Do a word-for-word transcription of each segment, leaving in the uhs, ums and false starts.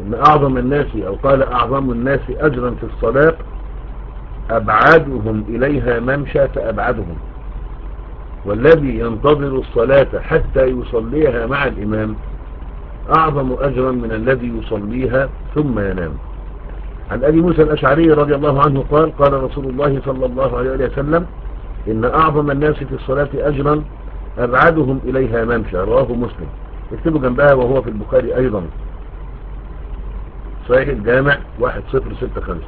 إن أعظم الناس أو قال أعظم الناس أجرا في الصلاة أبعدهم إليها ممشى فأبعدهم، والذي ينتظر الصلاة حتى يصليها مع الإمام أعظم أجرا من الذي يصليها ثم ينام. عن أبي موسى الأشعري رضي الله عنه قال قال رسول الله صلى الله عليه وسلم إن أعظم الناس في الصلاة أجرا أبعدهم إليها ممشى، رواه مسلم. اكتبوا جنبها وهو في البخاري أيضا، صحيح الجامع واحد صفر ستة خمسة.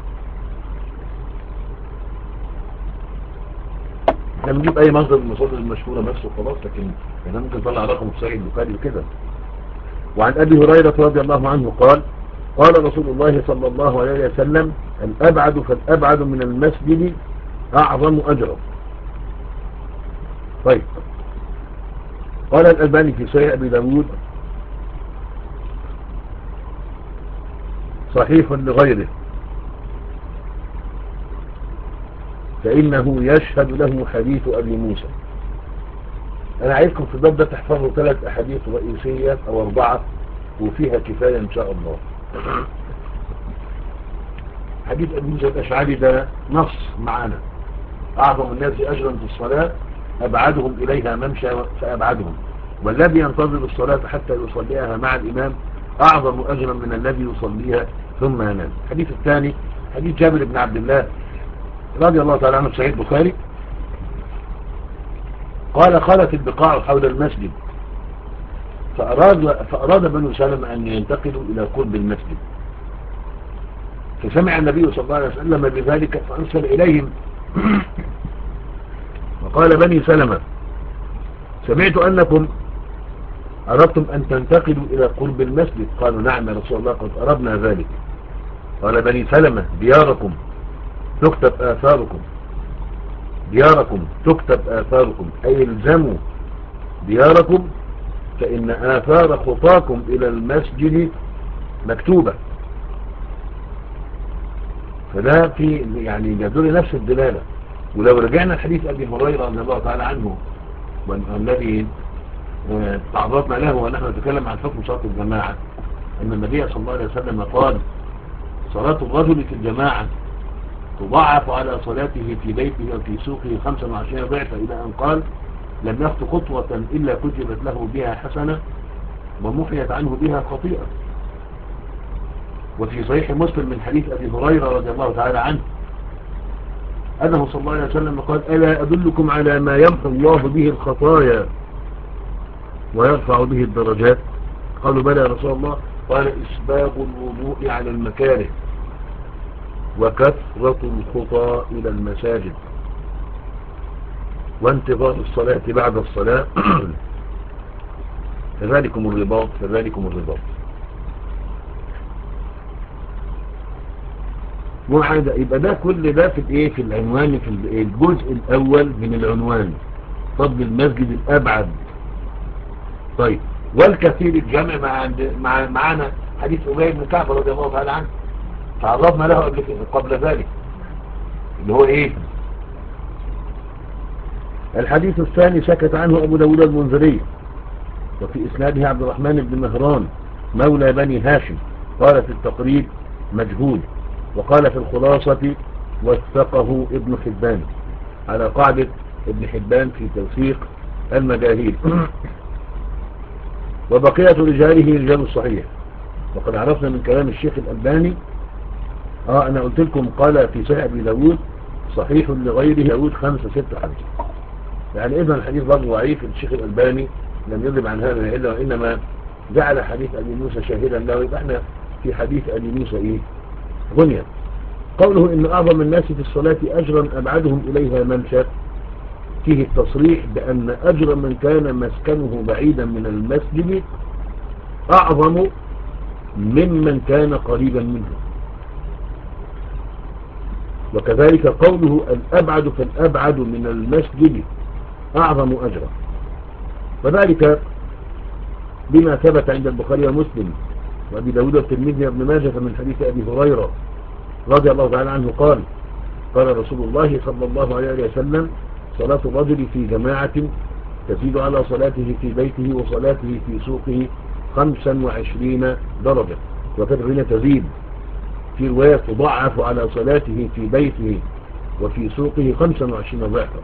احنا بنجيب اي مصدر من المصادر المشهورة بس وخلاص، لكن احنا ممكن نطلع رقم في صحيح البخاري وكده. وعن ابي هريرة رضي الله عنه قال قال رسول الله صلى الله عليه وسلم الابعد فالابعد من المسجد اعظم اجرا. طيب، قال الألباني في صحيح ابي داود صحيح لغيره فإنه يشهد له حديث أبي موسى. أنا عايزكم في الباب ده تحفظوا ثلاث أحاديث رئيسية أو أربعة وفيها كفاية إن شاء الله. حديث أبي موسى الأشعري ده نص معانا، أعظم الناس أجرا في الصلاة أبعدهم إليها ممشى فأبعدهم، والذي ينتظر الصلاة حتى يصليها مع الإمام أعظم أجرا من الذي يصليها ثم ينام. الحديث الثاني حديث جابر بن عبد الله رضي الله تعالى عنه في صحيح البخاري قال خلت البقاع حول المسجد فأراد, فأراد بنو سلمة أن ينتقلوا إلى قرب المسجد، فسمع النبي صلى الله عليه وسلم بذلك فأرسل إليهم وقال بني سلمة سمعت أنكم أردتم أن تنتقلوا إلى قرب المسجد. قالوا نعم يا رسول الله قد أردنا ذلك. قال بني سلمة دياركم تكتب آثاركم، دياركم تكتب آثاركم أي الزموا دياركم فإن آثار خطاكم إلى المسجد مكتوبة. فده في يعني يدل نفس الدلالة. ولو رجعنا الحديث أبي هريرة رضي الله تعالى عنه والذي تعرضنا له ونحن نتكلم عن حكم صلاة الجماعة، أن النبي صلى الله عليه وسلم قال صلاة الرجل في الجماعة تضاعف على صلاته في بيته وفي سوقه خمسة وعشرين ضعفا، إلى أن قال لم يخط خطوة إلا كتبت له بها حسنة ومحيت عنه بها خطيئة. وفي صحيح مسلم من حديث أبي هريرة رضي الله تعالى عنه أنه صلى الله عليه وسلم قال ألا أدلكم على ما يمحو الله به الخطايا ويرفع به الدرجات؟ قالوا بلى يا رسول الله. قال إسباغ الوضوء على المكاره وكثرة الخطى إلى المساجد وانتظار الصلاة بعد الصلاة فذلكم الرباط فذلكم الرباط. معادة يبقى ده كل ده في الايه في العنوان في الجزء الاول من العنوان فضل المسجد الابعد. طيب، والكثير الجمع مع مع معنا حديث أبي بن كعب رضي الله تعالى عنه تعرضنا له قبل قبل ذلك اللي هو ايه الحديث الثاني سكت عنه ابو داود المنذري وفي اسناده عبد الرحمن بن مهران مولى بني هاشم قال في التقريب مجهول، وقال في الخلاصة وثقه ابن حبان على قاعدة ابن حبان في توثيق المجاهيل. وبقية رجاله رجال الصحيح. وقد عرفنا من كلام الشيخ الألباني اه انا قلت لكم قال في صحيح ابي داود صحيح لغيره داود خمسة ستة خمسة، يعني اذا الحديث برضه ضعيف. الشيخ الألباني لم يضرب عن هذا إلا وإنما جعل حديث أبي موسى شاهدا له. يبقى احنا في حديث أبي موسى إيه غنيا. قوله إن أعظم الناس في الصلاة أجرا أبعدهم إليها ممشى فيه التصريح بأن أجر من كان مسكنه بعيدا من المسجد أعظم ممن كان قريبا منه. وكذلك قوله الأبعد فالأبعد من المسجد أعظم أجرا، وذلك بما ثبت عند البخاري ومسلم وأبي داود والترمذي وابن ماجه من حديث أبي هريرة رضي الله تعالى عنه قال قال رسول الله صلى الله عليه وسلم صلاة الرجل في جماعة تزيد على صلاته في بيته وصلاته في سوقه خمسا وعشرين درجة. وكانت هنا تزيد في رواية تضعف على صلاته في بيته وفي سوقه خمسا وعشرين ضعفا.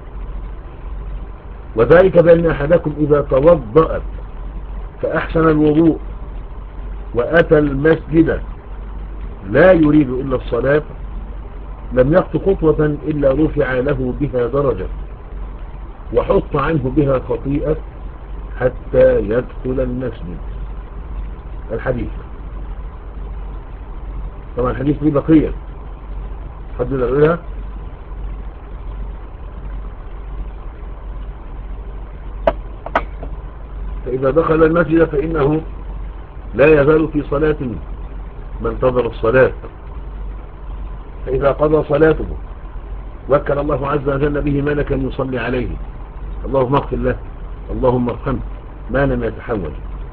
وذلك بأن أحدكم إذا توضأ فأحسن الوضوء وأتى المسجد لا يريد إلا الصلاة لم يخط خطوة إلا رفع له بها درجة وحط عنه بها خطيئة حتى يدخل المسجد. الحديث طبعا الحديث ليه بقية حد نقولها. فإذا دخل المسجد فإنه لا يزال في صلاة من انتظر الصلاة، فإذا قضى صلاته وكل الله عز وجل به ملكا يصلي عليه اللهم اغفر له اللهم ارحمه ما لم يتحول.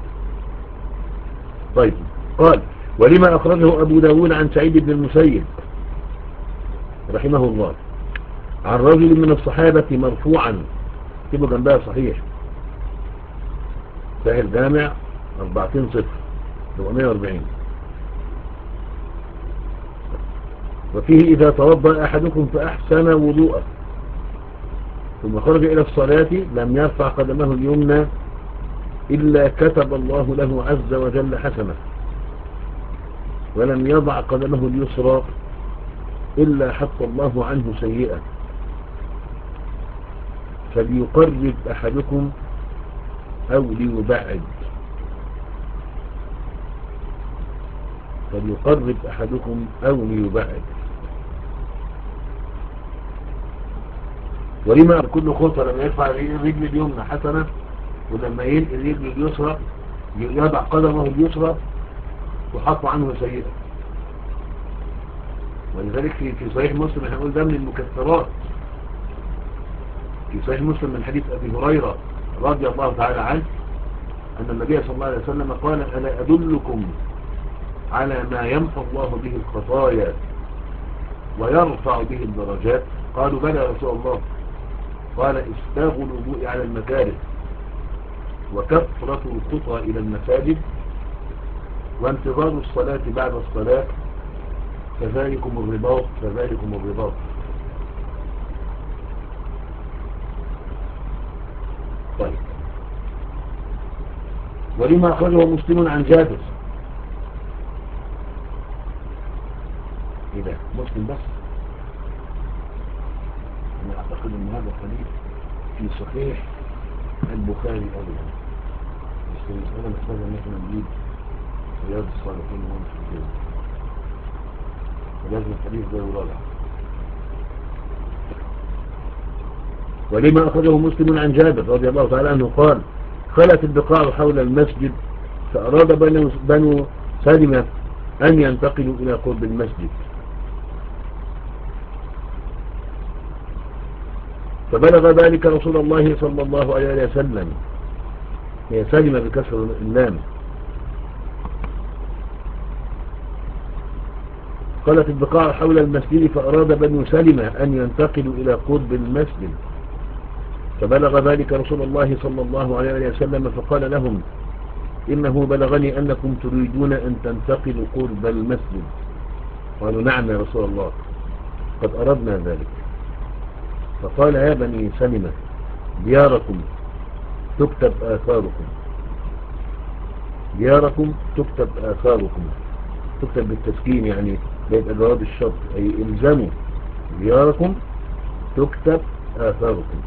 طيب قال ولما أخرجه أبو داود عن سعيد بن المسيب رحمه الله عن رجل من الصحابة مرفوعا كتبه جنبها صحيح سهل جامع أربعتين صفر سبعمائة وأربعين وفيه إذا توضأ أحدكم فأحسن وضوءه ثم خرج إلى الصلاة لم يرفع قدمه اليمنى إلا كتب الله له عز وجل حسنة ولم يضع قدمه اليسرى إلا حط الله عنه سيئة فليقرب أحدكم أو ليبعد فليقرب أحدكم أو ليبعد. ولما كل خطوة لما يرفع الرجل اليمنى حسنة ولما ينقل الرجل اليسرى يضع قدمه اليسرى وحط عنه سيئة. ولذلك في في صحيح مسلم هنقول ده من المكثرات في صحيح مسلم من حديث أبي هريرة رضي الله تعالى عنه أن النبي صلى الله عليه وسلم قال ألا أدلكم على ما يمحو الله به الخطايا ويرفع به الدرجات؟ قالوا بلى يا رسول الله. قال إسباغ الوضوء على المكاره وكثرة الخطى إلى المساجد وانتظار الصلاة بعد الصلاة فذلكم الرباط فذلكم الرباط. طيب ولما أخرجه مسلم عن جابر إيه ده مسلم بس أنا أعتقد أن هذا الحديث في صحيح البخاري أيضا بس المسألة محتاجة أن احنا نجيب رياض الصالحين ونشوف كده ولازم الحديث ده يراجع. ولما أخرجه مسلم عن جابر رضي الله تعالى عنه قال خلت البقاع حول المسجد فأراد بنو, بنو سلمة أن ينتقلوا إلى قرب المسجد فبلغ ذلك رسول الله صلى الله عليه وسلم. هي سلمة بكسر اللام. قالت البقاع حول المسجد فأراد بنو سلمة أن ينتقلوا إلى قرب المسجد فبلغ ذلك رسول الله صلى الله عليه وسلم فقال لهم إنه بلغني أنكم تريدون أن تنتقلوا قرب المسجد. قالوا نعم يا رسول الله قد أردنا ذلك. فقال يا بني سلمة دياركم تكتب آثاركم دياركم تكتب آثاركم تكتب بالتسكين يعني بيبقى جواب الشرط أي إلزموا دياركم تكتب آثاركم.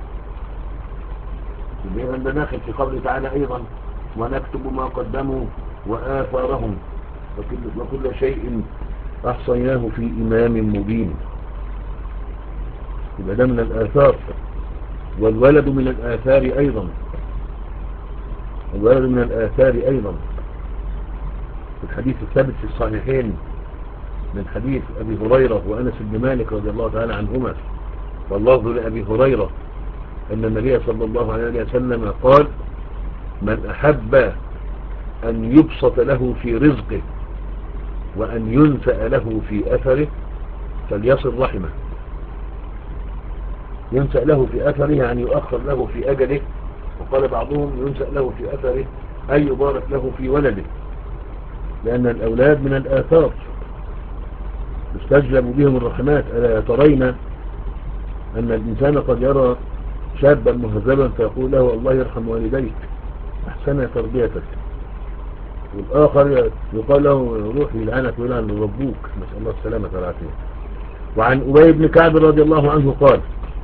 يبقى ده داخل في قوله تعالى أيضا ونكتب ما قدموا وآثارهم وكل, وكل شيء أحصيناه في إمام مبين. يبقى ده من الآثار. والولد من الآثار أيضا الولد من الآثار أيضا في الحديث الثابت في الصحيحين من حديث أبي هريرة وأنس بن مالك رضي الله تعالى عنهما واللفظ لأبي هريرة أن النبي صلى الله عليه وسلم قال من أحب أن يبسط له في رزقه وأن ينسأ له في أثره فليصل رحمه. ينسأ له في أثره يعني يؤخر له في أجله وقال بعضهم ينسأ له في أثره أي يبارك له في ولده. لأن الأولاد من الآثار يستجلب بهم الرحمات. ألا ترين أن الإنسان قد يرى شابا مهذبا فيقول له الله يرحم والديك أحسن تربيتك، والآخر يقال له روح يلعنك ويلعن ربوك، نسأل الله السلامة والعافية. وعن أبي بن كعب رضي الله عنه قال،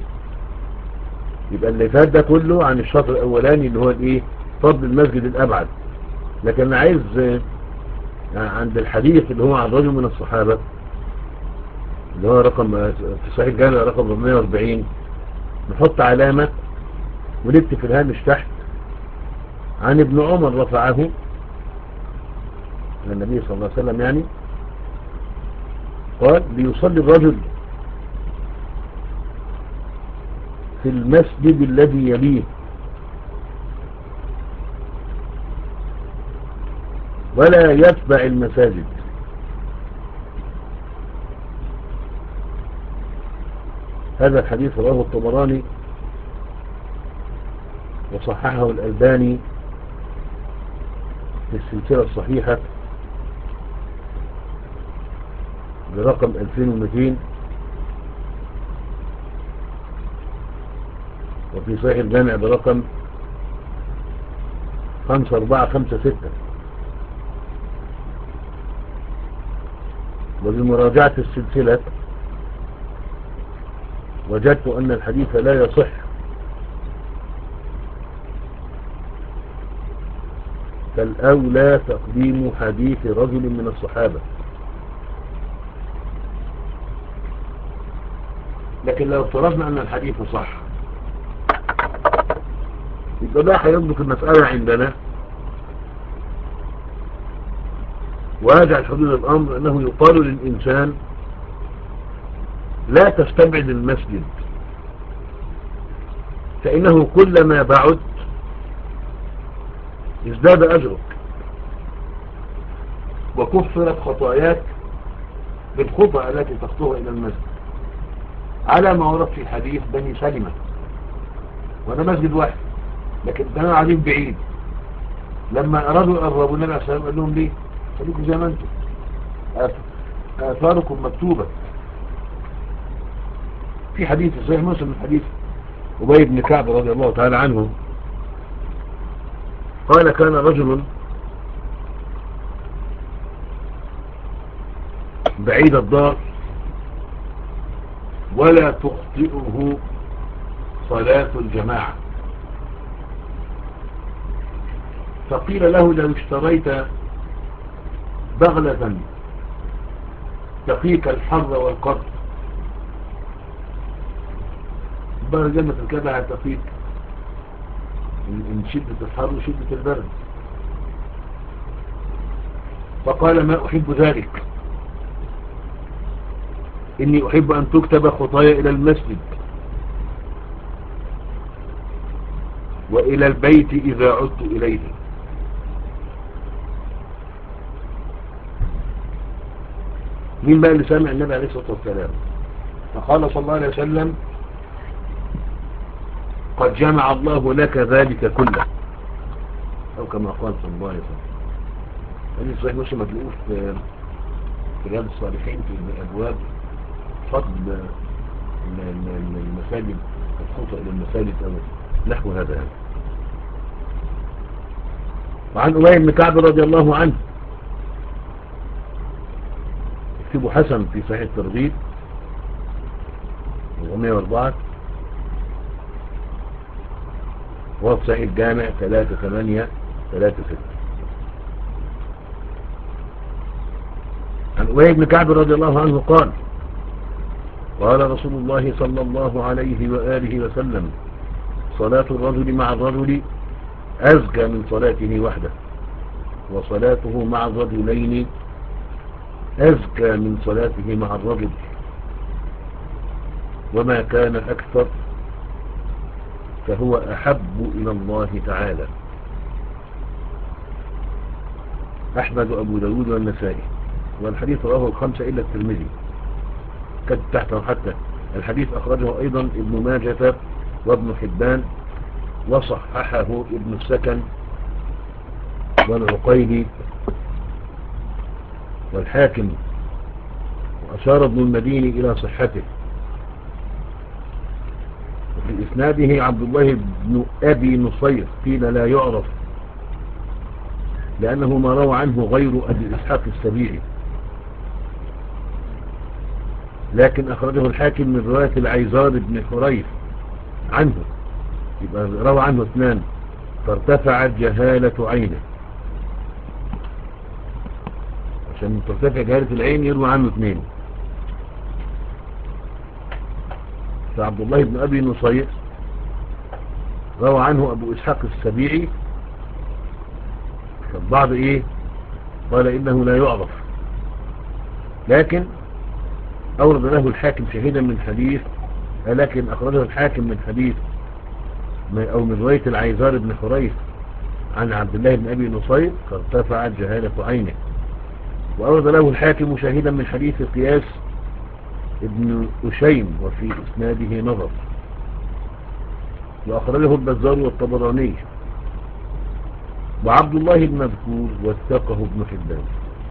يبقى اللي فات ده كله عن الشطر الأولاني اللي هو الايه فضل المسجد الأبعد. لكن أنا عايز عند الحديث اللي هو عن رجل من الصحابة اللي هو رقم في صحيح الجامع رقم أربعمائة وأربعين، نحط علامة ونكتب في الهامش تحت عن ابن عمر رفعه إلى النبي صلى الله عليه وسلم، يعني قال ليصلي الرجل في المسجد الذي يليه ولا يتبع المساجد. هذا الحديث رواه الطبراني وصححه الألباني في السلسلة الصحيحة برقم ألفين ومئتين، وفي صحيح الجامع برقم خمسة أربعة خمسة ستة. وبمراجعة السلسلة وجدت أن الحديث لا يصح، فالأولى تقديم حديث رجل من الصحابة. لكن لو افترضنا أن الحديث صح يبقى ده هيضبط المسألة عندنا، ويجعل حدود الأمر أنه يقال للإنسان لا تستبعد المسجد، فإنه كلما بعد ازداد أجرك وكفرت خطاياك بالخطأ التي تخطوها إلى المسجد، على ما ورد في حديث بني سلمة، وده مسجد واحد لكن كانوا قاعدين بعيد، لما أرادوا يقربوا النبي عليه السلام قال لهم ليه؟ خليكم زي ما انتم، آثاركم مكتوبة. في حديث صحيح مسلم من حديث أبي بن كعب رضي الله تعالى عنه قال كان رجل بعيد الدار ولا تخطئه صلاة الجماعة، فقيل له لو اشتريت بغلة تقيك الحر والقرد، البغلة جنة الكبع تقيك من شدة الحر وشدة البرد، فقال ما أحب ذلك، إني أحب أن تكتب خطايا إلى المسجد وإلى البيت إذا عدت إليه. مين بقى اللي سامع النبي عليه الصلاة والسلام؟ فقال صلى الله عليه وسلم قد جمع الله لك ذلك كله، أو كما قال صلى الله عليه وسلم. هذه صحيح مسلم متلقوه في رياض الصالحين في أبواب فضل المساجد، الخطأ إلى المساجد أو نحو هذا يعني. وعن أبي بن كعب رضي الله عنه، اكتبوا حسن في صحيح الترغيب أربعمائة وأربعة، وفي صحيح الجامع ثلاثة ثمانية ثلاثة ستة. عن أبي بن كعب رضي الله عنه قال قال رسول الله صلى الله عليه وآله وسلم صلاة الرجل مع الرجل أزكى من صلاته وحده، وصلاته مع الرجلين أزكى من صلاته مع الرجل، وما كان أكثر فهو أحب إلى الله تعالى. أحمد وأبو داود والنسائي، والحديث رواه الخمسة إلا الترمذي. كتب تحته حتى الحديث أخرجه أيضا ابن ماجة وابن حبان، وصححه ابن السكن والعقيلي والحاكم، وأشار ابن المديني إلى صحته. وفي إسناده عبد الله بن أبي نصير قيل لا يعرف، لأنه ما روى عنه غير أبي إسحاق السبيعي، لكن أخرجه الحاكم من رواية العيزار بن حريث عنه، يبقى روى عنه اثنان، فارتفعت جهالة عينه. عشان ترتفع جهالة العين يروى عنه اثنين. فعبد الله بن أبي نصير روى عنه أبو إسحاق السبيعي، فالبعض إيه قال إنه لا يعرف، لكن أورد له الحاكم شهيدا من حديث، لكن أخرجه الحاكم من حديث أو من رواية العيزار بن حريث عن عبد الله بن أبي نصير، فارتفعت جهالة عينه. وأورد له الحاكم شهيدا من حديث قياس ابن أشيم، وفي إسناده نظر. وأخرجه البزار والطبراني. وعبد الله المذكور وثقه ابن حبان.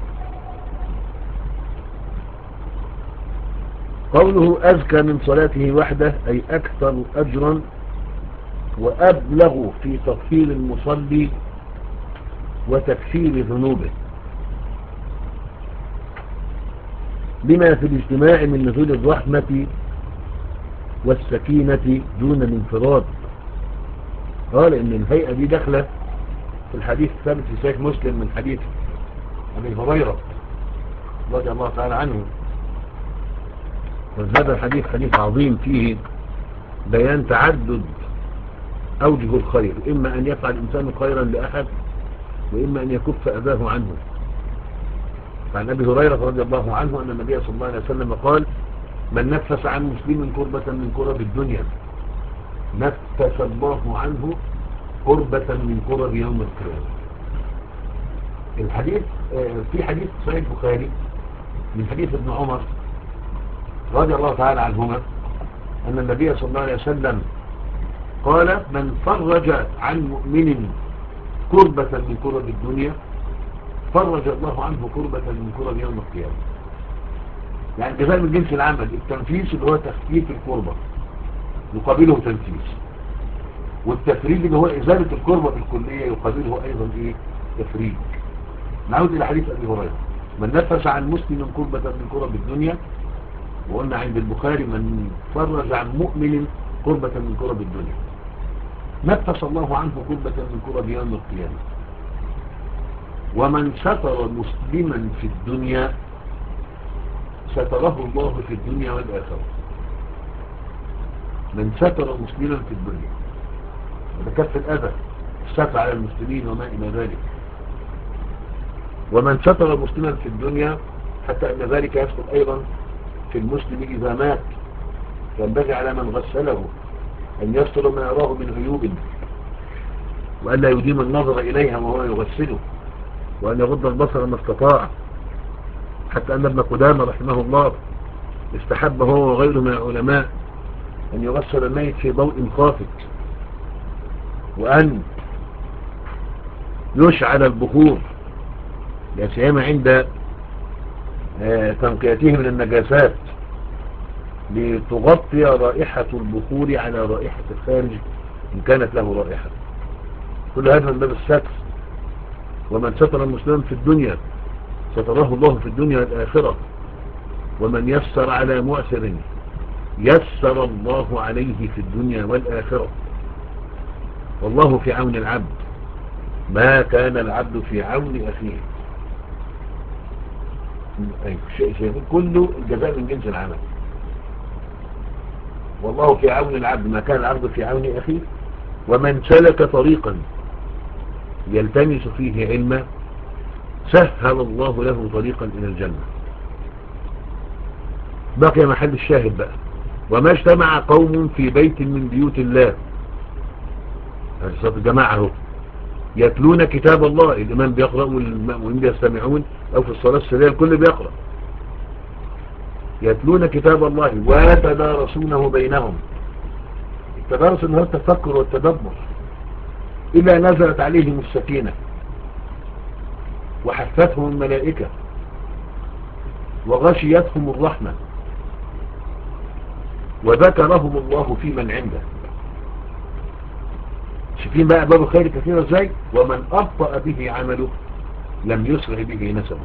قوله أزكى من صلاته وحده، أي أكثر أجرا وأبلغ في تطهير المصلي وتكفير ذنوبه، لما في الاجتماع من نزول الرحمة والسكينة دون الانفراد. قال إن الهيئة دي داخلة في الحديث الثابت في صحيح مسلم من حديث أبي هريرة رضي الله تعالى عنه. وهذا الحديث حديث عظيم فيه بيان تعدد أوجه الخير، إما أن يفعل الإنسان خيرا لأحد، وإما أن يكف أذاه عنه. عن أبي هريرة رضي الله عنه أن النبي صلى الله عليه وسلم قال: من نفس عن مسلم كربة من كرب الدنيا نفس الله عنه كربة من كرب يوم القيامة. الحديث في حديث صحيح البخاري من حديث ابن عمر رضي الله تعالى عنهما أن النبي صلى الله عليه وسلم قال: من فرج عن مؤمن كربة من كرب الدنيا فرج الله عنه كربة من كرب يوم القيامة. يعني جزاء من جنس العمل. التنفيس اللي هو تخفيف الكربة يقابله تنفيس، والتفريج اللي هو إزالة الكربة بالكلية يقابله أيضا إيه؟ تفريج. نعود إلى حديث أبي هريرة: من نفس عن مسلم كربة من كرب الدنيا، وقلنا عند البخاري من فرج عن مؤمن كربة من كرب الدنيا نفس الله عنه كربة من كرب يوم القيامة. ومن ستر مسلما في الدنيا ستره الله في الدنيا والآخرة. من ستر مسلما في الدنيا، وتكف الأذى الستر على المسلمين وما إلى ذلك. ومن ستر مسلما في الدنيا، حتى أن ذلك يدخل أيضا في المسلم إذا مات، ينبغي على من غسله أن يستر ما يراه من عيوب، وأن لا يديم النظر إليها وهو يغسله، وأن يغض البصر ما استطاع. حتى أن ابن قدامة رحمه الله استحب هو وغيره من العلماء أن يغسل الميت في ضوء خافت، وأن يشعل البخور لا سيما عند تنقيته من النجاسات، لتغطي رائحة البخور على رائحة الخارج إن كانت له رائحة. كل هذا من باب الستر. ومن ستر المسلم في الدنيا ستره الله في الدنيا والآخرة. ومن يسر على معسر يسر الله عليه في الدنيا والآخرة. والله في عون العبد ما كان العبد في عون أخيه. شيء كله الجزاء من جنس العمل. والله في عون العبد ما كان العبد في عون أخيه. ومن سلك طريقا يلتمس فيه علما سهل الله له طريقا إلى الجنة. بقي محل الشاهد بقى: وما اجتمع قوم في بيت من بيوت الله، هذه صوت الجماعة اهو، يتلون كتاب الله، الإمام بيقرأ والمؤمنين بيستمعون، أو في الصلاة السرية الكل بيقرأ، يتلون كتاب الله ويتدارسونه بينهم. التدارس هو التفكر والتدبر. إلا نزلت عليهم السكينة وحفتهم الملائكة وغشيتهم الرحمة وذكرهم الله في من عنده. شايفين بقى باب الخير كثير ازاي؟ ومن أبطأ به عمله لم يسرع به نسبه.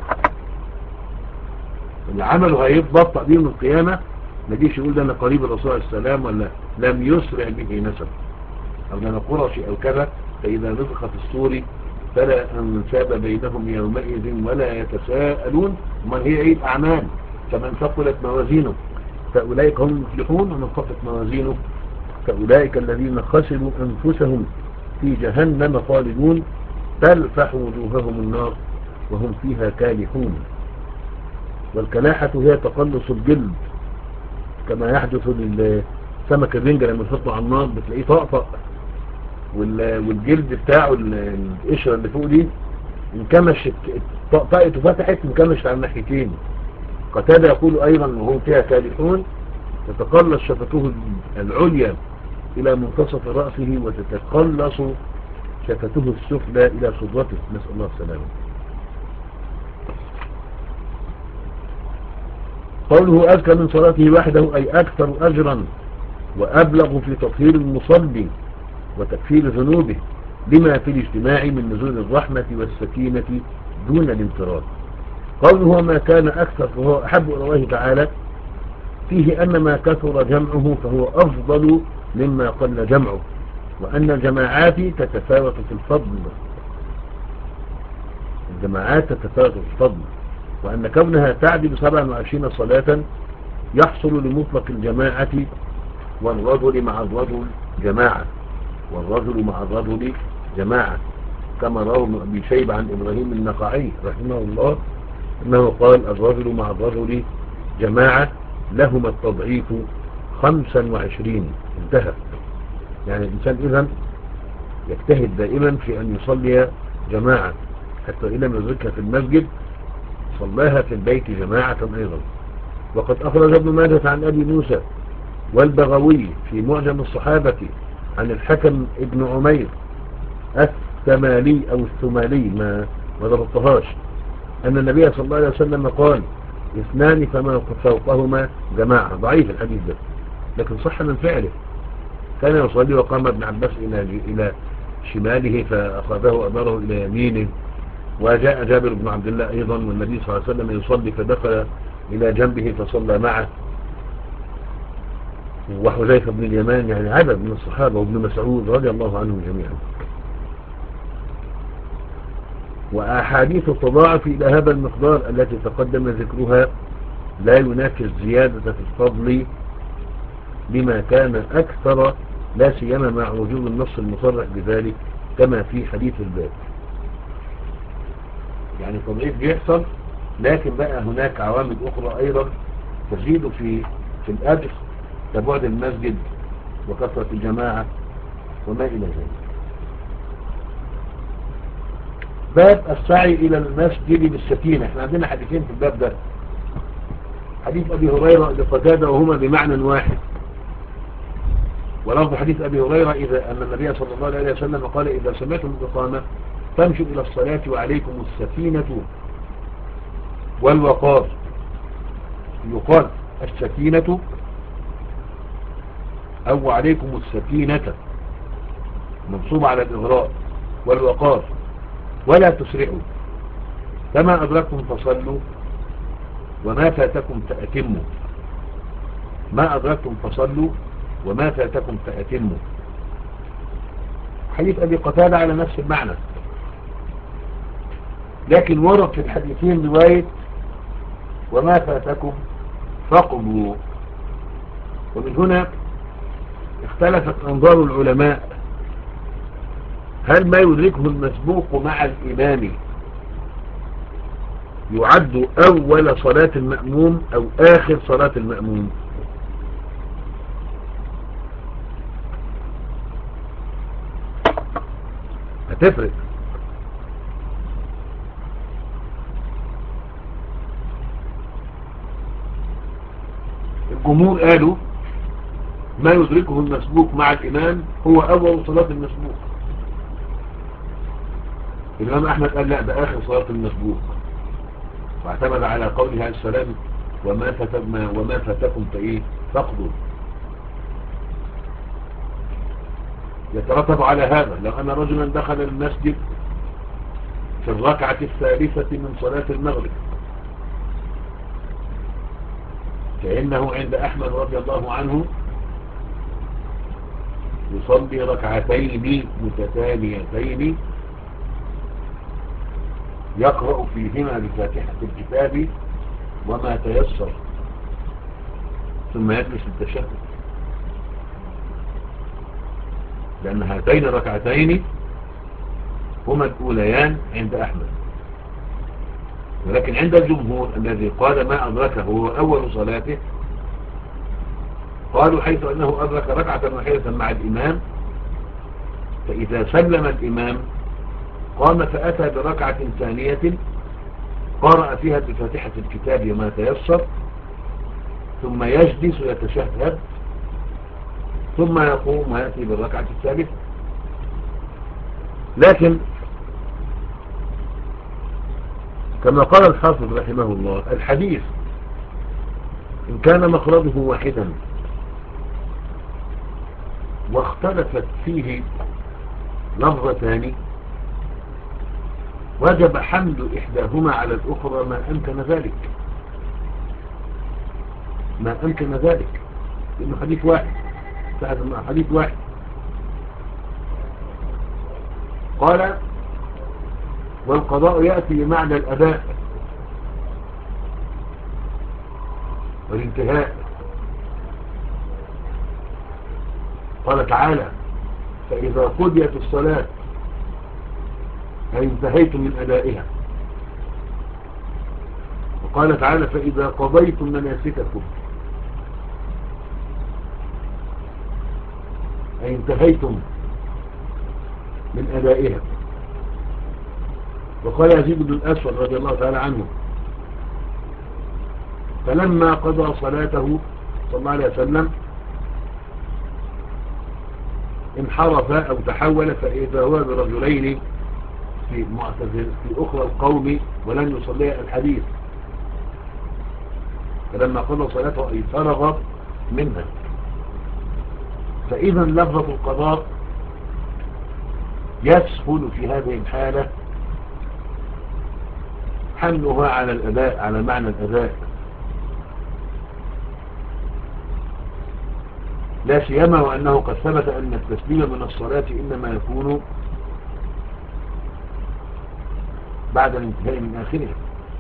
اللي عمله هيبطأ به من القيامة ما يجيش يقول ده انا قريب الرسول عليه السلام ولا لم يسرع به نسبه، او ده انا قرشي او كذا. فإذا نفخ في الصور فلا أنساب بينهم يومئذ ولا يتساءلون. ومن هي ايه الأعمال؟ فمن ثقلت موازينه فأولئك هم المفلحون، ومن خفت موازينه فأولئك الذين خسروا أنفسهم في جهنم خالدون تلفح وجوههم النار وهم فيها كالحون. والكلاحة هي تقلص الجلد، كما يحدث للسمك الرنجة لما يحطه على النار بتلاقيه طقطق، والجلد بتاعه القشرة اللي فوق دي انكمشت، طقطقت وفتحت انكمشت على الناحيتين. قتادة يقول أيضا وهم فيها كالحون تتقلص شفته العليا إلى منتصف رأسه وتتقلص شفته السفلى إلى صدرته، نسأل الله السلامة. قوله أذكى من صلاته وحده أي أكثر أجرا وأبلغ في تطهير المصلي وتكفير ذنوبه لما في الاجتماع من نزول الرحمة والسكينة دون الانفراد. قوله ما كان أكثر فهو أحب إلى الله تعالى فيه أن ما كثر جمعه فهو أفضل مما قل جمعه، وأن الجماعات تتفاوت في الفضل الجماعات تتفاوت في الفضل وأن كونها تعدل سبعة وعشرين صلاة يحصل لمطلق الجماعة والرجل مع الرجل جماعة والرجل مع الرجل جماعة، كما روى ابن أبي شيبة عن إبراهيم النخعي رحمه الله أنه قال الرجل مع الرجل جماعة لهما التضعيف خمسا وعشرين. انتهى. يعني الإنسان إذن يجتهد دائما في أن يصلي جماعة، حتى إن لم يدركها في المسجد صلاها في البيت جماعة أيضا. وقد أخرج ابن ماجه عن أبي موسى والبغوي في معجم الصحابة عن الحكم ابن عمير الثمالي أو الثمالي ما ما ضبطهاش أن النبي صلى الله عليه وسلم قال اثنان فما فوقهما جماعة. ضعيف الحديث ده لكن صح من فعله. كان يصلي وقام ابن عباس إلى إلى شماله فأخذه أداره إلى يمينه، وجاء جابر بن عبد الله أيضا والنبي صلى الله عليه وسلم يصلي فدخل إلى جنبه فصلى معه، وحذيفة بن اليمان، يعني عدد من الصحابة وابن مسعود رضي الله عنهم جميعا. وأحاديث التضاعف إلى هذا المقدار التي تقدم ذكرها لا ينافي الزيادة في الفضل بما كان أكثر، لا سيما مع وجود النص المصرح بذلك كما في حديث الباب. يعني تضعيف بيحصل، لكن بقى هناك عوامل أخرى أيضا تزيد في في الأجر كبعد المسجد وكثرة الجماعة وما إلى ذلك. باب السعي إلى المسجد بالسكينة. احنا عندنا حديثين في الباب ده، حديث أبي هريرة لقتادة وهما بمعنى واحد، ولفظ حديث أبي هريرة إذا أن النبي صلى الله عليه وسلم قال إذا سمعتم الإقامة فامشوا إلى الصلاة وعليكم السكينة والوقار. يقال السكينة أو عليكم السكينة منصوب على الإغراء، والوقار ولا تسرعوا كما أدركتم فصلوا وما فاتكم فأتموا. ما أدركتم فصلوا وما فاتكم فأتموا. حديث أبي قتادة على نفس المعنى، لكن ورد في الحديثين رواية وما فاتكم فقضوا. ومن هنا اختلفت أنظار العلماء، هل ما يدركه المسبوق مع الإمام يعد أول صلاة المأموم أو آخر صلاة المأموم؟ هتفرق. الجمهور قالوا ما يدركه المسبوق مع الإمام هو أول صلاة المسبوق. الإمام أحمد قال لا، ده آخر صلاة المسبوق، واعتمد على قوله عليه السلام وما فاتكم وما فاتكم فايه فاقضوا. يترتب على هذا لو ان رجلا دخل المسجد في الركعة الثالثة من صلاة المغرب، فإنه عند أحمد رضي الله عنه يصلي ركعتين متتاليتين يقرأ فيهما بفاتحة الكتاب وما تيسر، ثم يجلس التشهد، لأن هاتين الركعتين هما الأوليان عند أحمد. ولكن عند الجمهور الذي قال ما أدركه هو أول صلاته، قالوا حيث أنه أدرك ركعة واحدة مع الإمام، فإذا سلم الإمام قام فأتى بركعة ثانية قرأ فيها بفاتحة الكتاب وما تيسر، ثم يجلس يتشهد، ثم يقوم ويأتي بالركعة الثالثة. لكن كما قال الحافظ رحمه الله الحديث إن كان مخرجه واحدا واختلفت فيه لفظتان وجب حمل إحداهما على الأخرى ما أمكن ذلك ما أمكن ذلك لأنه حديث واحد حديث واحد. قال والقضاء يأتي بمعنى الأداء والانتهاء. قال تعالى فإذا قضيت الصلاة أي انتهيتم من أدائها. وقال تعالى فإذا قضيتم مناسككم أي انتهيتم من أدائها. وقال يزيد بن الأسود رضي الله تعالى عنه فلما قضى صلاته صلى الله عليه وسلم انحرف أو تحول فإذا هو برجلين في معتزل في أخرى القوم ولن يصلي الحديث، فلما قضى صلاته أي فرغ منها. فإذا لفظة القضاء يسهل في هذه الحالة حملها على الأداء على معنى الأداء، لا سيما وأنه قد ثبت أن التسليم من الصلاة إنما يكون بعد الانتهاء من آخرها،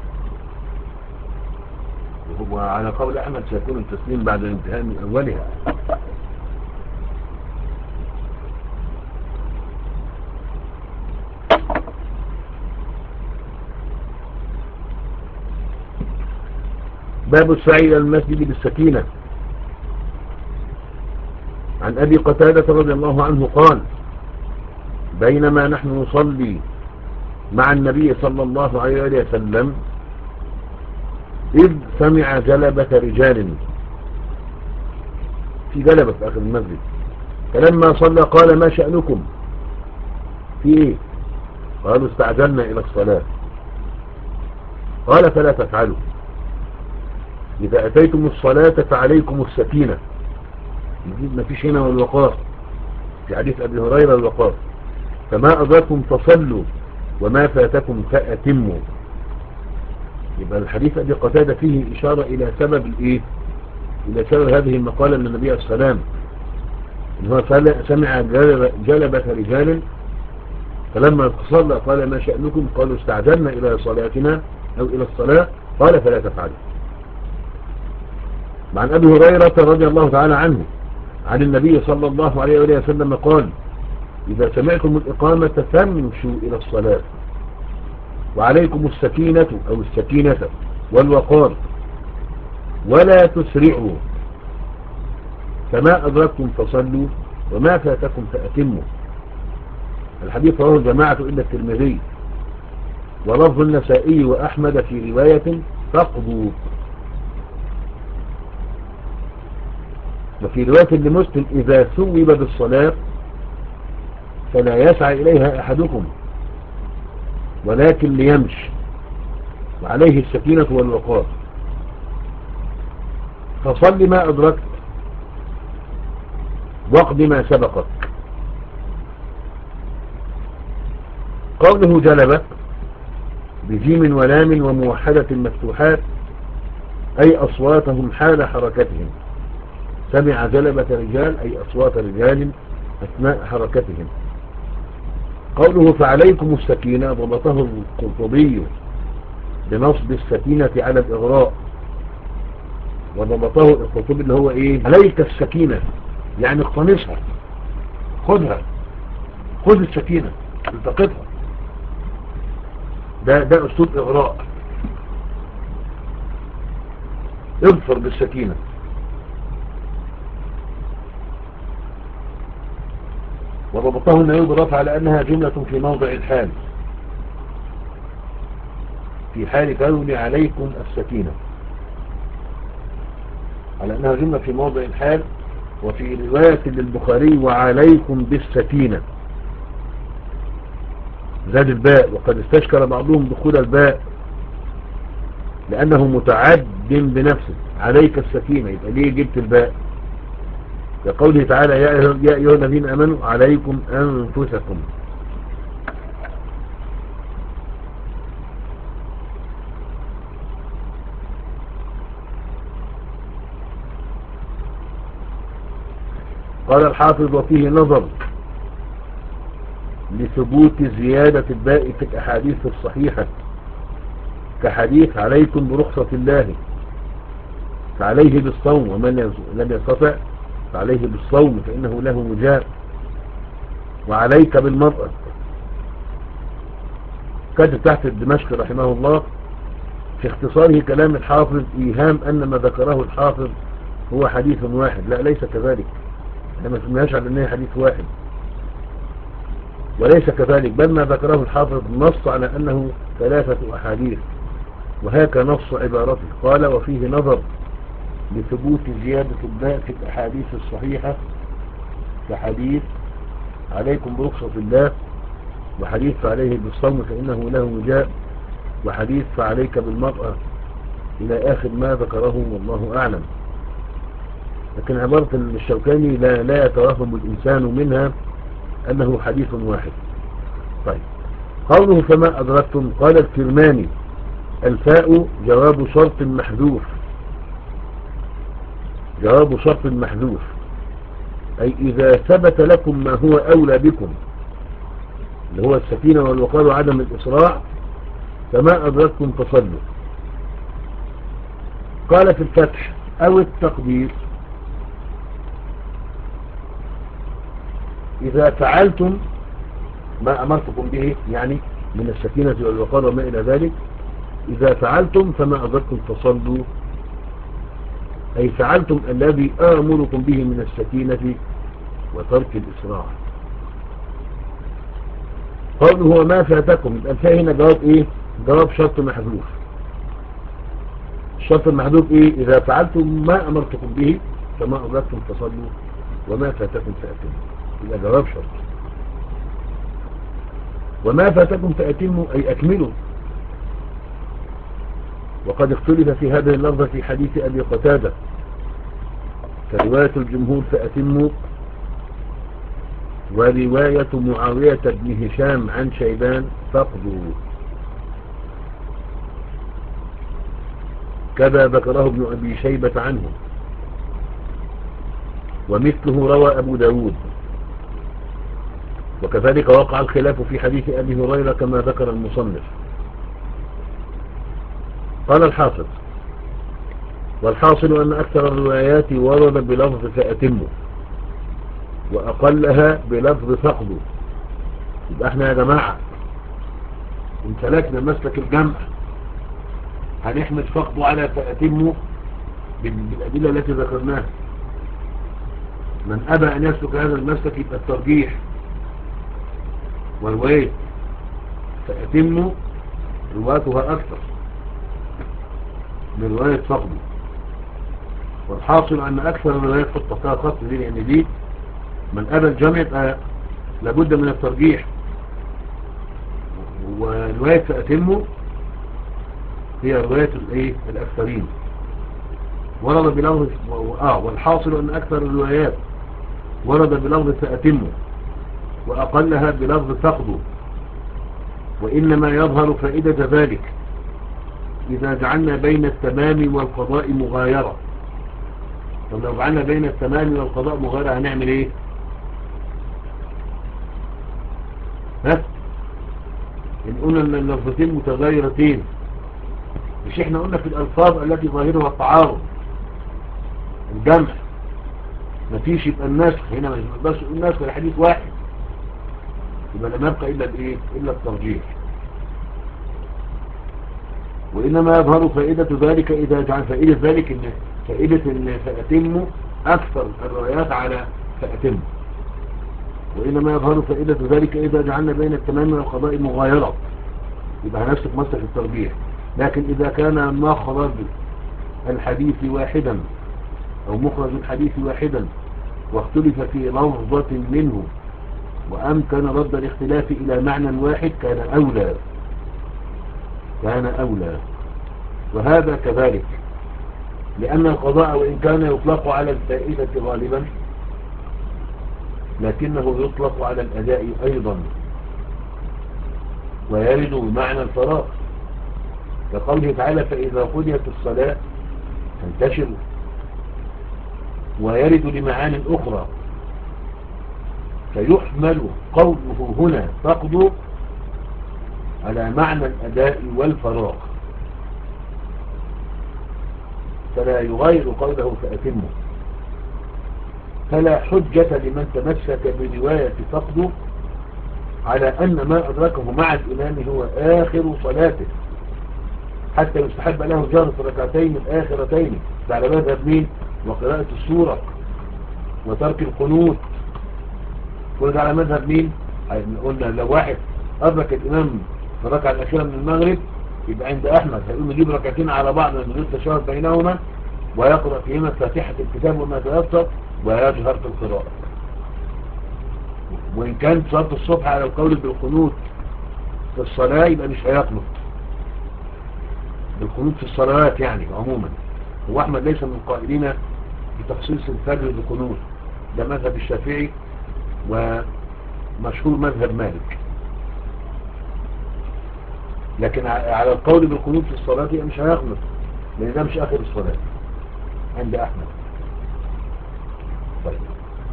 وعلى قول أحمد سيكون التسليم بعد الانتهاء من أولها. باب السعي إلى المسجد بالسكينة. عن أبي قتادة رضي الله عنه قال بينما نحن نصلي مع النبي صلى الله عليه وسلم إذ سمع جلبة رجال في جلبة في آخر المسجد، فلما صلى قال ما شأنكم في إيه؟ قالوا استعجلنا إلى الصلاة. قال فلا تفعلوا، إذا أتيتم الصلاة فعليكم السكينة. ما فيش هنا والوقار في حديث أبي هريرة الوقار، فما أدركم فصلوا وما فاتكم فأتموا. يبقى الحديث أبي قتادة فيه إشارة إلى سبب الإيه؟ إلى سبب هذه المقالة من النبي عليه السلام، إن هو سمع جلبة رجال فلما صلى قال ما شأنكم؟ قالوا استعجلنا إلى صلاتنا أو إلى الصلاة. قال فلا تفعلوا. عن أبي هريرة رضي الله تعالى عنه عن النبي صلى الله عليه وسلم قال إذا سمعتم الإقامة فامشوا إلى الصلاة وعليكم السكينة أو السكينة والوقار ولا تسرعوا، فما أدركتم فصلوا وما فاتكم فأتموا. الحديث رواه الجماعة إلا الترمذي، ولفظ النسائي وأحمد في رواية فاقضوا. وفي رواية لمسلم إذا ثوب بالصلاة فلا يسعى إليها أحدكم ولكن ليمشي وعليه السكينة والوقار. فصل ما أدركت واقض ما سبقك. قوله جلب بجيم ولام وموحدة مفتوحات أي أصواتهم حال حركتهم. سمع جلبة رجال أي أصوات رجال أثناء حركتهم. قوله فعليكم السكينة ضبطه القرطبي بنصب السكينة على الإغراء، وضبطه القرطبي اللي هو إيه؟ عليك السكينة يعني اقتنصها، خذها، خذ السكينة التقطها. ده ده أسلوب إغراء، اغفر بالسكينة. وضبطه النبي بالرفع على أنها جملة في موضع الحال، في حال كون عليكم السكينة، على أنها جملة في موضع الحال. وفي رواية للبخاري وعليكم بالسكينة زاد الباء، وقد استشكر بعضهم دخول الباء لأنه متعد بنفسه. عليك السكينة يبقى ليه جبت الباء؟ كقوله تعالى يا أيها الذين آمنوا عليكم أنفسكم. قال الحافظ وفيه نظر لثبوت زيادة الباء في الأحاديث الصحيحة، كحديث عليكم برخصة الله فعليه بالصوم، ومن لم يستطع فعليه بالصوم فإنه له وجاء، وعليك بالمرأة. كاتب تحت الدمشق رحمه الله في اختصاره كلام الحافظ إيهام أن ما ذكره الحافظ هو حديث واحد. لا، ليس كذلك، احنا ما فهمناش على أنه حديث واحد، وليس كذلك، بل ما ذكره الحافظ نص على أنه ثلاثة أحاديث، وهيك نص عبارته. قال وفيه نظر لثبوت زيادة الباء في الأحاديث الصحيحة، كحديث عليكم برخصة الله، وحديث فعليه بالصوم فإنه له وجاء، وحديث فعليك بالمرأة، إلى آخر ما ذكره والله أعلم. لكن عبارة الشوكاني لا, لا يتوهم الإنسان منها أنه حديث واحد. طيب، قوله فما أدركتم. قال الكرماني الفاء جواب شرط محذوف، جواب شرط محذوف أي إذا ثبت لكم ما هو أولى بكم اللي هو السكينة والوقار وعدم الإسراع فما أدركتم فصلوا. قال في الفتح أو التقدير إذا فعلتم ما أمرتكم به يعني من السكينة والوقار وما إلى ذلك، إذا فعلتم فما أدركتم فصلوا، أي فعلتم الذي آمركم به من السكينة وترك الإسراع. قوله هو ما فاتكم، يبقى الفاء هنا جواب إيه؟ جواب شرط محذوف. الشرط المحذوف إيه؟ إذا فعلتم ما أمرتكم به فما أدركتم فصلوا وما فاتكم فأتموا، يبقى جواب شرط. وما فاتكم فأتموا أي أكملوا. وقد اختلف في هذه اللفظة في حديث أبي قتادة، فرواية الجمهور فأتموا، ورواية معاوية بن هشام عن شيبان فقدوا، كذا ذكره ابن أبي شيبة عنه، ومثله روى أبو داود. وكذلك وقع الخلاف في حديث أبي هريرة كما ذكر المصنف. قال الحافظ والحاصل أن أكثر الروايات ورد بلفظ فأتموا، وأقلها بلفظ فقدوا. يبقى احنا يا جماعة امتلكنا مسلك الجمع، هنحمد فقدوا على فأتموا بالأدلة التي ذكرناها. من أبى أن يسلك هذا المسلك يبقى الترجيح، والرواية فأتموا رواتها أكثر من رواية فقدوا. والحاصل أن أكثر الروايات خطة فيها خط دي، لأن دي من أبى الجمع يبقى لابد من الترجيح، ورواية فأتموا هي رواية الأكثرين. ورد بلفظ آه والحاصل أن أكثر الروايات ورد بلفظ فأتموا وأقلها بلفظ فقدوا، وإنما يظهر فائدة ذلك إذا جعلنا بين التمام والقضاء مغايرة. طب لو جعلنا بين التمام والقضاء مغايرة هنعمل إيه؟ ها؟ إن قلنا أن اللفظتين متغايرتين، مش إحنا قلنا في الألفاظ التي ظاهرها التعارض الجمع مفيش يبقى النسخ، هنا مش بس النسخ الحديث واحد، يبقى لم يبقى إلا بإيه؟ إلا الترجيح. وإنما يظهر فائدة ذلك إذا جعل فائدة ذلك إن فائدة إن فأتم أكثر الروايات على فأتم، وإنما يظهر فائدة ذلك إذا جعلنا بين التمام والقضاء مغايرة، يبقى هنفسك مسلك الترجيح. لكن إذا كان مخرج الحديث واحدا أو مخرج الحديث واحدا واختلف في لفظة منه وأمكن رد الاختلاف إلى معنى واحد كان أولى كان أولى وهذا كذلك، لأن القضاء وإن كان يطلق على الفائدة غالبا لكنه يطلق على الأداء أيضا ويرد بمعنى الفراغ، كقوله تعالى فإذا قضيت الصلاة فانتشروا، ويرد لمعان أخرى، فيحمل قوله هنا فقد على معنى الأداء والفراغ، فلا يغير قوله فأتمه. فلا حجة لمن تمسك برواية فقد على أن ما أدركه مع الإمام هو آخر صلاته، حتى يستحب له جهر في الركعتين الآخرتين على مذهب مين؟ وقراءة السورة وترك القنوت، كل ده على مذهب مين؟ قلنا لو واحد أدرك الإمام في الركعة الأخيرة من المغرب يبقى عند أحمد هيقوم يجيب ركعتين على بعض من غير تشابه بينهما ويقرأ فيهما فاتحة الكتاب وما تيسر ويجهر في القراءة. وإن كانت صلاة الصبح على القول بالقنوت في الصلاة يبقى مش هيقنط بالقنوت في الصلوات يعني عموما. هو أحمد ليس من القائلين بتخصيص الفجر بالقنوت، ده مذهب الشافعي ومشهور مذهب مالك، لكن على القول بالقنوت في الصلاة يبقى مش هيقنط لأن ده مش آخر الصلاة عند أحمد. طيب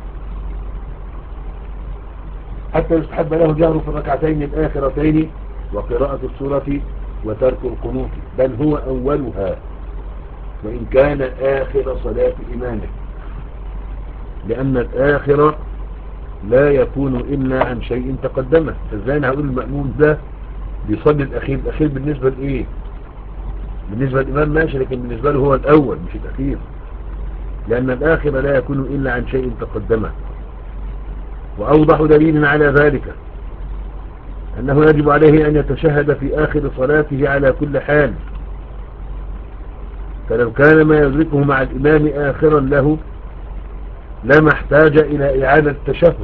حتى يستحب له جهر في الركعتين الآخرتين وقراءة السورة وترك القنوت، بل هو أولها وإن كان آخر صلاة إمامه، لأن الآخر لا يكون إلا عن شيء تقدمه. فازاي أنا هقول المأمون ده بيصلي الأخير؟ الأخير بالنسبة لإيه؟ بالنسبة للإمام ماشي، لكن بالنسبة له هو الأول مش الأخير، لأن الآخر لا يكون إلا عن شيء تقدمه. وأوضح دليل على ذلك أنه يجب عليه أن يتشهد في آخر صلاته على كل حال، فلو كان ما يدركه مع الإمام آخرا له لما احتاج إلى إعادة التشهد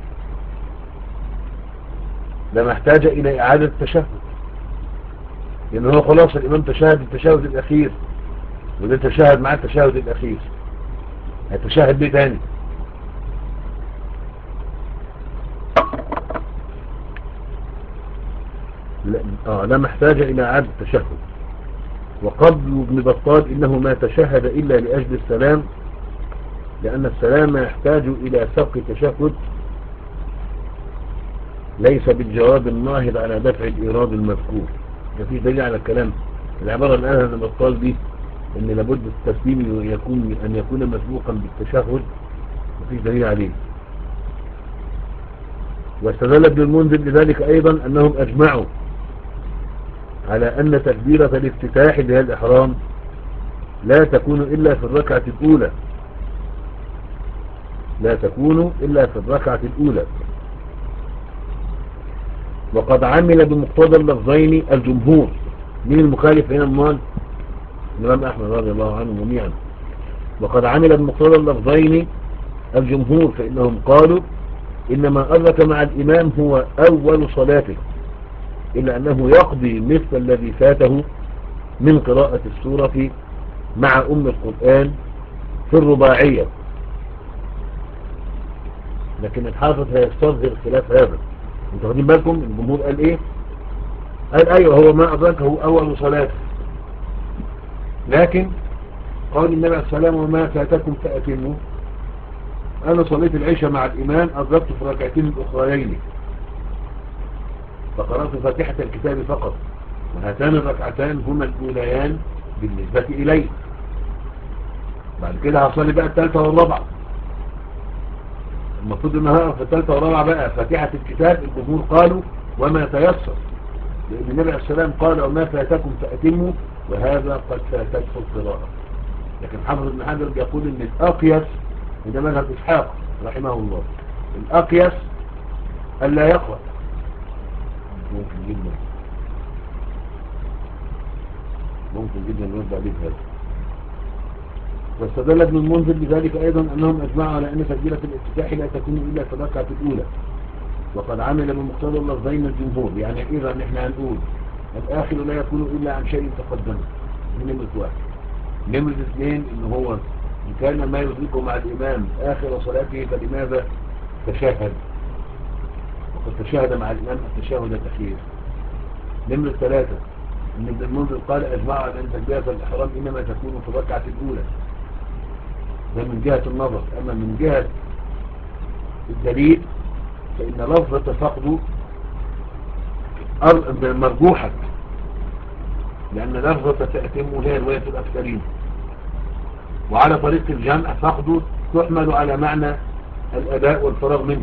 لما احتاج إلى إعادة التشهد لأنه هو خلاص الإمام تشهد التشهد الأخير وده تشهد مع التشهد الأخير، هيتشهد ليه تاني؟ آه لما احتاج إلى إعادة التشهد. وقبل ابن بطال إنه ما تشهد إلا لأجل السلام، لأن السلام يحتاج إلى سبق تشهد ليس بالجواب الناهض على دفع الإيراد المذكور. مفيش دليل على الكلام. العبارة اللي قالها ابن بطال دي إن لابد التسليم يكون أن يكون مسبوقا بالتشهد مفيش دليل عليه. واستدل ابن المنذر لذلك أيضا أنهم أجمعوا على أن تكبيرة الافتتاح لها الإحرام لا تكون إلا في الركعة الأولى لا تكون إلا في الركعة الأولى وقد عمل بمقتضى اللفظين الجمهور. من المخالف هنا المال؟ الإمام أحمد رضي الله عنه جميعا. وقد عمل بمقتضى اللفظين الجمهور، فإنهم قالوا إنما أدرك مع الإمام هو أول صلاته، إلا أنه يقضي مثل الذي فاته من قراءة السورة مع أم القرآن في الرباعية، لكن الحافظ هيستظهر خلاف هذا. انتوا واخدين بالكم الجمهور قال ايه؟ قال ايوه هو ما أدركه أول صلاة، لكن قال النبي عليه السلام وما فاتكم فأتموا. أنا صليت العشاء مع الإمام أدركت في ركعتين الأخريين فقرأت فاتحة الكتاب فقط، وهاتان الركعتان هما الأوليان بالنسبة إلي. بعد كده هصلي بقى الثالثة والرابعة، المفروض انها هقرأ في الثالثة والرابعة بقى فاتحة الكتاب. الجمهور قالوا وما تيسر، لأن النبي عليه السلام قال وما فاتكم فأتموا، وهذا قد فاتته القراءة. لكن حافظ ابن حجر بيقول ان الأقيس، وده مذهب إسحاق رحمه الله، الأقيس ألا يقرأ. ممكن جدا ممكن جدا نرد عليه هذا. واستدل ابن المنذر بذلك أيضا أنهم أجمعوا على أن تكبيرة الافتتاح لا تكون إلا في الركعة الأولى، وقد عمل بمقتضى اللفظين الجمهور. يعني إذا نحن هنقول الآخر لا يكون إلا عن شيء تقدم من نمرة واحد. نمرة اثنين إن هو إن كان ما يدركه مع الإمام آخر صلاته فلماذا تشاهد، وقد تشاهد مع الإمام التشاهد الأخير. نمرة ثلاثة إن ابن المنذر قال أجمعوا على أن تكبيرة الإحرام إنما تكون في الركعة الأولى، ده من جهة النظر. أما من جهة الدليل فإن لفظة فقد مرجوحة، لأن لفظة تأتم هي رواية الأكثرين، وعلى طريق الجمع فقد تحمل على معنى الأداء والفراغ منه.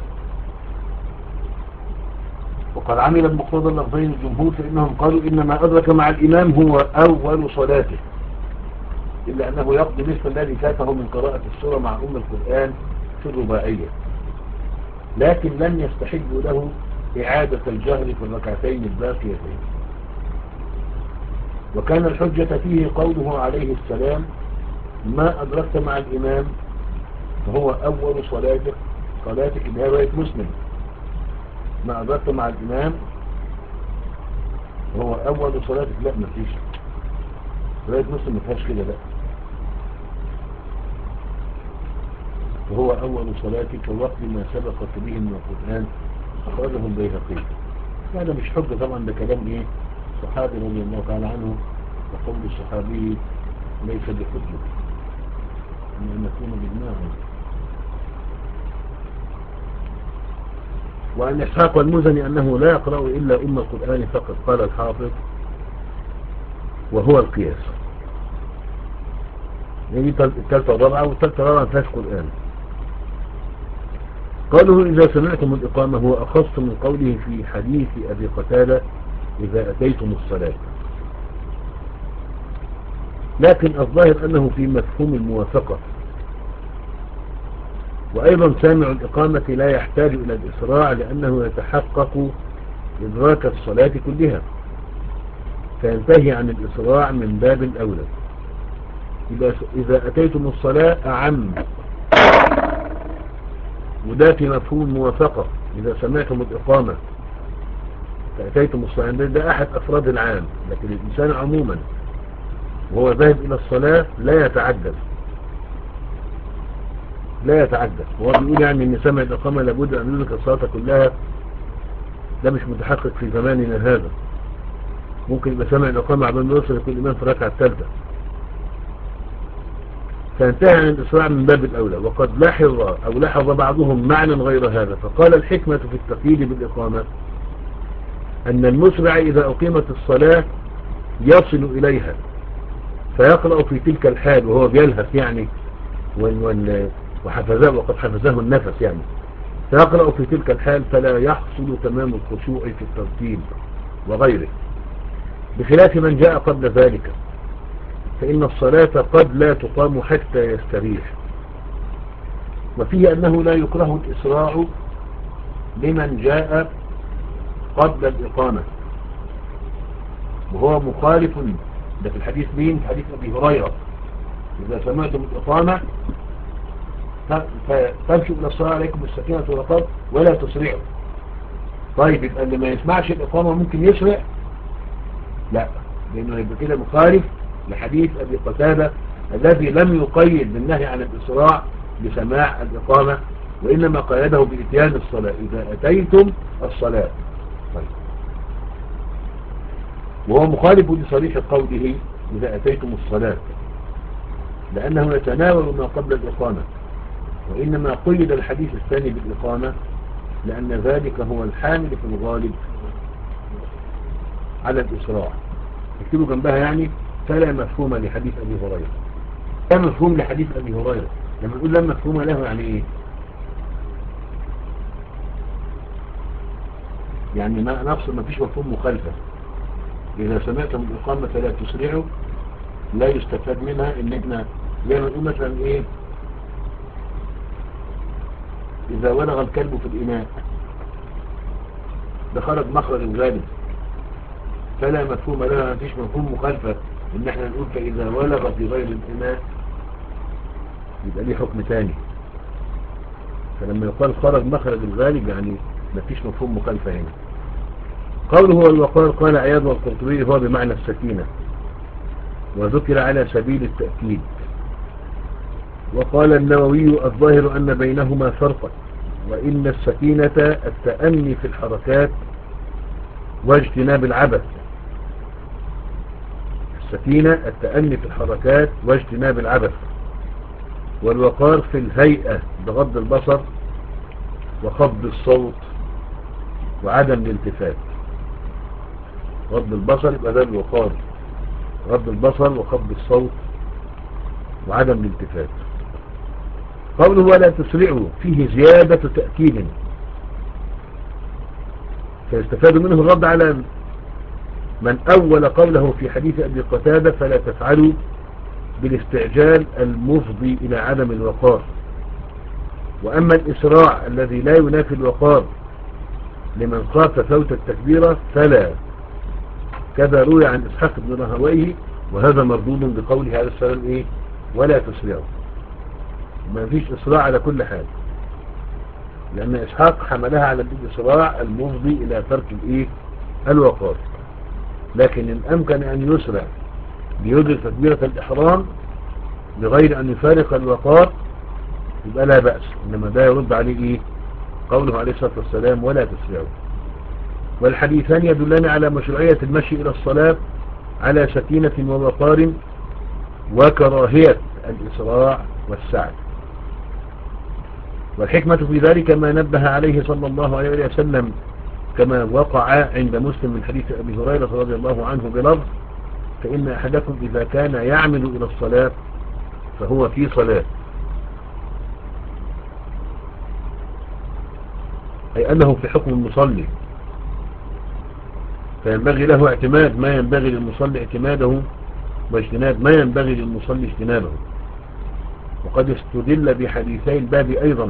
وقد عمل بمقتضى اللفظين الجمهور فإنهم قالوا إنما أدرك مع الإمام هو أول صلاته، إلا أنه يقضي مثل الذي فاته من قراءة السورة مع أم القرآن في الرباعية، لكن لم يستحب له إعادة الجهر في الركعتين الباقيتين. وكان الحجة فيه قوله عليه السلام ما أدركت مع الإمام فهو أول صلاتك صلاتك اللي هي رواية مسلم، ما أدركت مع الإمام هو أول صلاتك. لا مفيش رواية مسلم مفيهاش كده، لا وهو أول صلاتك وقت ما سبقت به من القرآن أخرجه البيهقي. هذا مش حجة طبعا، ده كلام إيه صحابي رضي الله تعالى عنه، وقول الصحابي ليس بحجة أن نكون بدماغه. وأن إسحاق والمزني أنه لا يقرأ إلا أم القرآن فقط، قال الحافظ وهو القياس. يعني الثالثة والرابعة، والثالثة والرابعة فيهاش قرآن. قالوا إذا سمعتم الإقامة هو أخص من قوله في حديث أبي قتادة إذا أتيتم الصلاة، لكن الظاهر أنه في مفهوم الموافقة. وأيضا سامع الإقامة لا يحتاج إلى الإسراع لأنه يتحقق إدراك الصلاة كلها، فينتهي عن الإسراع من باب الأولى. إذا أتيتم الصلاة أعم، وده في مفهوم الموافقة. إذا سمعتم الإقامة فأتيتم الصلاة، ده أحد أفراد العام، لكن الإنسان عموما وهو ذاهب إلى الصلاة لا يتعدد لا يتعدد وهو بيقول يعني إن سمع الإقامة لابد أن يدرك الصلاة كلها. ده مش متحقق في زماننا هذا. ممكن يبقى سمع الإقامة عبال ما يوصل يكون الإمام في الركعة الثالثة، فانتهى عن الإسراع من باب الأولى. وقد لاحظ أو لاحظ بعضهم معنى غير هذا، فقال الحكمة في التقييد بالإقامة أن المسرع إذا أقيمت الصلاة يصل إليها فيقرأ في تلك الحال وهو بيلهث يعني وحفظه وقد حفظه النفس يعني، فيقرأ في تلك الحال فلا يحصل تمام الخشوع في الترتيب وغيره، بخلاف من جاء قبل ذلك فإن الصلاة قد لا تقام حتى يستريح. وفيه أنه لا يكره الإسراع لمن جاء قبل الإقامة، وهو مخالف ده في الحديث مين؟ في حديث أبي هريرة إذا سمعتم الإقامة فامشوا إلى الصلاة عليكم بالسكينة والوقار ولا تسرعوا. طيب يبقى اللي ما يسمعش الإقامة ممكن يسرع؟ لا، لأنه يبقى كده مخالف لحديث أبي قتادة الذي لم يقيد بالنهي عن الإسراع بسماع الإقامة، وإنما قيده بإتيان الصلاة، إذا أتيتم الصلاة. طيب. وهو مخالف لصريح قوله إذا أتيتم الصلاة، لأنه يتناول ما قبل الإقامة، وإنما قيد الحديث الثاني بالإقامة لأن ذلك هو الحامل في الغالب على الإسراع. اكتبوا جنبها يعني فلا مفهوم لحديث أبي هريرة. لا مفهوم لحديث أبي هريرة، لما نقول لا مفهوم له يعني إيه؟ يعني ما نفس ما فيش مفهوم مخالفة. إذا سمعتم الإقامة فلا تسرعوا، لا يستفاد منها إن إحنا زي ما نقول مثلا إيه، إذا ولغ الكلب في الإناء ده خرج مخرج الغالب، فلا مفهوم له، ما فيش مفهوم مخالفة إن إحنا نقول فإذا ولغ في غير الإناء يبقى ليه حكم تاني. فلما يقال خرج مخرج الغالب يعني ما فيش مفهوم مخالفة هنا. قوله والوقار قال عياض والقرطبي هو بمعنى السكينة، وذكر على سبيل التأكيد. وقال النووي الظاهر أن بينهما فرقا، وإن السكينة التأني في الحركات واجتناب العبث. السكينة التأني في الحركات واجتناب العبث، والوقار في الهيئة بغض البصر وخفض الصوت وعدم الالتفات. غض البصر يبقى ده الوقار، غض البصر وخفض الصوت وعدم الالتفات. قوله ولا تسرعوا فيه زيادة تأكيد، فيستفاد منه الرد على من أول قوله في حديث أبي قتادة فلا تفعلوا بالاستعجال المفضي إلى عدم الوقار. وأما الإسراع الذي لا ينافي الوقار لمن خاف فوت التكبيرة فلا، كذا روي عن إسحاق بن راهويه، وهذا مردود بقوله عليه السلام إيه ولا تسرعوا. ما فيش إسراع على كل حال، لأن إسحاق حملها على الإسراع المفضي إلى ترك الإيه الوقار. لكن إن أمكن أن يسرع ليدرك تكبيرة الإحرام بغير أن يفارق الوقار يبقى لا بأس، إنما ده يرد عليه إيه قوله عليه الصلاة والسلام ولا تسرعوا. والحديثان يدلان على مشروعية المشي إلى الصلاة على سكينة ووقار وكراهية الإسراع والسعي. والحكمة في ذلك ما نبه عليه صلى الله عليه وسلم كما وقع عند مسلم من حديث أبي هريرة رضي الله عنه بلفظ فإن أحدكم إذا كان يعمل إلى الصلاة فهو في صلاة، أي أنه في حكم المصلي، فينبغي له اعتماد ما ينبغي للمصلي اعتماده واجتناب ما ينبغي للمصلي اجتنابه. وقد استدل بحديثي الباب أيضا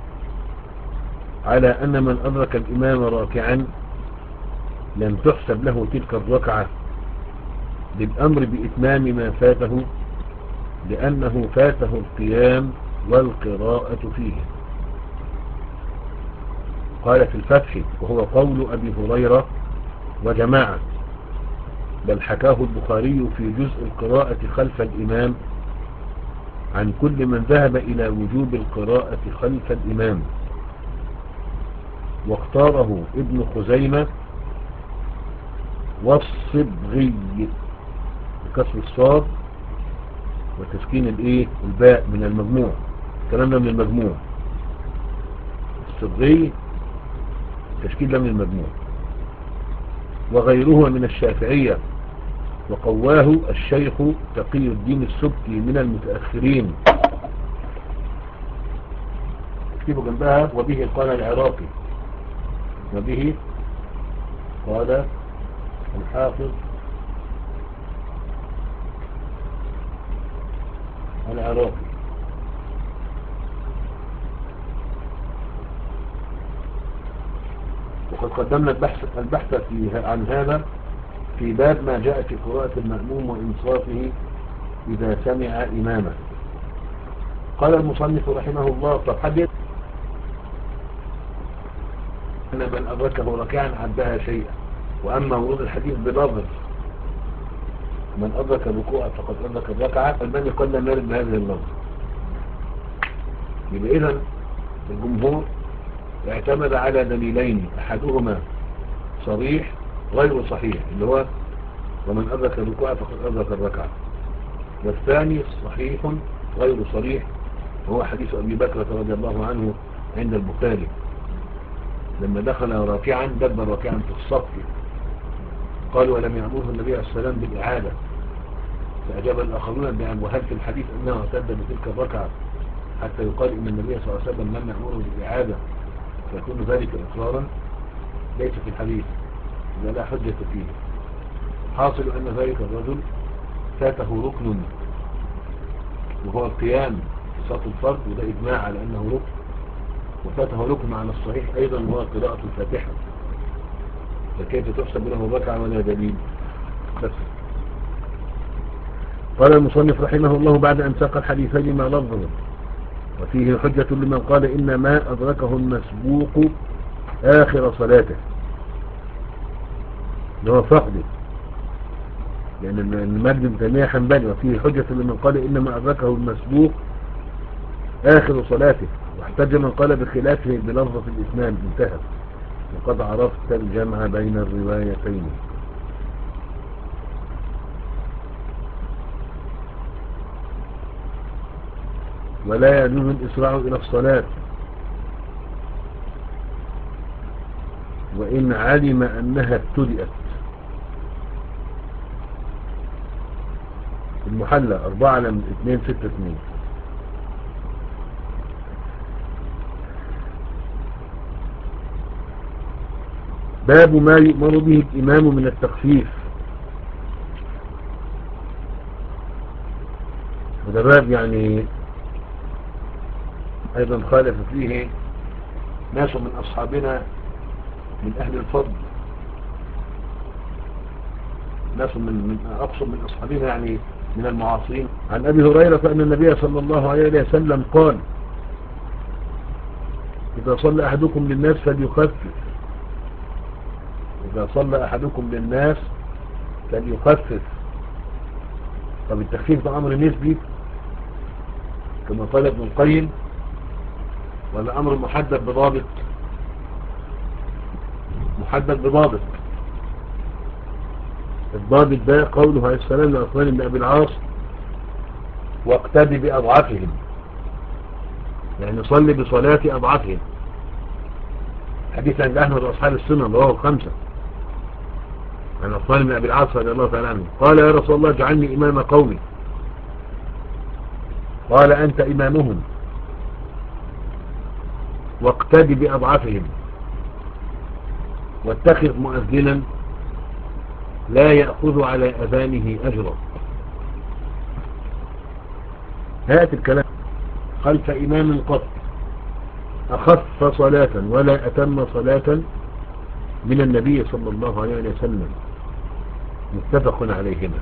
على أن من أدرك الإمام راكعا لم تحسب له تلك الركعة بالأمر بإتمام ما فاته، لأنه فاته القيام والقراءة فيه. قال في الفتح وهو قول أبي هريرة وجماعة، بل حكاه البخاري في جزء القراءة خلف الإمام عن كل من ذهب إلى وجوب القراءة خلف الإمام، واختاره ابن خزيمة والصبغي بكسر الصاد وتسكين الايه الباء من المجموع، الكلام ده من المجموع، الصبغي تشكيل ده من المجموع، وغيره من الشافعية، وقواه الشيخ تقي الدين السبكي من المتأخرين. اكتبوا جنبها وبه قال العراقي، وبه قال الحافظ العراقي. وقد قدمنا البحث, البحث في عن هذا في باب ما جاء في قراءة المأموم وإنصافه إذا سمع إمامه. قال المصنف رحمه الله طب حدث أن من أدركه ركعا عدها شيئا، وأما ورود الحديث بلفظ من أدرك الركوع فقد أدرك الركعة. الباني قال لا نرد بهذه اللفظ. يبقى إذن الجمهور اعتمد على دليلين، أحدهما صريح غير صحيح اللي هو ومن أدرك الركوع فقد أدرك الركعة، والثاني صحيح غير صريح وهو حديث أبي بكر رضي الله عنه عند البخاري لما دخل راكعا دب راكعا في الصف، قال ولم يأمره النبي عليه السلام بالإعادة، فأجاب الآخرون بأن وهل في الحديث أنه اعتد بتلك الركعة حتى يقال إن النبي صلى الله عليه وسلم لم يأمره بالإعادة فيكون ذلك إقرارا؟ ليس في الحديث، إذا لا حجة فيه. حاصل أن ذلك الرجل فاته ركن وهو القيام في صلاة الفرض، وده إجماع على أنه ركن، وفاته ركن على الصحيح أيضا وهو قراءة الفاتحة، فكيف تحسب له ركعة ولا دليل؟ بس. قال المصنف رحمه الله بعد أن ساق الحديثين ما لفظه وفيه حجة لمن قال إن ما أدركه المسبوق آخر صلاته اللي هو فقده، لأن المجد بن تيمية حنبلي. وفيه حجة لمن قال إن ما أدركه المسبوق آخر صلاته، واحتج من قال بخلافه بلفظة الإتمام. انتهى. وقد عرفت الجمع بين الروايتين. ولا يجوز الإسراع إلى الصلاة وإن علم أنها ابتدأت. المحلى أربعة لم اثنين ستة اثنين. باب ما يؤمر به الإمام من التخفيف. وده باب يعني أيضا خالف فيه ناس من أصحابنا من أهل الفضل، ناس من, من أقصد من أصحابنا يعني من المعاصرين، عن أبي هريرة فأن النبي صلى الله عليه وسلم قال إذا صلى أحدكم للناس فليخفف. إذا صلى أحدكم للناس فليخفف. طب التخفيف ده أمر نسبي كما قال ابن القيم ولا أمر محدد بضابط؟ محدد بضابط. الضابط ده قوله عليه السلام لعثمان بن أبي العاص واقتدي بأضعافهم، يعني صلي بصلاة أضعافهم. حديث عند أحمد وأصحاب السنة رواه الخمسة عن عثمان بن أبي العاص رضي الله تعالى عنه قال يا رسول الله اجعلني إمام قومي، قال أنت إمامهم واقتدي بأضعافهم واتخذ مؤذنا لا يأخذ على أذانه أجرا. هات الكلام خلف إمام قط أخف صلاة ولا أتم صلاة من النبي صلى الله عليه وسلم، متفق عليهما.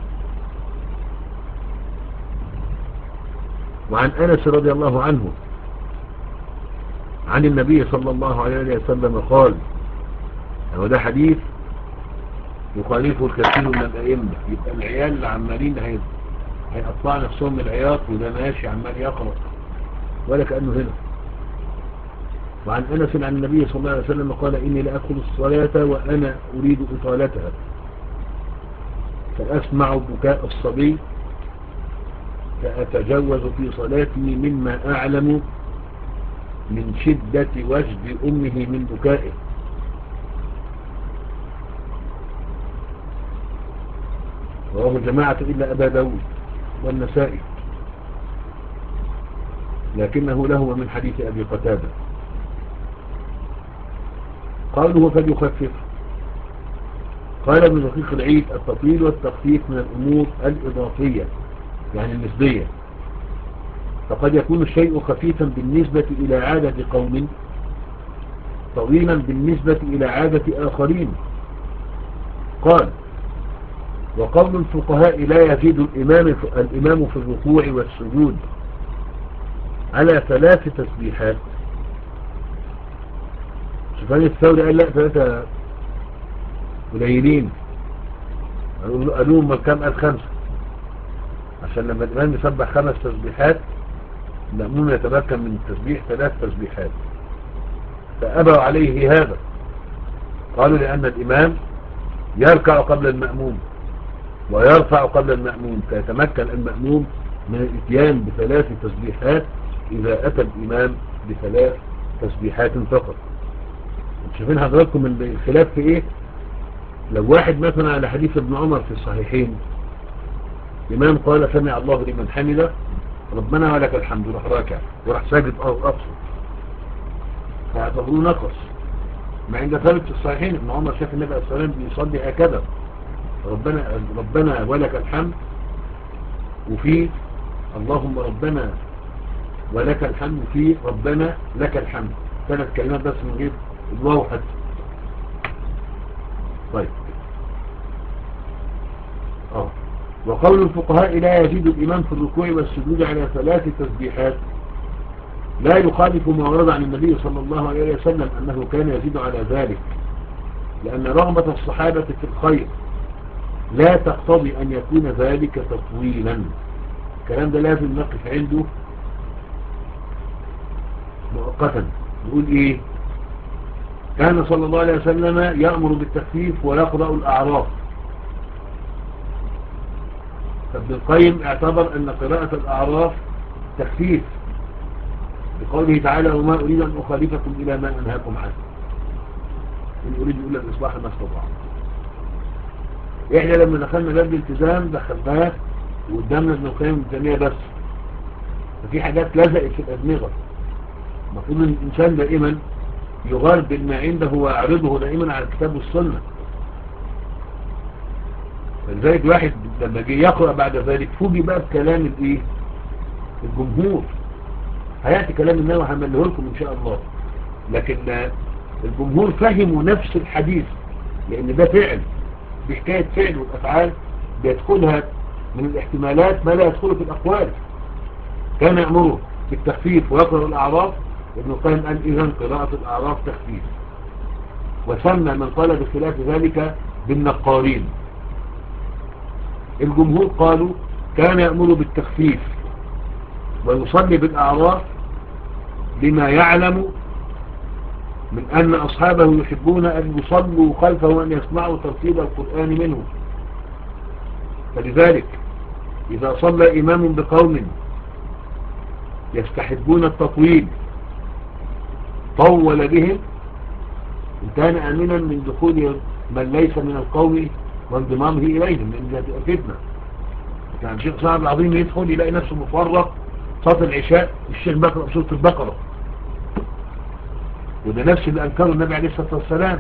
وعن أنس رضي الله عنه عن النبي صلى الله عليه وسلم قال، وده حديث يخالفه الكثير من الأئمة، يبقى العيال اللي عمالين هيقطع نفسهم من العياط وده ماشي عمال يقرأ ولا كأنه هنا. وعن أنس عن النبي صلى الله عليه وسلم قال إني لأدخل الصلاة وأنا أريد إطالتها فأسمع بكاء الصبي فأتجوز في صلاتي مما أعلم من شدة وجد أمه من بكائه. رواه جماعة إلا أبا داود والنسائي لكنه له من حديث أبي قتادة. قاله فليخفف. قال ابن دقيق العيد التطويل والتخفيف من الأمور الإضافية يعني النسبية، فقد يكون الشيء خفيفا بالنسبة إلى عادة قوم طويلا بالنسبة إلى عادة آخرين. قال وقول الفقهاء لا يزيد الإمام الإمام في الركوع والسجود على ثلاث تسبيحات. سفيان الثوري قال لا ثلاثة قليلين، قالوا ما كام؟ قال خمسة. عشان لما الإمام يسبح خمس تسبيحات المأموم يتمكن من التسبيح ثلاث تسبيحات، فأبوا عليه هذا، قالوا لأن الإمام يركع قبل المأموم ويرفع قبل المأموم، فيتمكن المأموم من الاتيان بثلاث تسبيحات إذا أتى الإمام بثلاث تسبيحات فقط. شايفين حضراتكم الخلاف في إيه؟ لو واحد مثلا على حديث ابن عمر في الصحيحين، الإمام قال سمع الله لمن حمده ربنا ولك الحمد، راح راكع وراح ساجد أقصى، فاعتبروه نقص، مع ان ثابت في الصحيحين ابن عمر شاف النبي عليه الصلاة والسلام بيصلي هكذا، ربنا ربنا ولك الحمد، وفي اللهم ربنا ولك الحمد، وفي ربنا لك الحمد، ثلاث كلمات بس من غير الواو حتى. طيب اه وقول الفقهاء لا يزيد الإمام في الركوع والسجود على ثلاث تسبيحات لا يخالف ما ورد عن النبي صلى الله عليه وسلم أنه كان يزيد على ذلك، لأن رغبة الصحابة في الخير لا تقتضي أن يكون ذلك تطويلا. الكلام ده لازم نقف عنده مؤقتا. نقول إيه؟ كان صلى الله عليه وسلم يأمر بالتخفيف ويقرأ الأعراف، فابن القيم اعتبر أن قراءة الأعراف تخفيف بقوله تعالى وما أريد أن أخالفكم إلى ما أنهاكم عنه إن أريد إلا الإصلاح ما استطاع. إحنا لما دخلنا باب الالتزام دخلناه وقدامنا ابن القيم الثانية بس، ففي حاجات لزقت في الأدمغة. المفروض أن الإنسان دائما يغرب ما عنده ويعرضه دائما على الكتاب والسنة. فلذلك الواحد لما جي يقرأ بعد ذلك فوجي بقى بكلام الإيه؟ الجمهور. هيأتي كلام النووي هعمله لكم إن شاء الله، لكن الجمهور فهموا نفس الحديث، لأن ده فعل بحكاية فعل، والأفعال بيدخلها من الاحتمالات ما لا يدخل في الأقوال. كان يأمره بالتخفيف ويقرأ الأعراف، ابن القيم قال إذن قراءة الأعراف تخفيف، وسمى من قال بخلاف ذلك بالنقارين. الجمهور قالوا كان يأمر بالتخفيف ويصلي بالأعراف بما يعلم من أن أصحابه يحبون أن يصلوا خلفه وأن يسمعوا ترتيب القرآن منه، فلذلك إذا صلى إمام بقوم يستحبون التطويل طول بهم كان آمنا من دخول من ليس من القوم وانضمامه إليهم، لأن ذات فتنة. كان شيخ صعب العظيم يدخل يلاقي نفسه مفرق صلاة العشاء الشيخ بقرأ بسورة البقرة، وده نفس اللي أنكره النبي عليه الصلاة والسلام.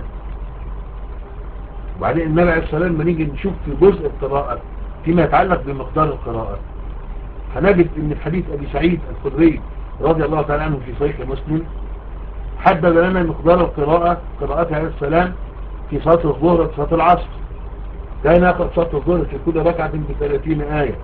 وبعدين النبي عليه الصلاة والسلام لما نيجي نشوف في جزء القراءة فيما يتعلق بمقدار القراءة، هنجد ان في حديث أبي سعيد الخدري رضي الله تعالى عنه في صحيح مسلم حدد لنا مقدار القراءة قراءته عليه السلام في صلاة الظهر وصلاة العصر. كان يقرأ صلاة الظهر في كل ركعة بثلاثين آية،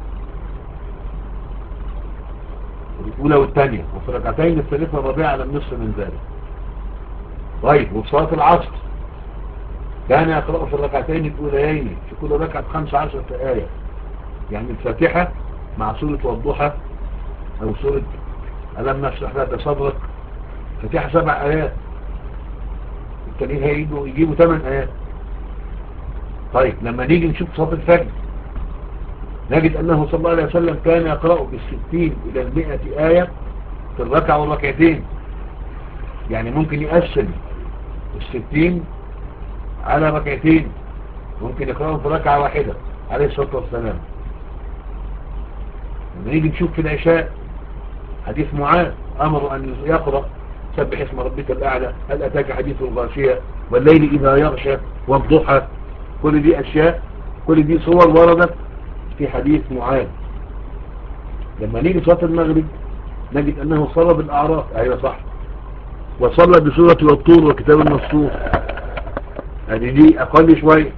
الأولى والثانية، وفي ركعتين الثالثة والرابعة على النصف من ذلك. طيب وفي صلاة العصر كان يقرأ في الركعتين الأوليين في كل ركعة بخمس عشرة آية، يعني الفاتحة مع سورة والضحى أو سورة ألم نشرح لك صدرك، فاتحة سبع آيات، التانيين هيجوا يجيبوا ثمان آيات. طيب لما نيجي نشوف صلاة الفجر نجد أنه صلى الله عليه وسلم كان يقرأ بالستين إلى المئة آية في الركعة والركعتين، يعني ممكن يقسم الستين على ركعتين، ممكن يقرأهم في ركعة واحدة عليه الصلاة والسلام. لما نيجي نشوف في العشاء حديث معاذ أمر أن يقرأ سبح اسم ربك الأعلى، هل أتاك حديث الغاشية، والليل إذا يغشى، والضحى، كل دي أشياء، كل دي صور وردت في حديث معاذ. لما نيجي صلاة المغرب نجد أنه صلى بالأعراف، أيوة صح، وصلى بسورة والطور وكتاب المسطور، هذه دي أقل شوية،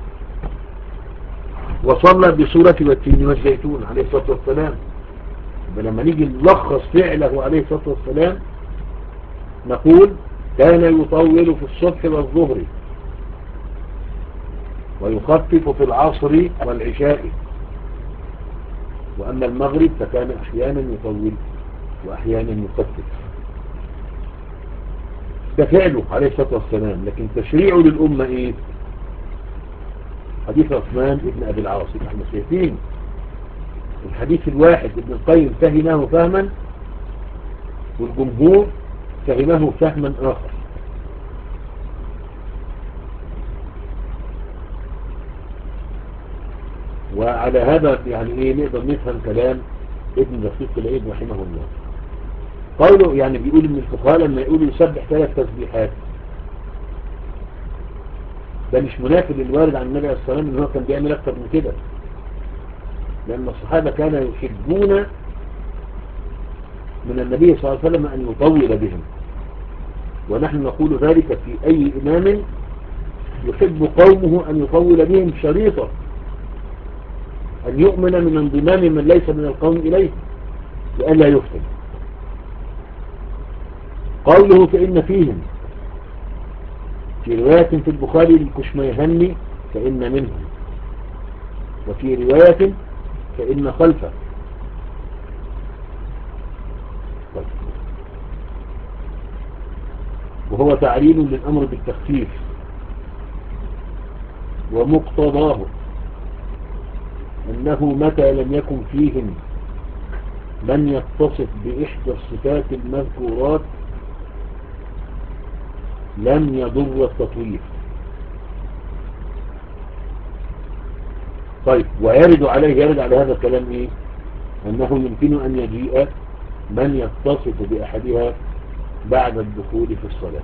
وصلى بسورة والتين والزيتون عليه الصلاة والسلام. لما نيجي نلخص فعله عليه الصلاة والسلام نقول كان يطول في الصبح والظهر ويخفف في العصر والعشاء وأما المغرب فكان أحيانا يطول وأحيانا يخفف. ده فعله عليه الصلاة والسلام. لكن تشريعه للأمة إيه؟ حديث عثمان ابن أبي العاص. احنا شايفين الحديث الواحد ابن القيم فهمه فهما والجمهور فهمه فهما آخر. وعلى هذا يعني ايه نقدر نفهم كلام ابن دقيق العيد رحمه الله. قوله يعني بيقول ان الفقهاء لما يقولوا يسبح ثلاث تسبيحات ده مش منافي للوارد عن النبي عليه الصلاة والسلام ان هو كان بيعمل اكتر من كده، لان الصحابة كانوا يحبون من النبي صلى الله عليه وسلم ان يطول بهم، ونحن نقول ذلك في اي امام يحب قومه ان يطول بهم شريطة أن يؤمن من انضمام من ليس من القوم إليه لئلا يفتن. قوله فإن فيهم في رواية في البخاري للكشميهني فإن منهم، وفي رواية فإن خلفه. طيب. وهو تعليل للأمر بالتخفيف ومقتضاه أنه متى لم يكن فيهم من يتصف بإحدى الصفات المذكورات لم يضر التطوير. طيب. ويرد عليه يرد على هذا الكلام إيه؟ أنه يمكن أن يجيء من يتصف بأحدها بعد الدخول في الصلاة.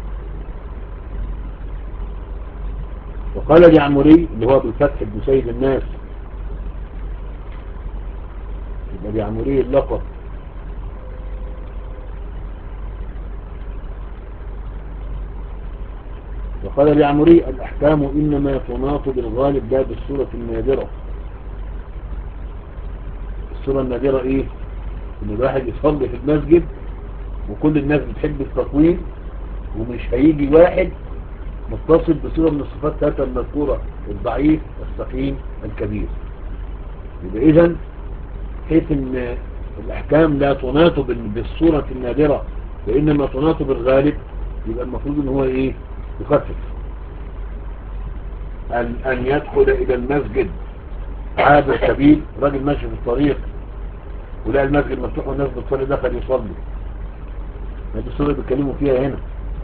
وقال اليعمري اللي هو بالفتح ابن سيد الناس، يبقى اليعمري اللقب، وقال اليعمري الأحكام إنما تناط بالغالب لا بالصورة النادرة. الصورة النادرة إيه؟ إن الواحد يصلي في المسجد وكل الناس بتحب التطويل ومش هيجي واحد متصل بصورة من الصفات الثلاثة المذكورة: الضعيف، السقيم، الكبير. يبقى إذن حيث إن الأحكام لا تناط بالصورة النادرة وإنما تناط بالغالب، يبقى المفروض إن هو إيه؟ يخفف. أن, أن يدخل إلى المسجد عابر سبيل، راجل ماشي في الطريق ولقى المسجد مفتوح والناس بتصلي دخل يصلي. هذه الصورة اللي بيتكلموا فيها هنا.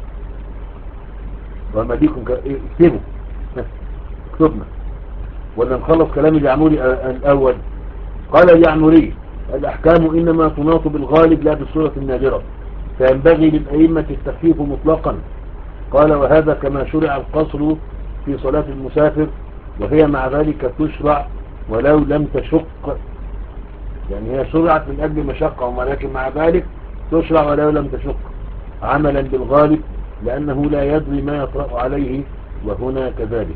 وما ديكم اكتبوا اكتبنا ولا نخلص كلام اليعمري الأول. قال اليعمري الأحكام إنما تناط بالغالب لا بالصورة النادرة، فينبغي للأئمة التخفيف مطلقا. قال وهذا كما شرع القصر في صلاة المسافر، وهي مع ذلك تشرع ولو لم تشق. يعني هي شرعت من أجل مشقة، ولكن مع ذلك تشرع ولو لم تشق عملا بالغالب، لأنه لا يدري ما يطرأ عليه، وهنا كذلك.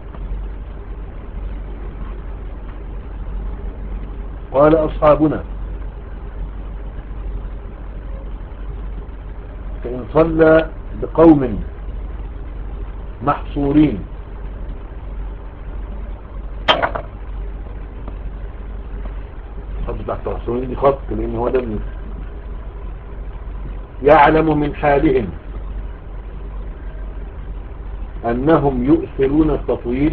قال أصحابنا فإن صلى بقوم محصورين خط تحت محصورين دي خط لأن هو ده يعلم من حالهم أنهم يؤثرون التطويل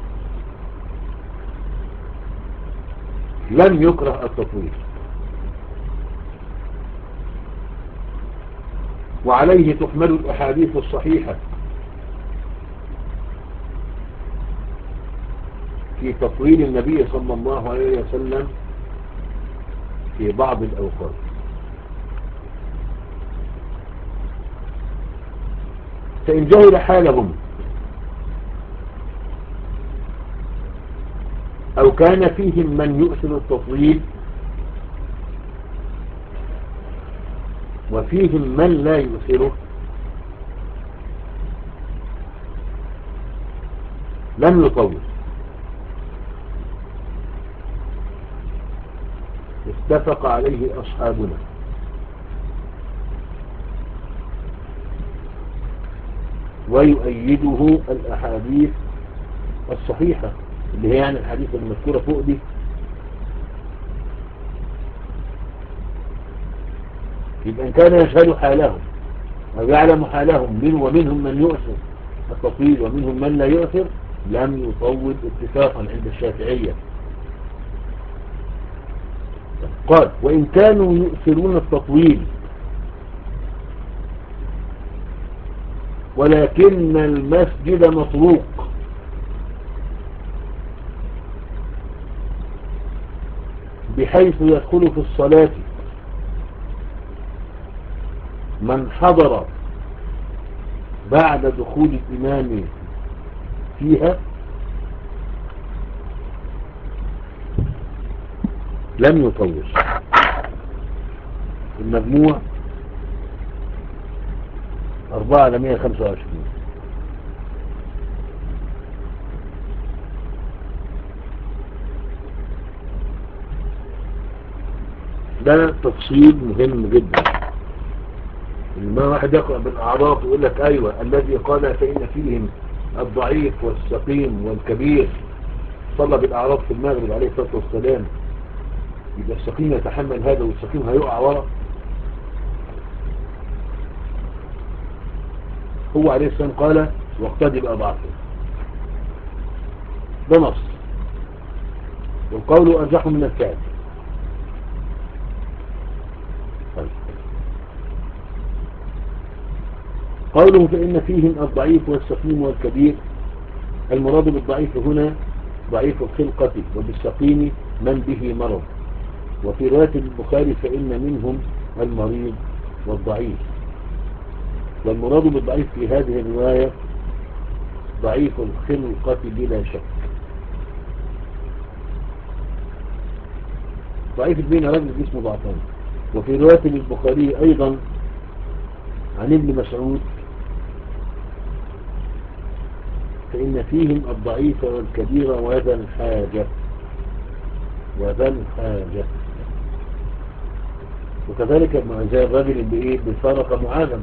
لم يكره التطويل، وعليه تحمل الأحاديث الصحيحة في تطويل النبي صلى الله عليه وسلم في بعض الأوقات. فإن جهل حالهم أو كان فيهم من يؤثر التطويل وفيهم من لا يؤثره لم يطول. اتفق عليه أصحابنا. ويؤيده الأحاديث الصحيحة اللي هي يعني الحديث المذكورة فوق دي يبقى إن كان يشهد حالهم أو يعلم حالهم من ومنهم من يؤثر التطويل ومنهم من لا يؤثر لم يطول اتفاقا عند الشافعية. قال وإن كانوا يؤثرون التطويل ولكن المسجد مطروق بحيث يدخل في الصلاة من حضر بعد دخول الإمام فيها لم يطول. المجموع أربعة على مئة وخمسة وعشرين. ده تفصيل مهم جدا. لما واحد يقرأ بالأعراض ويقول لك أيوة الذي قال فإن فيهم الضعيف والسقيم والكبير صلى بالأعراض في المغرب عليه الصلاة والسلام، يبقى السقيم يتحمل هذا والسقيم هيقع ورا. هو عليه السلام قال واقتدي بأضعفه، ده نص، والقول أرجح من الفعل. طيب. قوله فإن فيهم الضعيف والسقيم والكبير، المراد بالضعيف هنا ضعيف الخلقة، وبالسقيم من به مرض. وفي رواية البخاري فإن منهم المريض والضعيف، والمراد بالضعيف في هذه الرواية ضعيف الخلقة بلا شك. ضعيف بين رجل اسمه ضعفان. وفي رواية البخاري أيضا عن ابن مسعود فإن فيهم الضعيف والكبير وذا الحاجة وذا الحاجة. وكذلك زي الرجل اللي ايه بفارق معاذا.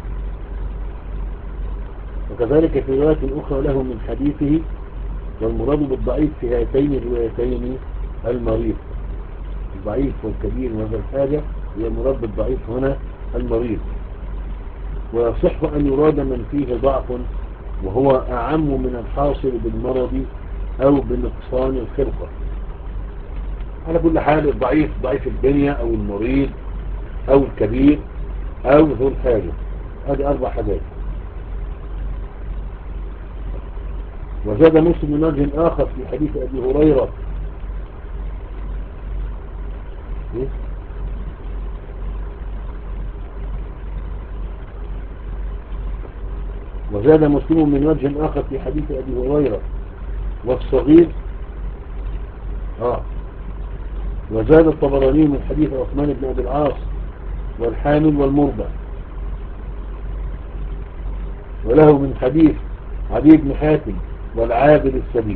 وكذلك في رواية أخرى له من حديثه والمراد بالضعيف في هاتين الروايتين المريض. الضعيف والكبير وذا الحاجة هي المراد بالضعيف هنا المريض. ويصح أن يراد من فيه ضعف وهو أعم من الحاصل بالمرض أو بنقصان الخلقة. على كل حال الضعيف ضعيف الدنيا أو المريض أو الكبير أو ذو الحاجة. هذه أربع حاجات. وزاد مسلم من وجه آخر في حديث أبي هريرة إيه؟ وزاد مسلم من وجه آخر في حديث أبي هريرة والصغير آه وزاد الطبراني من حديث عثمان بن أبي العاص والحامل والمرضع. وله من حديث عدي بن حاتم والعابر السبيل.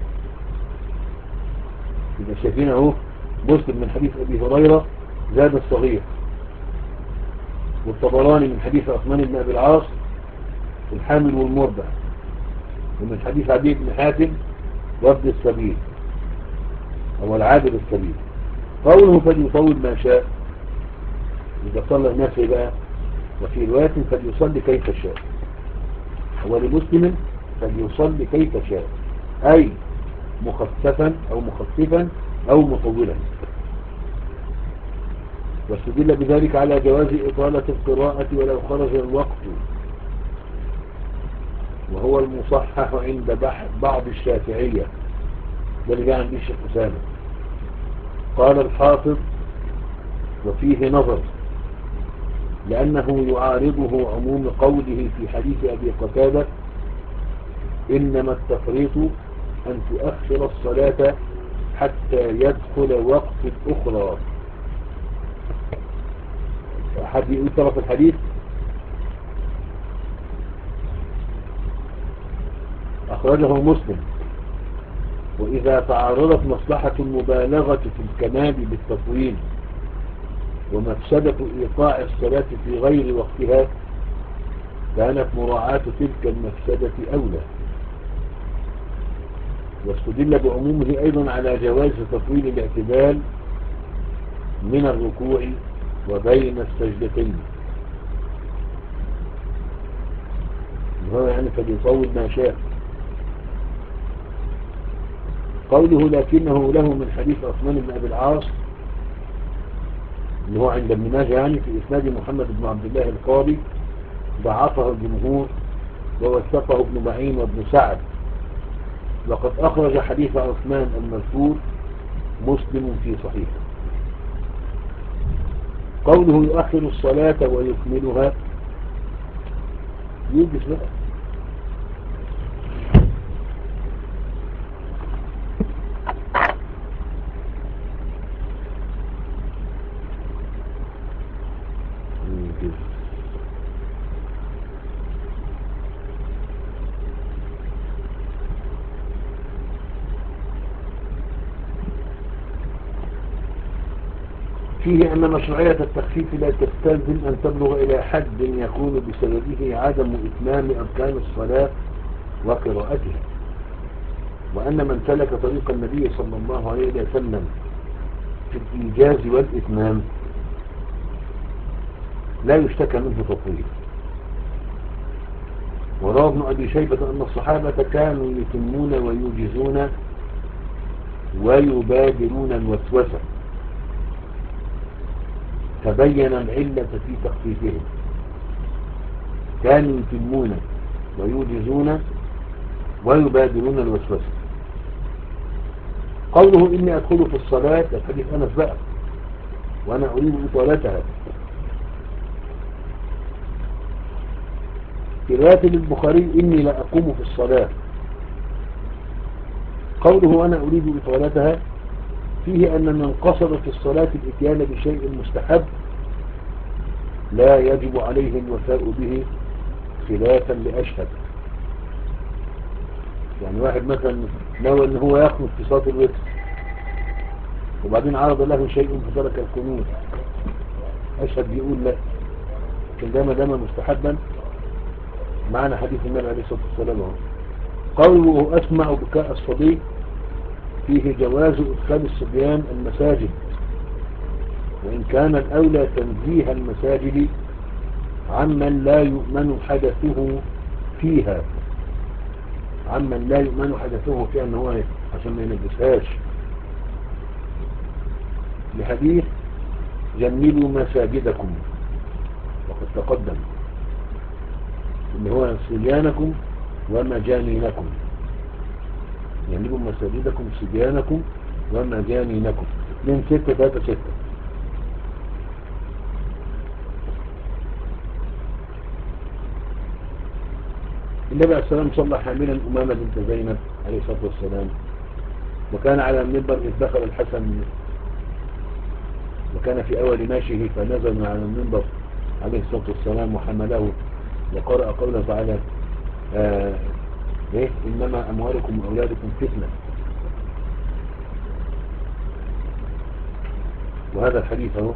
يبقى شايفين اهو مسلم من حديث أبي هريرة زاد الصغير، والطبراني من حديث عثمان بن أبي العاص الحامل والمرضع، ومن حديث عدي بن حاتم وابن السبيل أو العابر السبيل. قوله فليطول ما شاء، إذا صلى الناس بقى. وفي رواية فليصلي كيف شاء. هو لمسلم فليصلي كيف شاء، أي مخففا أو مخففا أو مطولا. واستدل بذلك على جواز إطالة القراءة ولو خرج الوقت، وهو المصحح عند بعض الشافعية. ده اللي جاء عند الشيخ أسامة. قال الحافظ وفيه نظر، لأنه يعارضه عموم قوله في حديث أبي قتادة إنما التفريط أن تؤخر الصلاة حتى يدخل وقت الأخرى. أحد يقول طرف الحديث أخرجه مسلم. وإذا تعارضت مصلحة المبالغة في الكمال بالتطويل ومفسدة إيقاع الصلاة في غير وقتها كانت مراعاة تلك المفسدة أولى. واستدل بعمومه أيضا على جواز تطويل الاعتدال من الركوع وبين السجدتين، هو يعني فليطول ما شاء. قوله لكنه له من حديث عثمان بن أبي العاص اللي هو عند ابن ماجه يعني في إسناد محمد بن عبد الله القاضي ضعفه الجمهور ووثقه ابن معين وابن سعد، وقد أخرج حديث عثمان المذكور مسلم في صحيحه. قوله يؤخر الصلاة ويكملها يوجد بقى فيه أن مشروعية التخفيف لا تستلزم أن تبلغ إلى حد يكون بسببه عدم إتمام أركان الصلاة وقراءتها، وأن من سلك طريق النبي صلى الله عليه وسلم في الإيجاز والإتمام لا يشتكى منه تطويل. وروى ابن أبي شيبة أن الصحابة كانوا يتمون ويوجزون ويبادرون الوسوسة، تبين العلة في تخفيفهم، كانوا يتمون ويوجزون ويبادرون الوسوسة. قوله إني أدخل في الصلاة الحديث أنس بقى وأنا أريد إطالتها، في رواية البخاري إني لا أقوم في الصلاة. قوله أنا أريد إطالتها فيه أن من قصد في الصلاة الإتيان بشيء مستحب لا يجب عليه الوفاء به خلافا لأشهد. يعني واحد مثلا نوى أن هو يخلط في صلاة الوتر وبعدين عرض له شيء فترك القنوت، أشهد بيقول لا، لكن ده ما دام مستحبا معنا حديث النبي عليه الصلاة والسلام. قوله أسمع بكاء الصبي فيه جواز إدخال الصبيان المساجد، وإن كان الأولى تنزيه المساجد عمن لا يؤمن حدثه فيها، عمن لا يؤمن حدثه فيها أنه هو عشان ما ينجسهاش، لحديث جملوا مساجدكم وقد تقدم إن هو صبيانكم ومجانينكم، جملوا مساجدكم صبيانكم ومجانينكم من ستة ثلاثة ستة. النبي عليه السلام صلى حاملا أمامة بنت زينب عليه الصلاة والسلام، وكان على المنبر إذ دخل الحسن، وكان في أول ماشيه فنزل من على المنبر عليه الصلاة والسلام وحمله وقرأ قوله تعالى آه إيه إنما أموالكم وأولادكم فتنة. وهذا الحديث هو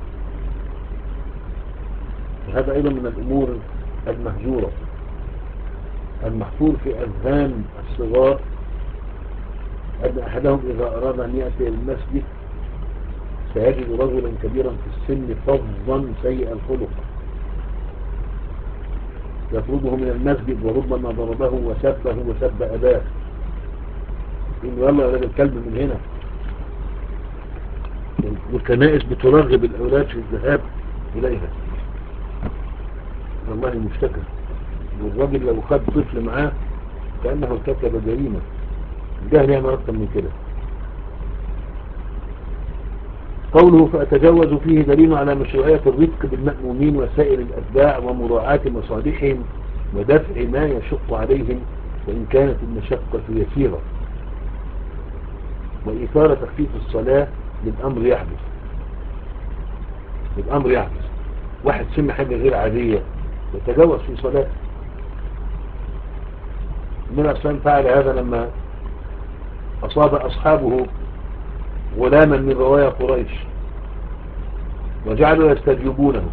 هذا أيضا من الأمور المهجورة المحفور في أذهان الصغار، أن أحدهم إذا أراد أن يأتي المسجد سيجد رجلا كبيرا في السن فظا سيء الخلق يطرده من المسجد وربما ضربه وسبه وسب أباه، إن والله يا الكلب من هنا. والكنائس بترغب الأولاد في الذهاب إليها، والله مشتكى. والراجل لو خد طفل معاه كأنه ارتكب جريمة، الجهل يعني أكثر من كده. قوله فأتجوز فيه دليل على مشروعية الرفق بالمأمومين وسائر الأتباع ومراعاة مصالحهم ودفع ما يشق عليهم وإن كانت المشقة يسيرة، وإثارة تخفيف الصلاة للأمر يحدث للأمر يحدث واحد سمع حاجة غير عادية يتجوز في صلاة. النبي عليه الصلاة فعل هذا لما أصاب أصحابه غلاما من رواية قريش وجعلوا يستجيبونه،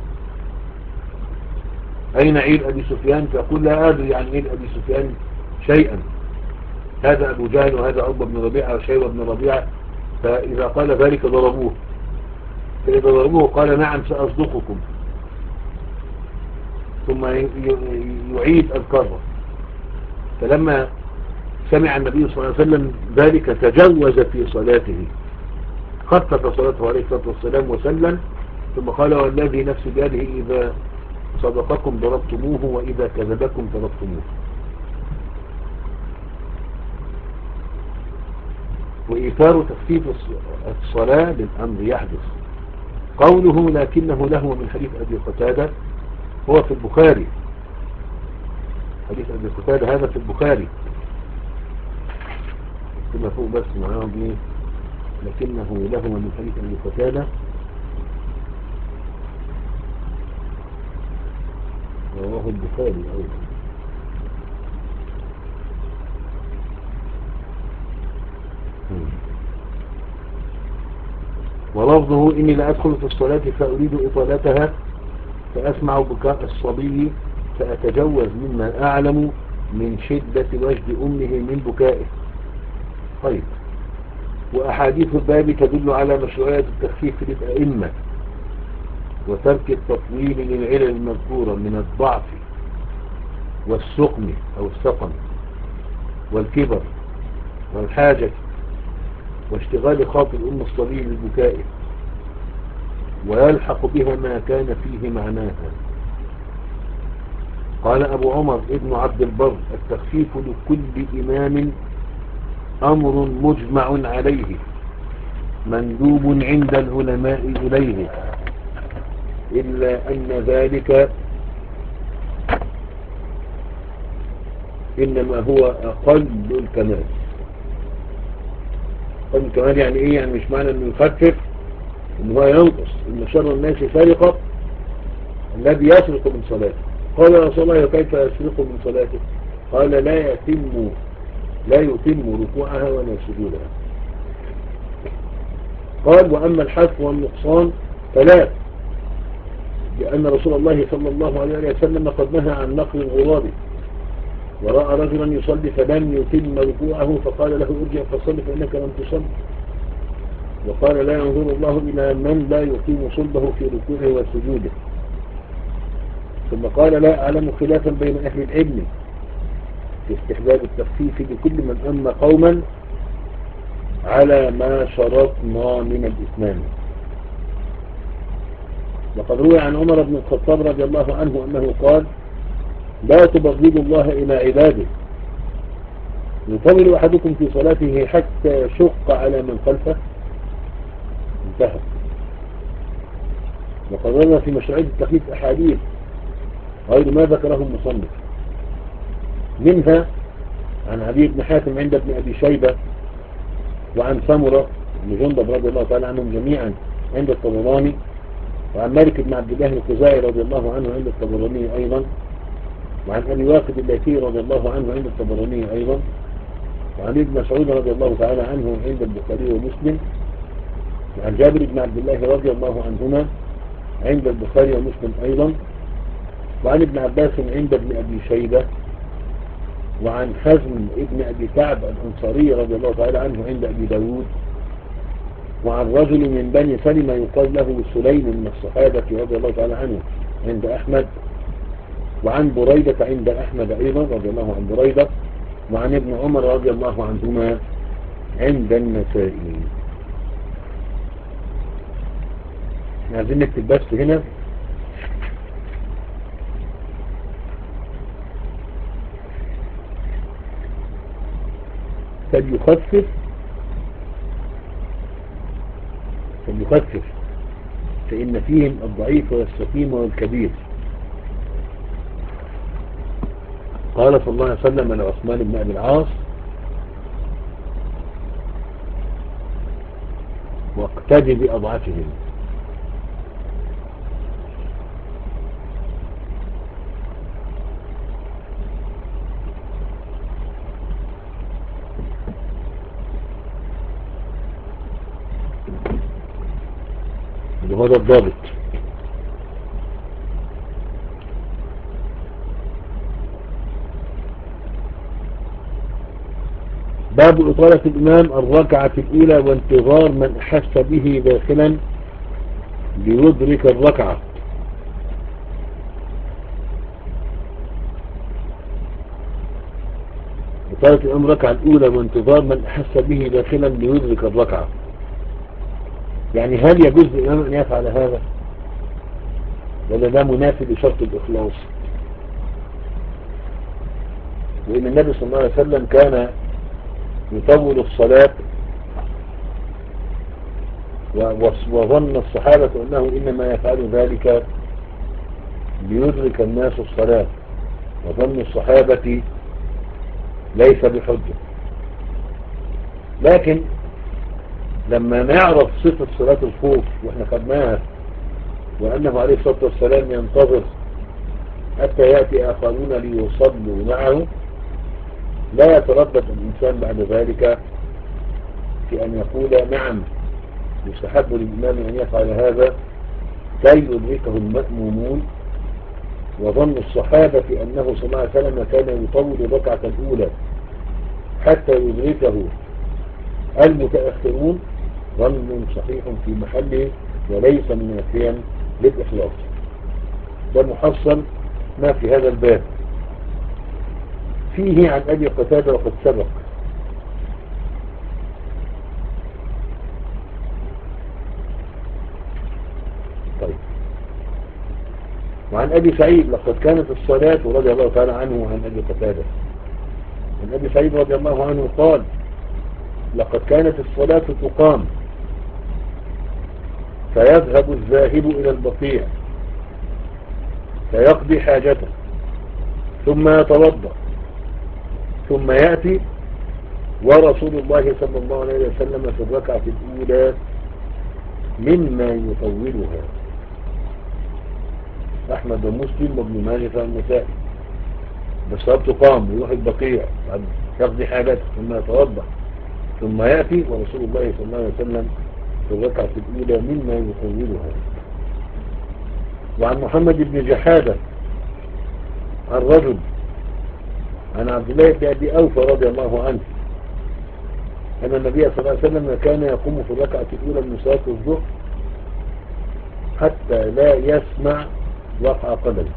أين عيد أبي سفيان؟ فأقول لا أدري عن عيد أبي سفيان شيئا، هذا أبو جهل وهذا عقبة بن ربيعة وشيبة بن ربيعة، فإذا قال ذلك ضربوه. فإذا ضربوه قال نعم سأصدقكم، ثم يعيد الكرة. فلما سمع النبي صلى الله عليه وسلم ذلك تجوز في صلاته، خفف صلاته عليه الصلاة والسلام وسلم، ثم قال والذي نفس بيده إذا صدقكم ضربتموه وإذا كذبكم ضربتموه. وإيثار تخفيف الصلاة للأمر يحدث. قوله لكنه له من حديث أبي قتادة هو في البخاري، حديث أبي قتادة هذا في البخاري كما فوق بس معاهم ايه، لكنه له من حديث أبي قتادة رواه البخاري أيضا. ولفظه إني لا أدخل في الصلاة فأريد إطالتها فأسمع بكاء الصبي فأتجوز مما أعلم من شدة وجد أمه من بكائه. طيب، وأحاديث الباب تدل على مشروعية التخفيف للأئمة وترك التطويل للعلل المذكورة من الضعف والسقم أو السقم والكبر والحاجة واشتغال خاطر الأم الصبي للبكاء، ويلحق بها ما كان فيه معناها. قال أبو عمر ابن عبد البر التخفيف لكل إمام أمر مجمع عليه مندوب عند العلماء إليه، إلا أن ذلك إنما هو أقل الكمال. أقل الكمال يعني إيه؟ يعني مش معنى أنه يخفف أنه هو ينقص. إن شر الناس سارقة الذي يسرق من صلاته. قال يا رسول الله كيف يسرق من صلاته؟ قال لا يتم لا يتم ركوعها ولا سجودها. قال وأما الحذف والنقصان فلا، لأن رسول الله صلى الله عليه وسلم قد نهى عن نقل الغراب، ورأى رجلا يصلي فلم يتم ركوعه فقال له ارجع فصلي فإنك لم تصلي. وقال لا ينظر الله إلى من لا يقيم صلبه في ركوعه وسجوده. ثم قال لا أعلم خلافا بين أهل العلم في استحباب التخفيف لكل من أما قوما على ما شرطنا من الإتمام. وقد روي عن عمر بن الخطاب رضي الله عنه أنه قال لا تبغضوا الله إلى عباده، يطول أحدكم في صلاته حتى يشق على من خلفه. انتهى. وقد روى في مشروعية التخفيف أحاديث غير ما ذكره المصنف، منها عن عدي بن حاتم عند ابن أبي شيبة، وعن سمرة بن جندب رضي الله تعالى عنهم جميعا عند الطبراني، وعن مالك بن عبد الله الخزاعي رضي الله عنه عند الطبراني أيضا، وعن أبي واقد الليثي رضي الله عنه عند الطبراني أيضا، وعن ابن مسعود رضي الله تعالى عنه عند البخاري ومسلم، وعن جابر بن عبد الله رضي الله عنهما عند البخاري ومسلم أيضا، وعن ابن عباس عند ابن أبي شيبة، وعن حزم ابن أبي كعب الأنصاري رضي الله تعالى عنه عند أبي داود، وعن رجل من بني سلمة يقال له سليم من الصحابة رضي الله تعالى عنه عند أحمد، وعن بريدة عند أحمد أيضا رضي الله عن بريدة، وعن ابن عمر رضي الله عنهما عند النسائي. عايزين نكتب بس هنا فليخفف فليخفف فإن فيهم الضعيف والسقيم والكبير. قال صلى الله عليه وسلم لعثمان بن أبي العاص واقتدي بأضعافهم. وهذا الضابط. باب إطالة الإمام الركعة الأولى وانتظار من أحس به داخلا ليدرك الركعة. وقالت الإمام الركعة الأولى وانتظار من أحس به داخلا ليدرك الركعة. يعني هل يجوز للإمام أن يفعل هذا ولا ده منافي لشرط الإخلاص؟ وإن النبي صلى الله عليه وسلم كان يطول الصلاة وظن الصحابة أنه إنما يفعل ذلك ليدرك الناس الصلاة، وظن الصحابة ليس بحجة. لكن لما نعرف صفة صلاة الخوف واحنا خدناها، وأنه عليه الصلاة والسلام ينتظر حتى يأتي آخرون ليصلوا معه، لا يتردد الإنسان بعد ذلك في أن يقول نعم يستحب للإمام أن يفعل هذا كي يدركه المأمومون. وظن الصحابة أنه صلى الله عليه وسلم كان يطول الركعة الأولى حتى يدركه المتأخرون ظن صحيح في محله وليس منافيا للإخلاص. ده محصل ما في هذا الباب. فيه عن أبي قتادة وقد سبق. طيب، وعن أبي سعيد لقد كانت الصلاة رضي الله تعالى عنه وعن أبي قتادة. عن أبي سعيد رضي الله عنه قال لقد كانت الصلاة تقام فيذهب الذاهب إلى البقيع فيقضي حاجته ثم يتوضأ ثم يأتي ورسول الله صلى الله عليه وسلم في الركعة الأولى مما يطولها. أحمد ومسلم وابن ماجه والنسائي. بالصلاة تقام ويروح البقيع يقضي حاجته ثم يتوضأ ثم يأتي ورسول الله صلى الله عليه وسلم في الركعة الأولى مما يطولها. وعن محمد بن جحادة عن رجل عن عبد الله بن أبي أوفى رضي الله عنه أن النبي صلى الله عليه وسلم كان يقوم في الركعة الأولى من صلاة الظهر حتى لا يسمع وقع قدمه.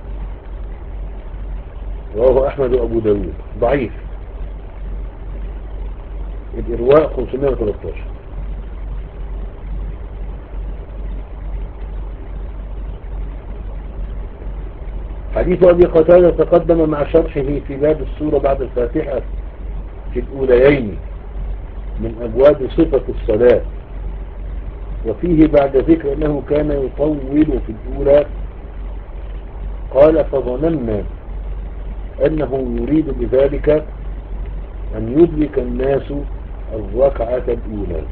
رواه أحمد وأبو داود. ضعيف. الإرواء خمسمائة وثلاثة عشر. حديث أبي قتادة تقدم مع شرحه في باب السورة بعد الفاتحة في الأوليين من أبواب صفة الصلاة، وفيه بعد ذكر أنه كان يطول في الأولى قال فظننا أنه يريد بذلك أن يدرك الناس الركعة الأولى.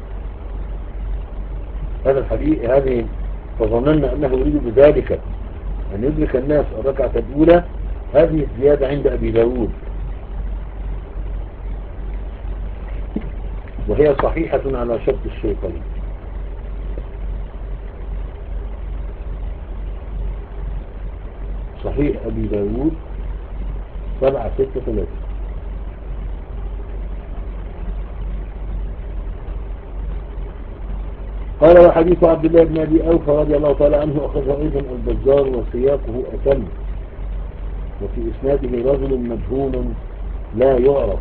هذا الحديث هذه فظننا أنه يريد بذلك أن يدرك الناس الركعة الأولى، هذه الزيادة عند أبي داود وهي صحيحة على شرط الشيخين. صحيح أبي داود سبعة ستة ثلاثة. قال وحديث عبد الله بن أبي أوفى رضي الله تعالى عنه أخذه أيضا البزار وسياقه أتم، وفي إسناده رجل مجهول لا يعرف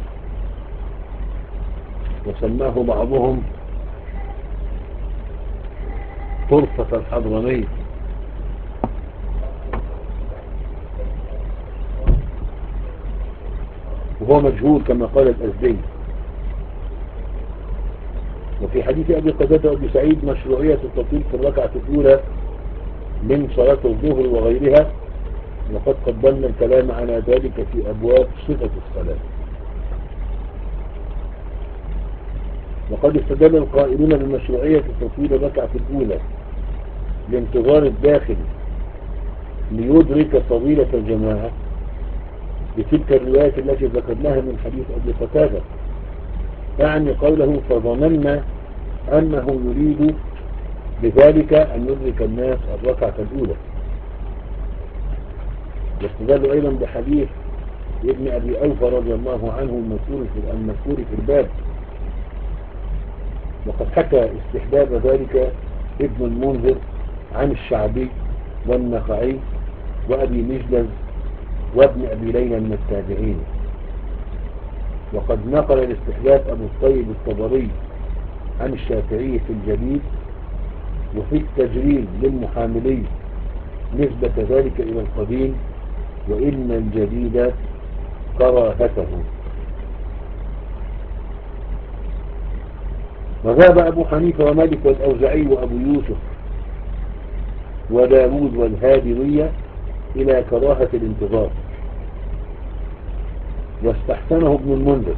وسماه بعضهم طرفة الحضرمي، وهو مجهول كما قال الأزدي. وفي حديث أبي قتادة وأبي سعيد مشروعية التطويل في الركعة الأولى من صلاة الظهر وغيرها، وقد قدمنا الكلام على ذلك في أبواب صفة الصلاة. وقد استدل القائلون بمشروعية تطويل الركعة الأولى لانتظار الداخل ليدرك طويلة الجماعة بتلك الروايات التي ذكرناها من حديث أبي قتادة، يعني قوله فظننا أنه يريد بذلك أن يدرك الناس الركعة الأولى. واستدل أيضا بحديث ابن أبي أوفى رضي الله عنه المذكور في الباب، وقد حكى استحباب ذلك ابن المنذر عن الشعبي والنخعي وأبي مجلز وابن أبي ليلى من التابعين. وقد نقل الاستحباب أبو الطيب الطبري عن الشافعي في الجديد وفي التجريد للمحاملي نسبة ذلك إلى القديم، وإن الجديد كراهته. وذهب أبو حنيفة ومالك والأوزعي وأبو يوسف وداود والهادوية إلى كراهة الانتظار، واستحسنه ابن المنذر،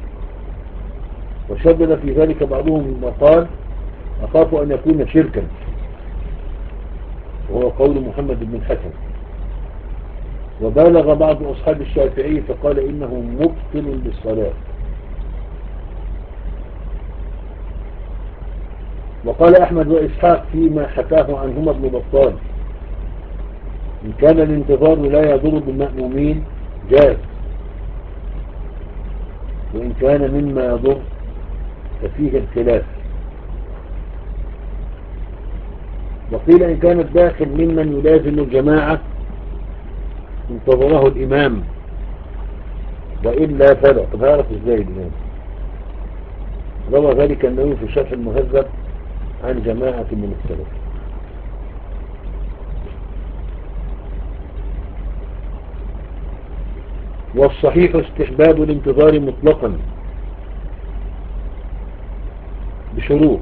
وشدد في ذلك بعضهم وقال أخاف أن يكون شركا، وهو قول محمد بن الحسن. وبالغ بعض أصحاب الشافعي فقال إنه مبطل للصلاة. وقال أحمد وإسحاق فيما حكاه عنهما ابن بطال إن كان الانتظار لا يضر بالمأمومين جاز، وإن كان مما يضر ففيه الخلاف. وقيل إن كان الداخل ممن يلازم الجماعة انتظره الإمام، وإلا فلا. طب هعرف إزاي الإمام؟ روى ذلك النووي في شرح المهذب عن جماعة من السلف. والصحيح استحباب الانتظار مطلقا بشروط: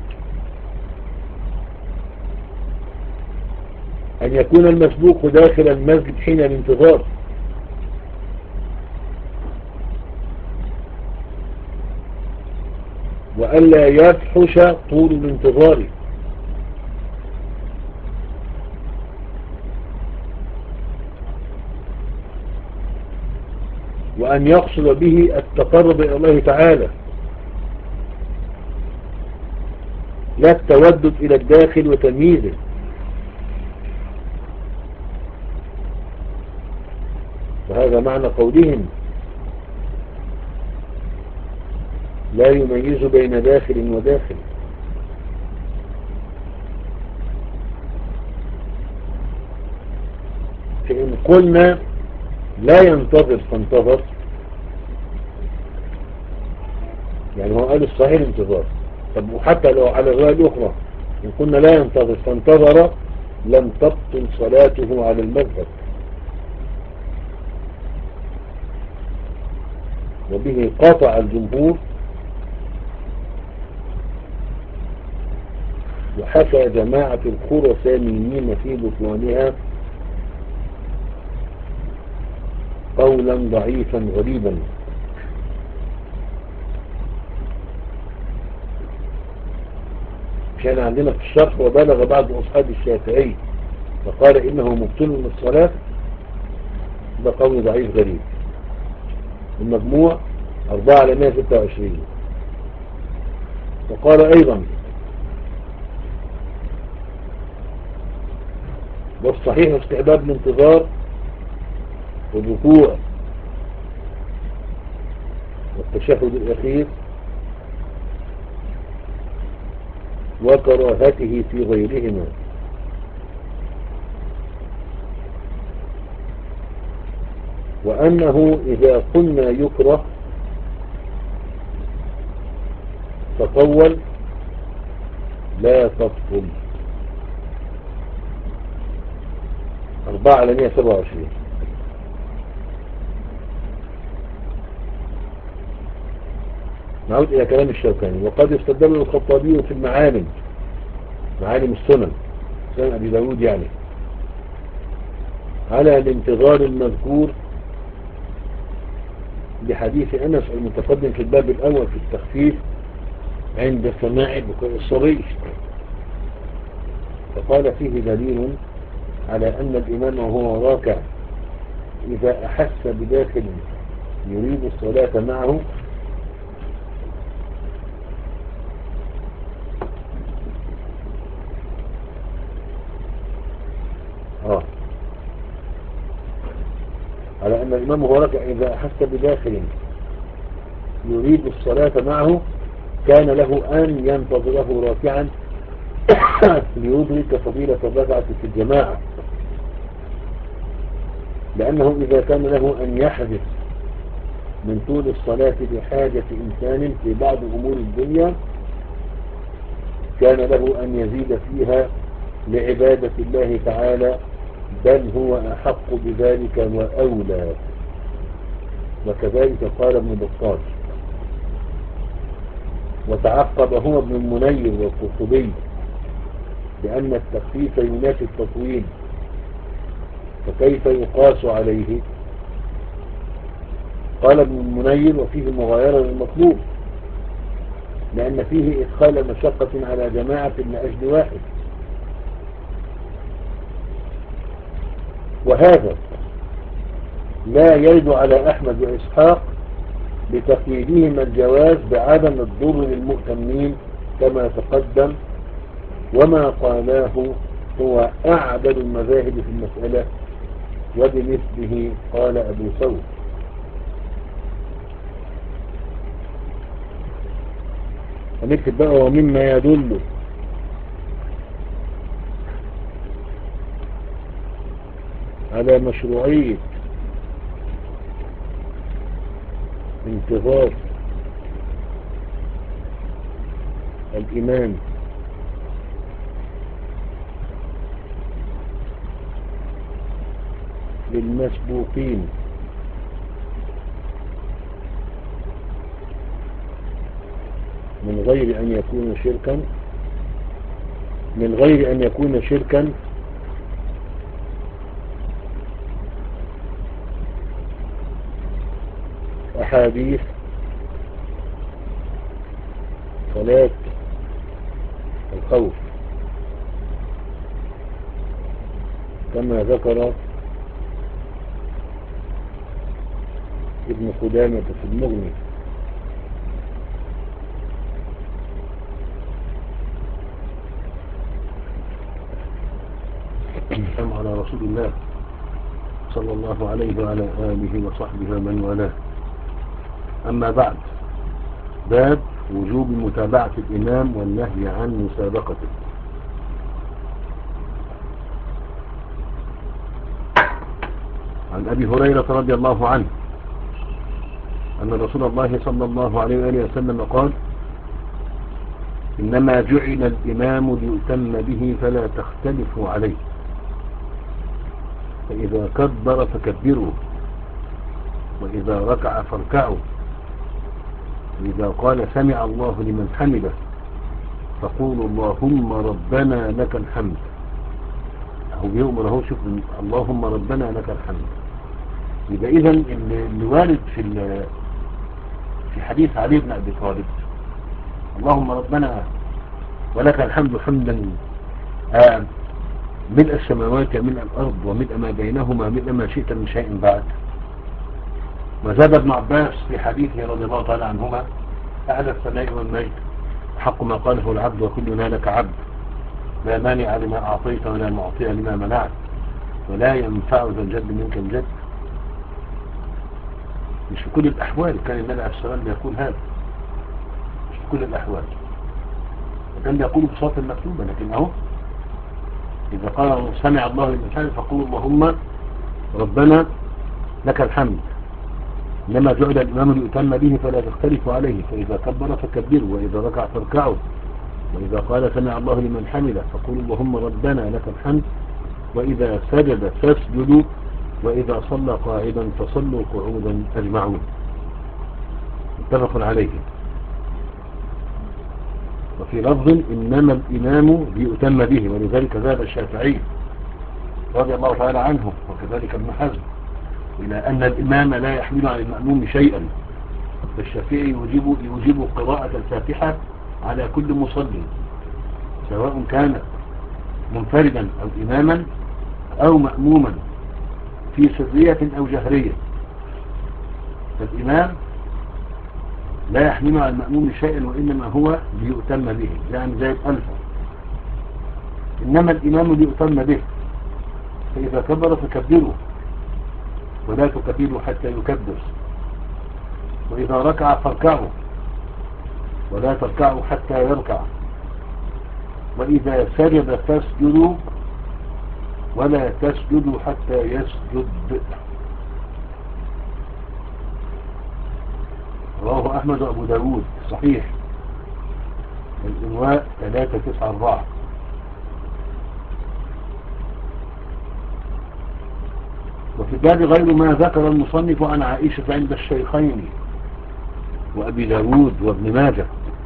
أن يكون المسبوق داخل المسجد حين الانتظار، وألا يفحش طول الانتظار، وأن يقصد به التقرب إلى الله تعالى لا التودد إلى الداخل وتمييزه. وهذا معنى قولهم لا يميز بين داخل وداخل. فإن قلنا لا ينتظر فانتظر، يعني هو قال الصحيح انتظار. طب وحتى لو على الرواية الأخرى إن قلنا لا ينتظر فانتظر لم تبطل صلاته على المذهب، وبه قاطع الجمهور. وحكى جماعة الخرسانيين في بطلانها قولا ضعيفا غريبا. كان عندنا في الشرح وبلغ بعض أصحاب الشافعي فقال إنه مبطل للصلاة، ده قول ضعيف غريب. المجموع أربعة على مائة وستة وعشرين. وقال أيضا والصحيح استحباب الانتظار والركوع والتشهد الأخير وكراهته في غيرهما. وأنه إذا قلنا يكره تطول لا تبطل. أربعة على مائة وسبعة وعشرين. نعود إلى كلام الشوكاني. وقد استدل الخطابي في المعالم، معالم السنن، سنن أبي داود يعني، على الانتظار المذكور بحديث أنس المتقدم في الباب الأول في التخفيف عند سماع بكاء الصبي، فقال فيه دليل على أن الإمام وهو راكع إذا أحس بداخل يريد الصلاة معه آه. على أن الإمام وهو راكع إذا أحس بداخل يريد الصلاة معه كان له أن ينتظره راكعا ليدرك فضيلة الركعة في الجماعة، لأنه إذا كان له أن يحدث من طول الصلاة بحاجة إنسان في بعض أمور الدنيا كان له أن يزيد فيها لعبادة الله تعالى، بل هو أحق بذلك وأولى. وكذلك قال ابن بطال. وتعقب هو ابن المنير والقرطبي بأن التخفيف ينافي التطويل، فكيف يقاس عليه؟ قال ابن المنير: وفيه مغايرة للمطلوب، لأن فيه إدخال مشقة على جماعة لأجل واحد، وهذا لا يرد على أحمد وإسحاق لتقييدهما الجواز بعدم الضر للمؤتمين كما تقدم، وما قالاه هو أعدل المذاهب في المسألة، وبمثله قال أبو ثور. هنكتب بقى: ومما يدل على مشروعية انتظار الإمام للمسبوقين من غير أن يكون شركا من غير أن يكون شركا أحاديث صلاة الخوف كما ذكر ابن قدامة في المغني. السلام على رسول الله صلى الله عليه وعلى آله وصحبه ومن والاه. أما بعد، باب وجوب متابعة الإمام والنهي عن مسابقته. عن أبي هريرة رضي الله عنه أن رسول الله صلى الله عليه وآله وسلم قال: إنما جعل الإمام ليؤتم به فلا تختلفوا عليه، فإذا كبر فكبروا، وإذا ركع فاركعوا، وإذا قال سمع الله لمن حمده فقولوا اللهم ربنا لك الحمد. هو بيؤمر اهو، شوف، اللهم ربنا لك الحمد. يبقى إذن اللي وارد في في حديث علي بن أبي طالب: اللهم ربنا ولك الحمد حمدا آه ملء السماوات وملء الأرض وملء ما بينهما ملء ما شئت من شيء بعد. وزاد ابن عباس في حديثه رضي الله تعالى عنهما: أعلى الثناء والمجد حق ما قاله العبد وكلنا لك عبد، لا مانع لما أعطيت ولا معطي لما منعت ولا ينفع ذا الجد منك الجد. مش في كل الأحوال كان النبي عليه الصلاة والسلام يقول هذا، مش في كل الأحوال، وكان يقول بصوت المكتوبة، لكن أهو إذا قال سمع الله لمن حمده فقول اللهم ربنا لك الحمد. إنما جعل الإمام ليؤتم به فلا تختلفوا عليه، فإذا كبر فكبروا، وإذا ركع فاركعوا، وإذا قال سمع الله لمن حمده فقولوا اللهم ربنا لك الحمد، وإذا سجد فاسجدوا، وإذا صلى قاعدا فصلوا قعودا أجمعون. متفق عليه. وفي لفظ: إنما الإمام ليؤتم به، ولذلك ذهب الشافعي رضي الله تعالى عنه وكذلك ابن حزم إلى أن الإمام لا يحمل على المأموم شيئا، فالشافعي يوجب, يوجب قراءة الفاتحة على كل مصلي سواء كان منفردا أو إماما أو مأموما في سرية أو جهرية. فالإمام لا يحمل على المأموم شيئا، وإنما هو ليؤتم به، يعني زي الألفة. إنما الإمام ليؤتم به، فإذا كبر فكبروا ولا تكبروا حتى يكبر، وإذا ركع فاركعوا ولا تركعوا حتى يركع، وإذا سجد فاسجدوا ولا تسجدوا حتى يسجد. رواه أحمد وأبو داود صحيح الإنواء ثلاثة تسعة أربعة. وفي الباب غير ما ذكر المصنف عن عائشة عند الشيخين وأبي داود وابن ماجه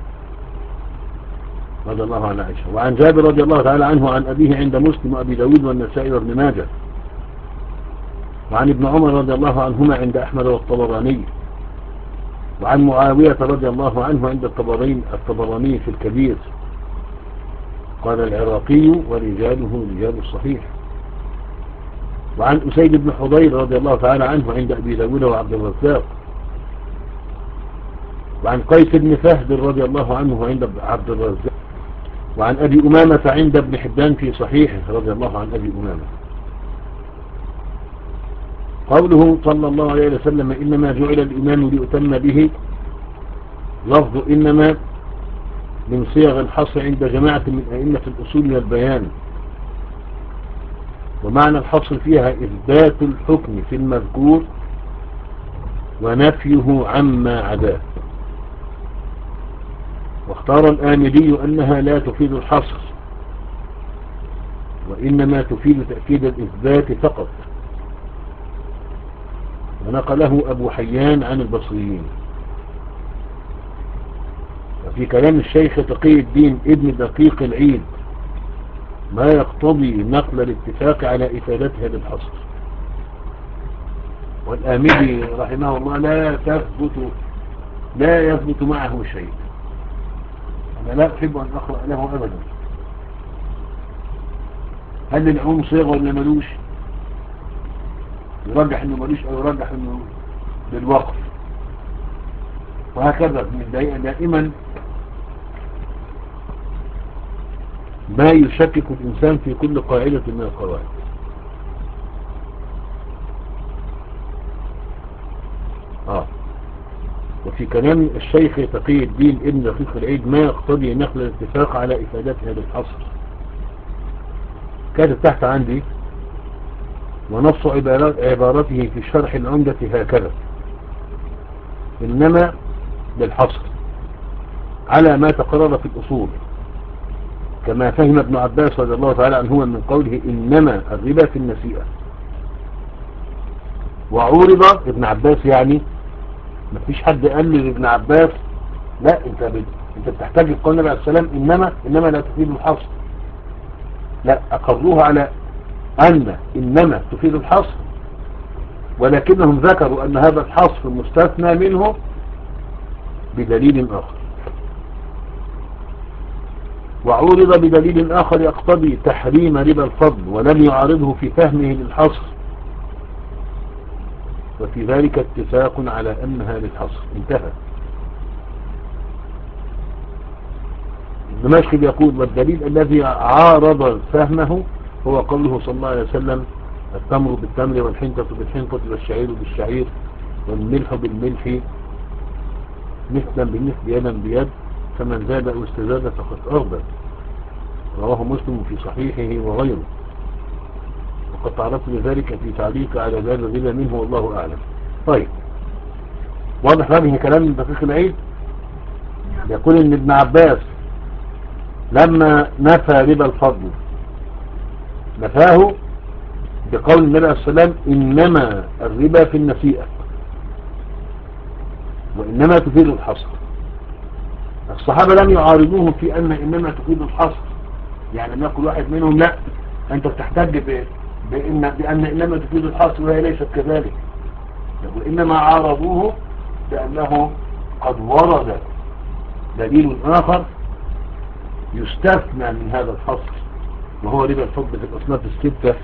رضي الله عن عائشة، وعن جابر رضي الله تعالى عنه عن أبيه عند مسلم وأبي داود والنسائي وابن ماجه، وعن ابن عمر رضي الله عنهما عند أحمد والطبراني، وعن معاوية رضي الله عنه عند الطبراني في الكبير. قال العراقي ورجاله رجال الصحيح. وعن أسيد بن حضير رضي الله تعالى عنه عند أبي داود وعبد الرزاق، وعن قيس بن فهد رضي الله عنه عند عبد الرزاق، وعن أبي أمامة عند ابن حبان في صحيحه رضي الله عن أبي أمامة. قوله صلى الله عليه وسلم إنما جعل الإمام ليؤتم به، لفظ إنما من صيغ الحصر عند جماعة من أئمة الأصول والبيان، ومعنى الحصر فيها إثبات الحكم في المذكور ونفيه عما عداه. واختار الآمدي أنها لا تفيد الحصر وإنما تفيد تأكيد الإثبات فقط، ونقله أبو حيان عن البصريين. وفي كلام الشيخ تقي الدين ابن دقيق العيد ما يقتضي نقل الاتفاق على إفادتها للحصر. والآمدي رحمه الله لا تثبت لا يثبت معه شيء، أنا لا أحب أن أقرأ له أبدا. هل العموم صيغة ولا ملوش؟ يرجح أنه ملوش أو يرجح أنه للوقف، وهكذا من دائما ما يشكك الإنسان في كل قاعدة من القواعد. آه. وفي كلام الشيخ تقي الدين ابن دقيق العيد ما يقتضي نقل الاتفاق على إفادتها للحصر. كانت تحت عندي ونص عبارته في شرح العمدة هكذا: إنما للحصر على ما تقرر في الأصول، كما فهم ابن عباس رضي الله تعالى عنهما من قوله إنما الربا في النسيئة. وعورض ابن عباس، يعني ما فيش حد قال لي لابن عباس لا انت بد... انت بتحتاج القول النبي عليه السلام انما انما لا تفيد الحصر، لا، اقروها على ان انما تفيد الحصر، ولكنهم ذكروا ان هذا الحصر مستثنى منه بدليل اخر. وعورض بدليل اخر يقتضي تحريم ربا الفضل ولم يعارضه في فهمه للحصر، وفي ذلك اتفاق على أنها للحصر. انتهى. دمشق يقول: والدليل الذي عارض فهمه هو قوله صلى الله عليه وسلم: التمر بالتمر والحنطة بالحنطة والشعير بالشعير والملح بالملح مثلا بالمثل يدا بيد، فمن زاد أو استزاد فقد أغضب. رواه مسلم في صحيحه وغيره، وقد تعرضت لذلك في تعليق على باب الربا منه والله أعلم. طيب، واضح هذه كلام دقيق العيد. يقول ان ابن عباس لما نفى ربا الفضل نفاه بقول النبي عليه السلام إنما الربا في النسيئة وإنما تفيد الحصر. الصحابة لم يعارضوه في أن إنما تفيد الحصر، يعني لم يقول واحد منهم لا أنت بتحتج بأن, بأن إنما تفيد الحصر وهي ليست كذلك، وإنما عارضوه بأنه قد ورد دليل آخر يستثنى من هذا الحصر، وهو ربا الفضل في الأصناف الستة،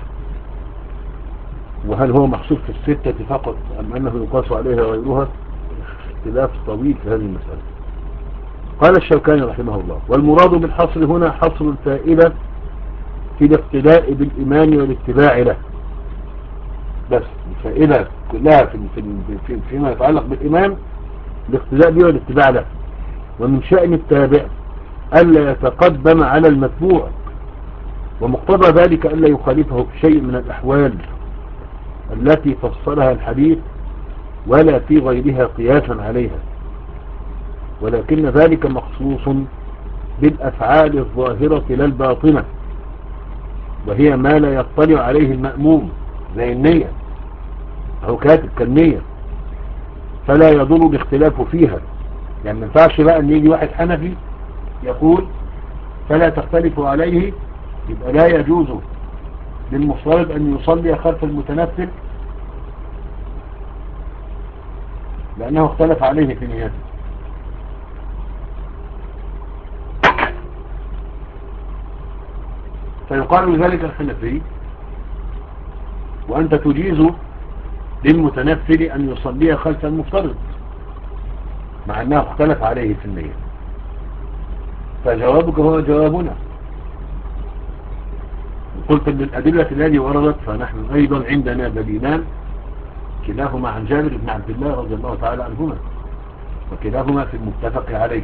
وهل هو محصور في الستة فقط أم أنه يقاس عليها غيرها؟ اختلاف طويل في هذه المسألة. قال الشوكاني رحمه الله: والمراد بالحصر هنا حصر الفائدة في الاقتداء بالإيمان والاتباع له، بس الفائدة كلها في في فيما يتعلق بالإيمان الاقتداء به والاتباع له. ومن شأن التابع ألا يتقدم على المتبوع، ومقتضى ذلك ألا يخالفه في شيء من الأحوال التي فسرها الحديث ولا في غيرها قياسا عليها، ولكن ذلك مخصوص بالأفعال الظاهرة لا الباطنة، وهي ما لا يطلع عليه المأموم زي النية، أو كاتب كالنية، فلا يضر الاختلاف فيها. يعني ما ينفعش بقى ان يجي واحد حنفي يقول فلا تختلف عليه، يبقى لا يجوز للمفترض ان يصلي خلف المتنفل لانه اختلف عليه في نيته. فيقال ذلك الحنفي وانت تجيز للمتنفل ان يصلي خلف المفترض مع انه اختلف عليه في النية. فجوابك هو جوابنا. قلت ان الادلة التي وردت فنحن ايضا عندنا دليلان، كلاهما عن جابر بن عبد الله رضي الله تعالى عنهما، وكلاهما في المتفق عليه.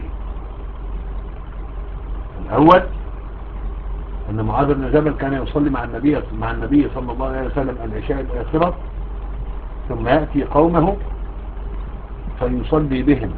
الاول ان معاذ بن جبل كان يصلي مع النبي مع النبي صلى الله عليه وسلم العشاء الاخرة، ثم يأتي قومه فيصلي بهم.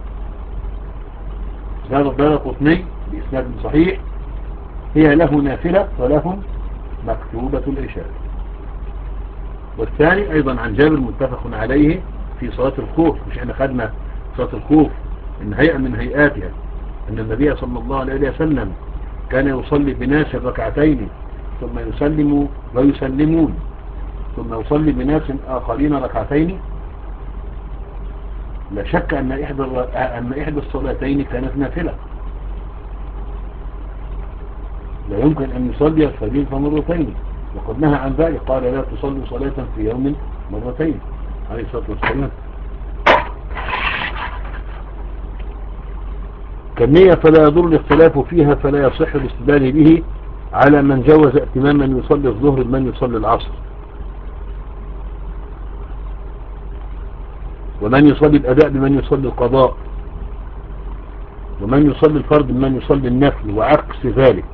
هذا الدارقطني بإسناد صحيح، هي له نافلة ولهم مكتوبة العشاء. والثاني أيضا عن جابر متفق عليه في صلاة الخوف، مش احنا خدنا صلاة الخوف إن هيئة من هيئاتها أن النبي صلى الله عليه وسلم كان يصلي بناس ركعتين ثم يسلم ويسلمون ثم يصلي بناس آخرين ركعتين. لا شك أن إحدى أن إحدى الصلاتين كانت نافلة، لا يمكن أن يصلي الفريضة مرتين، وقد نهى عن ذلك، قال لا تصلي صلاة في يوم مرتين عليه الصلاة والسلام. كالنية فلا يضر الاختلاف فيها، فلا يصح الاستدلال به على من جوز ائتمام من يصلي الظهر بمن يصلي العصر، ومن يصلي الأداء بمن يصلي القضاء، ومن يصلي الفرض بمن يصلي النفل، وعكس ذلك.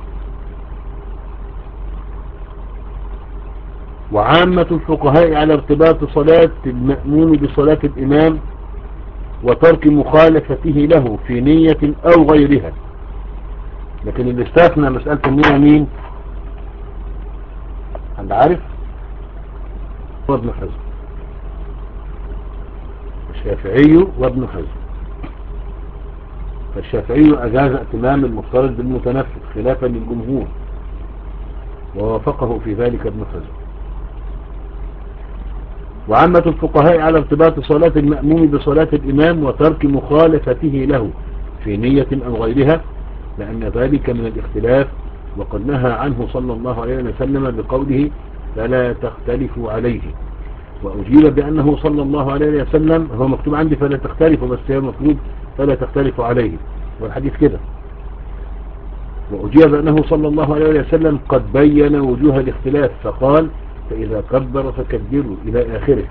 وعامة الفقهاء على ارتباط صلاة المأمون بصلاة الإمام وترك مخالفته له في نية أو غيرها. لكن اللي استثنى مسألة النية مين؟ حد عارف؟ هو ابن حزم، الشافعي وابن حزم. فالشافعي أجاز ائتمام المفترض بالمتنفل خلافا للجمهور، ووافقه في ذلك ابن حزم. وعامة الفقهاء على ارتباط صلاة المأموم بصلاة الإمام وترك مخالفته له في نية أو غيرها، لأن ذلك من الاختلاف، وقد نهى عنه صلى الله عليه وسلم بقوله فلا تختلفوا عليه. وأجيب بأنه صلى الله عليه وسلم، هو مكتوب عندي فلا تختلفوا، بس هي مكتوب فلا تختلفوا عليه، والحديث كده. وأجيب بأنه صلى الله عليه وسلم قد بين وجوه الاختلاف فقال فإذا كبر فكبروا إلى آخره،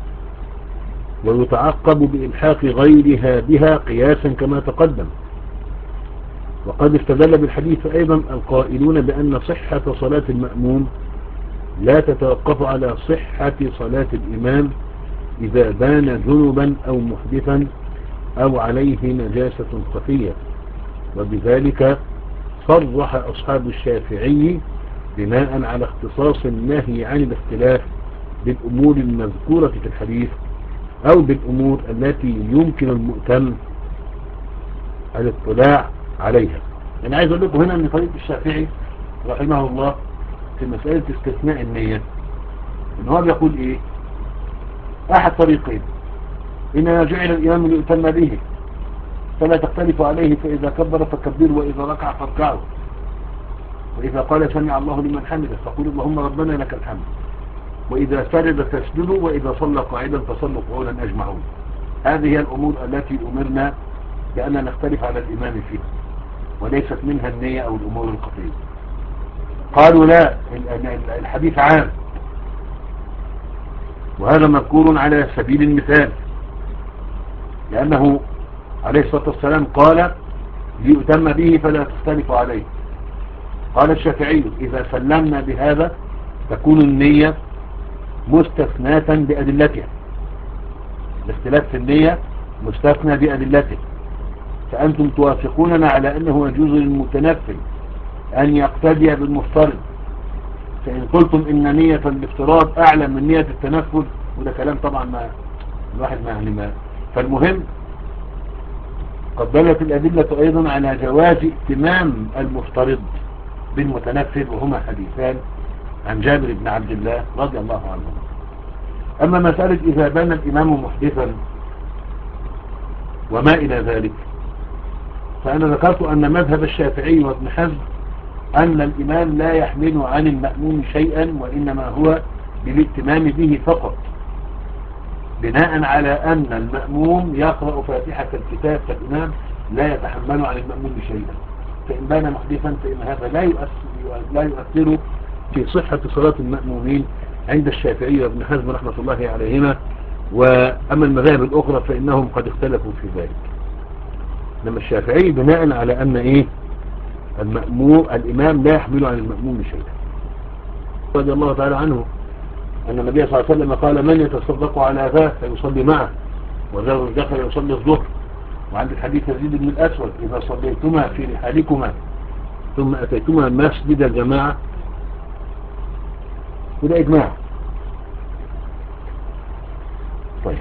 ويتعقب بإلحاق غيرها بها قياسا كما تقدم. وقد استدل بالحديث أيضا القائلون بأن صحة صلاة المأموم لا تتوقف على صحة صلاة الإمام إذا بان جنبا أو محدثا أو عليه نجاسة خفية. وبذلك صرح أصحاب الشافعي بناء على اختصاص النهي عن الاختلاف بالأمور المذكورة في الحديث أو بالأمور التي يمكن المؤتم الاطلاع عليها. أنا عايز أقول لكم هنا أن طريقة الشافعي رحمه الله في مسألة استثناء النية إن هو بيقول إيه؟ أحد طريقين: إنما جعل الإمام ليؤتم به فلا تختلف عليه، فإذا كبر فكبروا، وإذا ركع فاركعوا، وإذا قال سمع الله لمن حمده فقول اللهم ربنا لك الحمد، وإذا سجد فاسجدوا، وإذا صلى قاعدا فصلوا قعودا أجمعون. هذه هي الأمور التي أمرنا بأن نختلف على الإمام فيها، وليست منها النية أو الأمور الخفية. قالوا لا، الحديث عام، وهذا مذكور على سبيل المثال، لأنه عليه الصلاة والسلام قال ليؤتم به فلا تختلف عليه. قال الشافعي إذا سلمنا بهذا تكون النية مستثناة بأدلتها، الاختلاف في النية مستثنى بأدلته، فأنتم توافقوننا على أنه يجوز للمتنفل أن يقتدي بالمفترض، فإن قلتم إن نية الافتراض أعلى من نية التنفل، وده كلام طبعا ما الواحد ما يعني ما. فالمهم قد دلت الأدلة أيضا على جواز ائتمام المفترض بالمتنفل، وهما حديثان عن جابر بن عبد الله رضي الله عنه. أما مسألة إذا بان الإمام محدثا وما إلى ذلك، فأنا ذكرت أن مذهب الشافعي وابن حزم أن الإمام لا يحمل عن المأموم شيئا، وإنما هو بالائتمام به فقط، بناء على أن المأموم يقرأ فاتحة الكتاب، فالإمام لا يتحمل عن المأموم شيئا. فإن بان محدثا فإن هذا لا يؤثر, لا يؤثر في صحة صلاة المأمومين عند الشافعي وابن حزم رحمة الله عليهما. وأما المذاهب الأخرى فإنهم قد اختلفوا في ذلك. لما الشافعي بناء على أن إيه المأموم الإمام لا يحمل عن المأموم شيئا. رضي الله تعالى عنه أن النبي صلى الله عليه وسلم قال من يتصدق على ذا فيصلي معه، وذا دخل يصلي الظهر. وعند الحديث يزيد بن الأسود إذا صليتما في رحالكما ثم أتيتما مسجد الجماعة، وده إجماع. طيب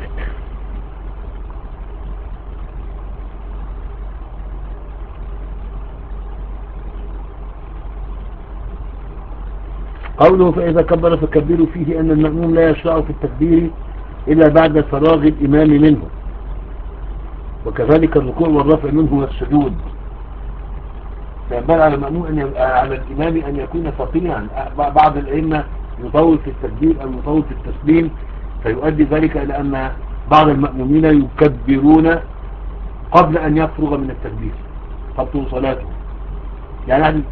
قوله فإذا كبر فكبروا فيه أن المأموم لا يشرع في التكبير إلا بعد فراغ الإمام منه، وكذلك الركوع والرفع منه والسجود. فينبغي على المأموم أن يبقى على الإمام أن يكون فقيها. بعض الأئمة يطول في التكبير أو يطول في التسليم، فيؤدي ذلك إلى أن بعض المأمومين يكبرون قبل أن يفرغ من التكبير، تبطل صلاته. يعني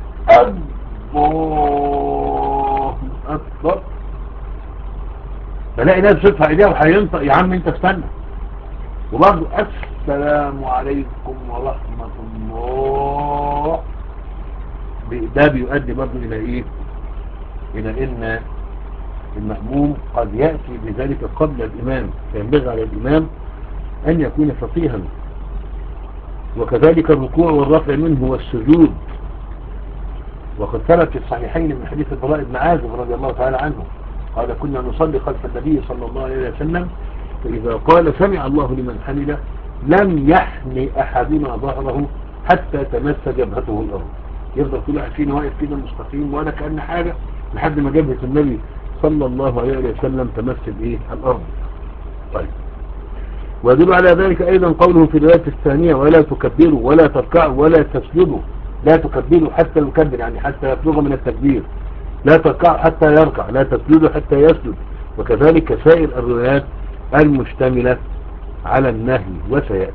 الله أكبر، فلاقي ناس بترفع ايديها وهينطق، يا عم انت استنى. وبرضه السلام عليكم ورحمة الله، ده بيؤدي برضه الى ايه؟ الى ان المأموم قد يأتي بذلك قبل الامام، فينبغي على الامام ان يكون فقيها. وكذلك الركوع والرفع منه والسجود. وقد ثبت في الصحيحين من حديث البراء بن عازب رضي الله تعالى عنه قال كنا نصلي خلف النبي صلى الله عليه وسلم، فإذا قال سمع الله لمن حمده لم يحن أحدنا ظهره حتى تمس جبهته الأرض. يفضل كل واحد فينا واقف كده مستقيم ولا كأن حاجة لحد ما جبهة النبي صلى الله عليه وسلم تمس الايه الأرض. طيب، ويدل على ذلك أيضا قوله في الرواية الثانية ولا تكبروا ولا تركعوا ولا تسجدوا. لا تكبروا حتى يكبر، يعني حتى يفرغ من التكبير. لا تركعوا حتى يركع، لا تسجدوا حتى يسجد. وكذلك سائر الروايات المشتملة على النهي وسيأتي.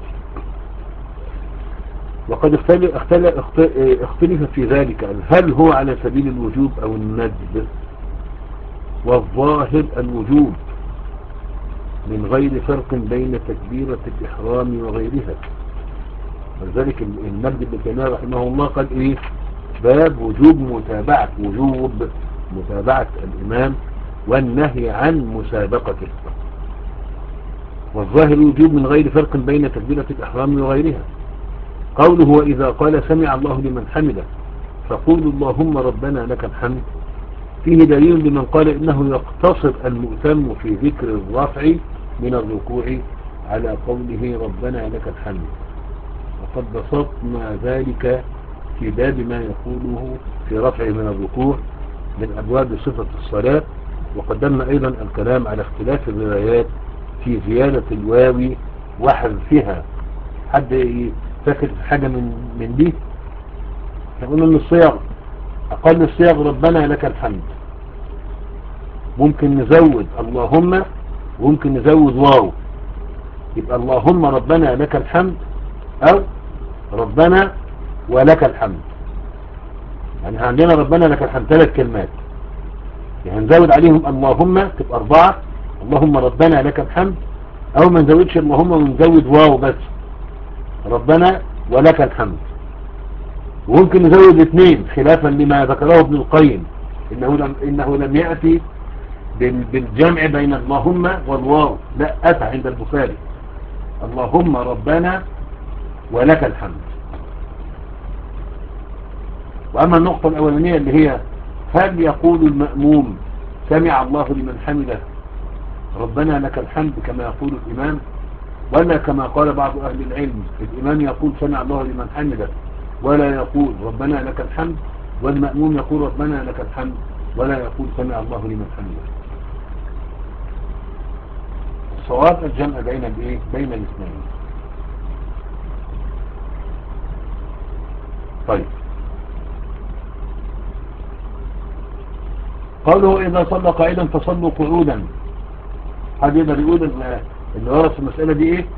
وقد اختلف, اختلف, اختلف في ذلك هل هو على سبيل الوجوب أو الندب. والظاهر الوجوب من غير فرق بين تكبيرة الإحرام وغيرها. ولذلك النبي بن تيمية رحمه الله قال إيه؟ باب وجوب متابعة وجوب متابعة الإمام والنهي عن مسابقته. والظاهر وجوب من غير فرق بين تكبيرة الإحرام وغيرها. قوله وإذا قال سمع الله لمن حمده فقولوا اللهم ربنا لك الحمد، فيه دليل لمن قال إنه يقتصر المؤتم في ذكر الرفع من الركوع على قوله ربنا لك الحمد. وقد بسطنا ذلك في باب ما يقوله في رفع من الركوع من أبواب صفة الصلاة. وقدمنا أيضا الكلام على اختلاف الروايات في زيادة الواو وحذفها. حد فاكر حاجة من من دي؟ هنقول ان الصيغ اقل الصيغ ربنا لك الحمد، ممكن نزود اللهم وممكن نزود واو، يبقى اللهم ربنا لك الحمد او ربنا ولك الحمد. يعني عندنا ربنا لك الحمد ثلاث كلمات، يعني نزود عليهم اللهم تبقى اربعة، اللهم ربنا لك الحمد، او ما نزودش اللهم ونزود واو بس ربنا ولك الحمد. وممكن نزود اثنين خلافا لما ذكره ابن القيم، إنه لم, إنه لم يأتي بالجمع بين اللهم والواو، لا أتى عند البخاري اللهم ربنا ولك الحمد. وأما النقطة الأولانية اللي هي هل يقول المأموم سمع الله لمن حمده ربنا لك الحمد كما يقول الإمام، ولا كما قال بعض أهل العلم الإمام يقول سمع الله لمن حمده ولا يقول ربنا لك الحمد، والمأموم يقول ربنا لك الحمد ولا يقول سمع الله لمن حمده. الصواب الجمع بين الايه بين الاثنين. طيب قوله إذا صلى قاعدا فصلوا قعودا، حد يقدر يقول اللي ورث المسألة دي ايه؟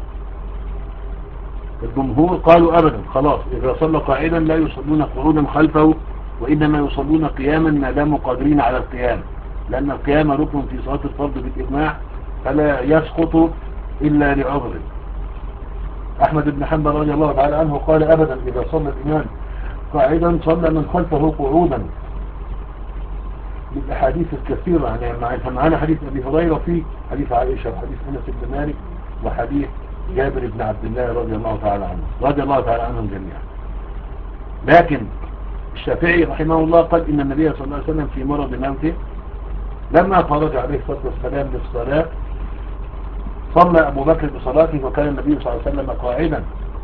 الجمهور قالوا أبدا خلاص إذا صلى قاعدا لا يصلون قعودا خلفه، وإنما يصلون قياما ما داموا قادرين على القيام، لأن القيام ركن في صلاة الفرض بالإجماع فلا يسقط إلا لعذر. أحمد بن حنبل رضي الله تعالى عنه قال أبدا إذا صلى الإمام قاعدا صلى من خلفه قعودا، بالأحاديث الكثيرة. يعني معنا حديث أبي هريرة فيه حديث عائشة وحديث أنس بن مالك وحديث جابر بن عبد الله رضي الله تعالى عنه رضي الله تعالى عنهم جميعا. لكن الشافعي رحمه الله قال إن النبي صلى الله عليه وسلم في مرض موته لما خرج عليه الصلاة والسلام للصلاة صلى أبو بكر بصلاته وكان النبي صلى الله عليه وسلم قاعدا،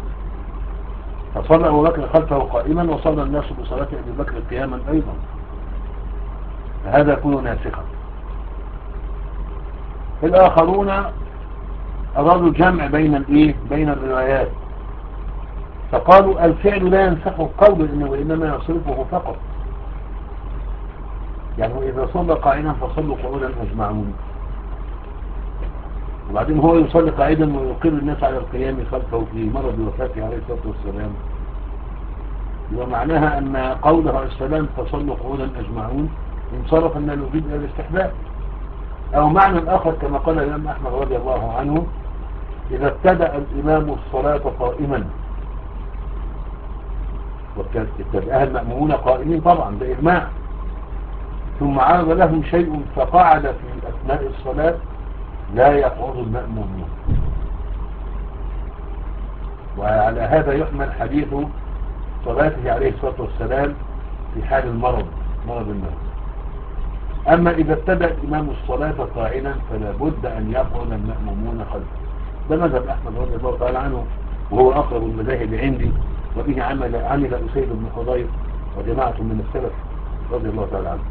فصلى أبو بكر خلفه قائما وصلى الناس بصلاة أبي بكر قياما أيضا، فهذا يكون ناسخا. الآخرون أرادوا الجمع بين الإيه بين الروايات، فقالوا الفعل لا ينسخ القول إنه إنما يصرفه فقط، يعني إذا صلى قاعدا فصلوا قعودا أجمعون، وبعدين هو يصلي قاعدا ويقر الناس على القيام خلفه في مرض وفاته عليه الصلاة والسلام، ومعناها أن قوله عليه السلام فصلوا قعودا أجمعون انصرف أن نريد إلى الاستحباب. أو معنى آخر كما قال الإمام أحمد رضي الله عنه إذا ابتدأ الإمام الصلاة قائما وابتدأها المأمومون قائمين طبعا بإجماع، ثم عرض لهم شيء فقعد في أثناء الصلاة لا يقعد المأمومون، وعلى هذا يحمل حديث صلاته عليه الصلاة والسلام في حال المرض مرض الموت. أما إذا ابتدأ الإمام الصلاة قاعدا فلا بد أن يقعد المأمومون خلفه. ده مذهب أحمد رضي الله تعالى عنه وهو أقرب المذاهب عندي، وبه عمل عمل أسيد بن حضير وجماعة من السلف رضي الله تعالى عنه.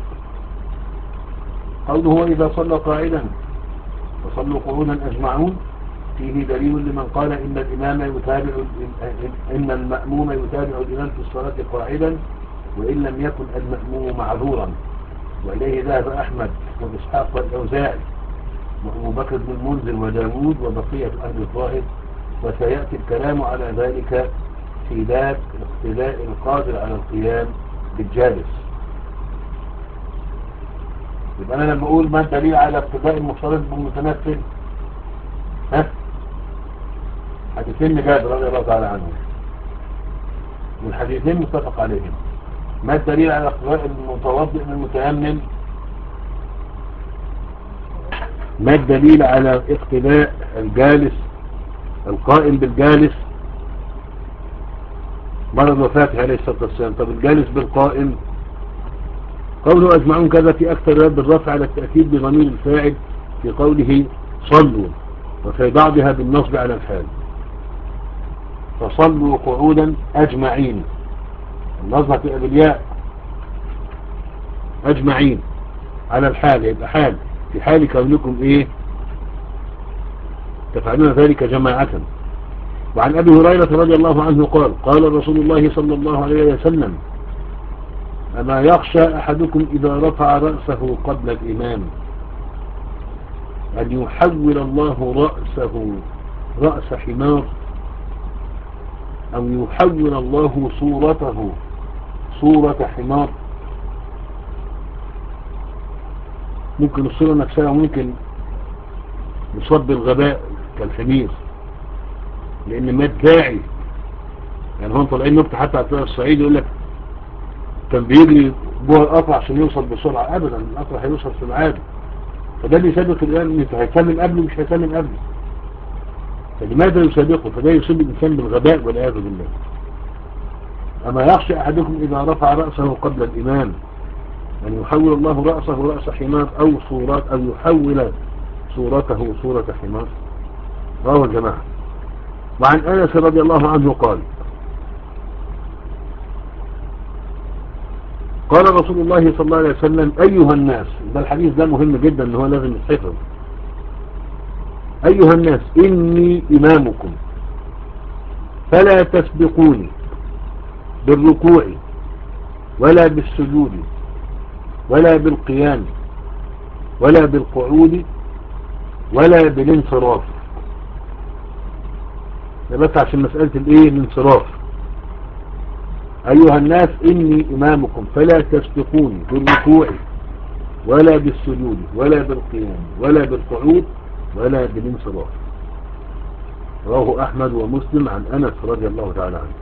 قوله إذا صلى قاعدا فصلوا قعودا أجمعون فيه دليل لمن قال إن الإمام يتابع إن المأموم يتابع الإمام في الصلاة قاعدا وإن لم يكن المأموم معذورا، وإليه ذهب أحمد وإسحاق والأوزاعي وأبو بكر بن المنذر وداود وبقية أهل الظاهر، وسيأتي الكلام على ذلك في باب اقتداء القادر على القيام بالجالس. يبقى أنا لما أقول ما الدليل على اقتداء المفترض بالمتنفل؟ ها؟ حديثين جابر رضي الله تعالى عنه والحديثين متفق عليهم. ما الدليل على اقتداء المتوضئ بالمتيمم؟ ما الدليل على اقتداء الجالس القائم بالجالس؟ مرض وفاته عليه الصلاة والسلام. طب الجالس بالقائم؟ قوله أجمعون كذا في أكثر رد الرفع على التأكيد بضمير الفاعل في قوله صلوا، وفي بعضها بالنصب على الحال، فصلوا قعودا أجمعين، النصب في بالياء أجمعين على الحال، يبقى حال في حال كونكم إيه تفعلون ذلك جماعة. وعن أبي هريرة رضي الله عنه قال قال رسول الله صلى الله عليه وسلم أما يخشى أحدكم إذا رفع رأسه قبل الإمام أن يحول الله رأسه رأس حمار، أو يحول الله صورته صورة حمار. ممكن الصورة نفسها ممكن يصاب بالغباء كالحمير، لأن ما داعي يعني هم طالعين نكتة حتى على الصعيد يقول لك كان بيجري جوه القطر عشان يوصل بسرعة، ابدا القطر هيوصل في ميعاده. فده اللي يسابق الان، هيسلم قبله مش هيسلم قبله، فلماذا يسابقه؟ فده يصيب الانسان بالغباء والعياذ بالله. اما يخشى احدكم اذا رفع رأسه قبل الامام ان يحول الله رأسه رأس حمار او صورات، او يحول صورته صورة حمار. رواه الجماعة. وعن انس رضي الله عنه قال قال رسول الله صلى الله عليه وسلم ايها الناس، ده الحديث ده مهم جدا ان هو لازم يتحفظ. ايها الناس اني امامكم فلا تسبقوني بالركوع ولا بالسجود ولا بالقيام ولا بالقعود ولا بالانصراف. ده بس عشان مسألة الايه الانصراف. ايها الناس اني امامكم فلا تسبقوني بالركوع ولا بالسجود ولا بالقيام ولا بالقعود ولا بالانصراف. رواه احمد ومسلم عن انس رضي الله تعالى عنه.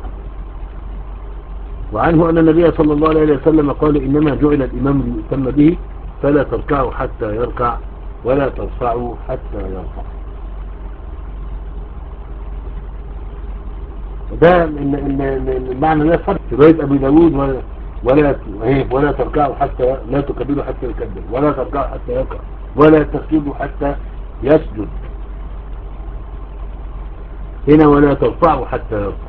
وعنه ان النبي صلى الله عليه وسلم قال انما جعل الامام ليؤتم به فلا تركعوا حتى يركع ولا ترفعوا حتى يرفع. ده المعنى ده فرق في رواية ابي داود، ولا ولا ولا تركعوا حتى لا تكبروا حتى يكبر، ولا تركعوا حتى يركع، ولا تسجدوا حتى يسجد. هنا ولا ترفعوا حتى يرفع.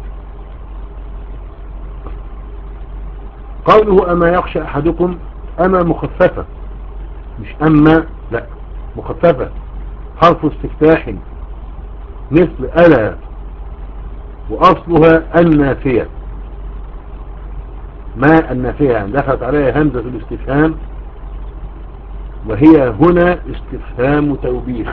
قوله اما يخشى احدكم، اما مخففة مش اما، لا مخففة، حرف استفتاح مثل الا، واصلها النافية. ما النافية يعني دخلت عليها همزة الاستفهام، وهي هنا استفهام توبيخ.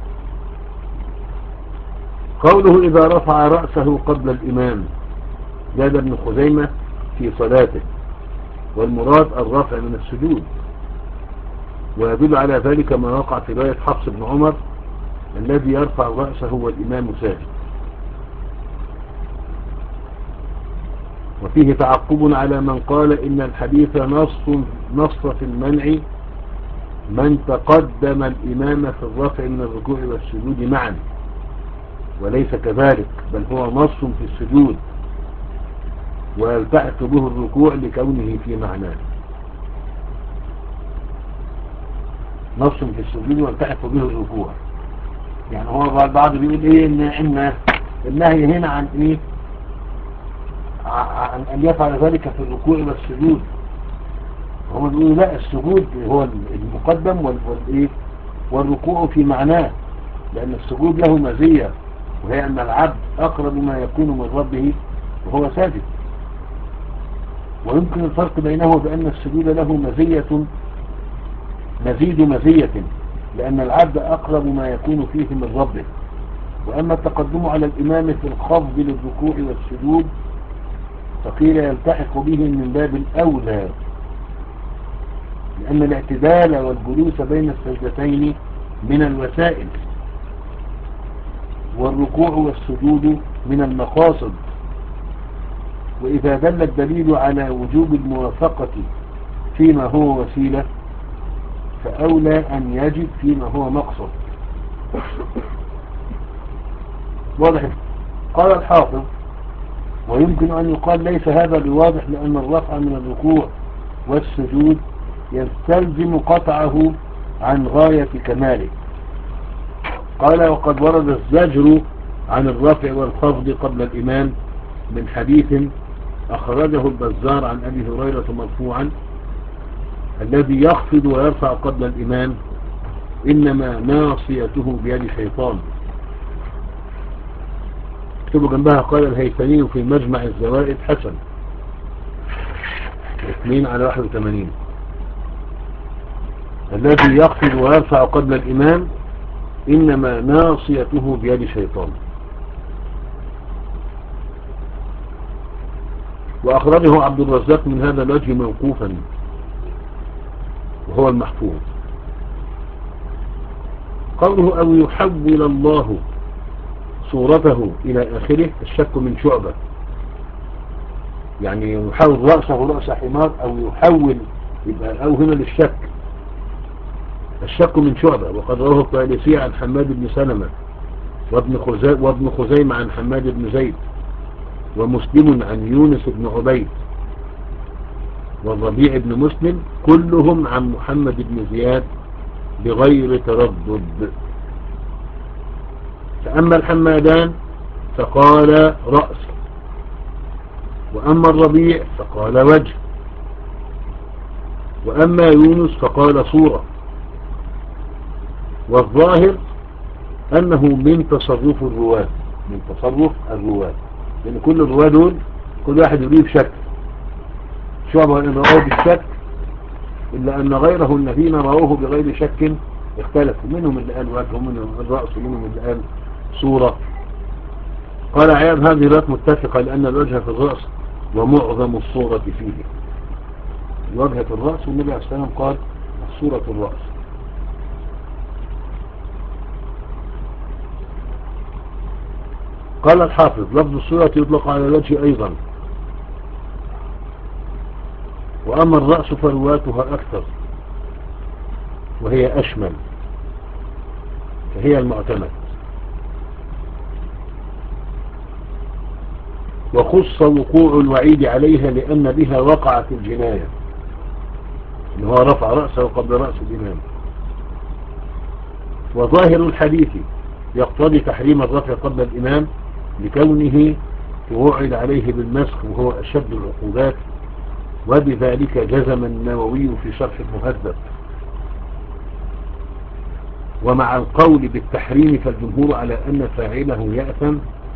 قوله اذا رفع رأسه قبل الامام، زاد ابن خزيمة في صلاته، والمراد الرفع من السجود، ويدل على ذلك ما وقع في رواية حفص بن عمر الذي يرفع رأسه والإمام ساجد. وفيه تعقب على من قال إن الحديث نص نص في المنع من تقدم الإمام في الرفع من الركوع والسجود معا، وليس كذلك، بل هو نص في السجود ويلتحق به الركوع لكونه في معناه. نص في السجود ويلتحق به الركوع، يعني هو البعض بيقول ايه ان ان النهي هنا عن ايه، عن ان يفعل ذلك في الركوع والسجود. هم بيقولوا لا، السجود هو المقدم والايه والركوع في معناه، لان السجود له مزية، وهي ان العبد اقرب ما يكون من ربه وهو ساجد. ويمكن الفرق بينه بان السجود له مزية مزيد مزية، لأن العبد أقرب ما يكون فيه من ربه. وأما التقدم على الإمام في الخفض للركوع والسجود فقيل يلتحق به من باب الأولى، لأن الاعتدال والجلوس بين السجدتين من الوسائل، والركوع والسجود من المقاصد. وإذا دل الدليل على وجوب الموافقة فيما هو وسيلة فأولى أن يجب فيما هو مقصد. واضح. قال الحافظ ويمكن أن يقال ليس هذا بواضح، لأن الرفع من الركوع والسجود يستلزم قطعه عن غاية كماله. قال وقد ورد الزجر عن الرفع والخفض قبل الإمام من حديث أخرجه البزار عن أبي هريرة مرفوعا الذي يخفض ويرفع قبل الإمام إنما ناصيته بيد شيطان. اكتبوا جنبها قال الهيثمي في مجمع الزوائد حسن اثنين على واحد وثمانين. الذي يخفض ويرفع قبل الإمام إنما ناصيته بيد شيطان. وأخرجه عبد الرزاق من هذا الوجه موقوفا وهو المحفوظ. قوله أو يحول الله صورته إلى آخره الشك من شعبة. يعني يحول رأسه رأس حمار أو يحول، يبقى أو هنا للشك. الشك من شعبة، وقد رواه الطيالسي عن حماد بن سلمة وابن خزي وابن خزيمة عن حماد بن زيد، ومسلم عن يونس بن عبيد والربيع بن مسلم، كلهم عن محمد بن زياد بغير تردد. فأما الحمادان فقال رأس، وأما الربيع فقال وجه، وأما يونس فقال صورة. والظاهر أنه من تصرف الرواة، من تصرف الرواة، لأن كل الرواة دول كل واحد يريد شك. شعبه أن رأوه بالشك، إلا أن غيره الذين رأوه بغير شك اختلفوا، منهم اللي قال وجه ومنهم الرأس ومنهم اللي قال صورة. قال عياض هذه الروايات متفقة لأن الوجه في الرأس ومعظم الصورة فيه. الوجه في الرأس، والنبي عليه الصلاة والسلام قال الصورة الرأس. قال الحافظ لفظ الصورة يطلق على الوجه أيضا، وأما الرأس فرواتها أكثر وهي أشمل، فهي المعتمد. وخص وقوع الوعيد عليها لأن بها وقعت الجناية، إن هو رفع رأسه قبل رأس الإمام. وظاهر الحديث يقتضي تحريم الرفع قبل الإمام لكونه توعد عليه بالمسخ وهو أشد العقوبات، وبذلك جزم النووي في شرح المهذب. ومع القول بالتحريم فالجمهور على أن فاعله يأثم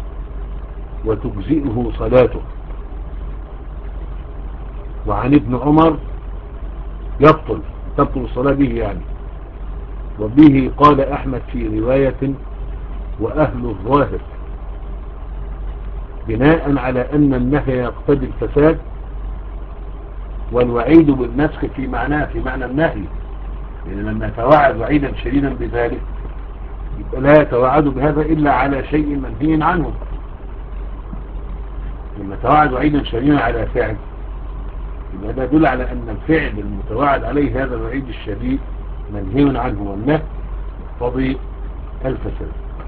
وتجزئه صلاته. وعن ابن عمر يبطل تبطل الصلاة به يعني. وبه قال أحمد في رواية وأهل الظاهر، بناء على أن النهي يقتضي الفساد، والوعيد بالنسخ في معناه في معنى النهي، لأن لما يتوعد وعيدا شديدا بذلك يبقى لا يتوعد بهذا إلا على شيء منهي عنه. لما يتوعد وعيدا شديدا على فعل يبقى هذا يدل على أن الفعل المتوعد عليه هذا الوعيد الشديد منهي عنه، والنهي يقتضي الفساد.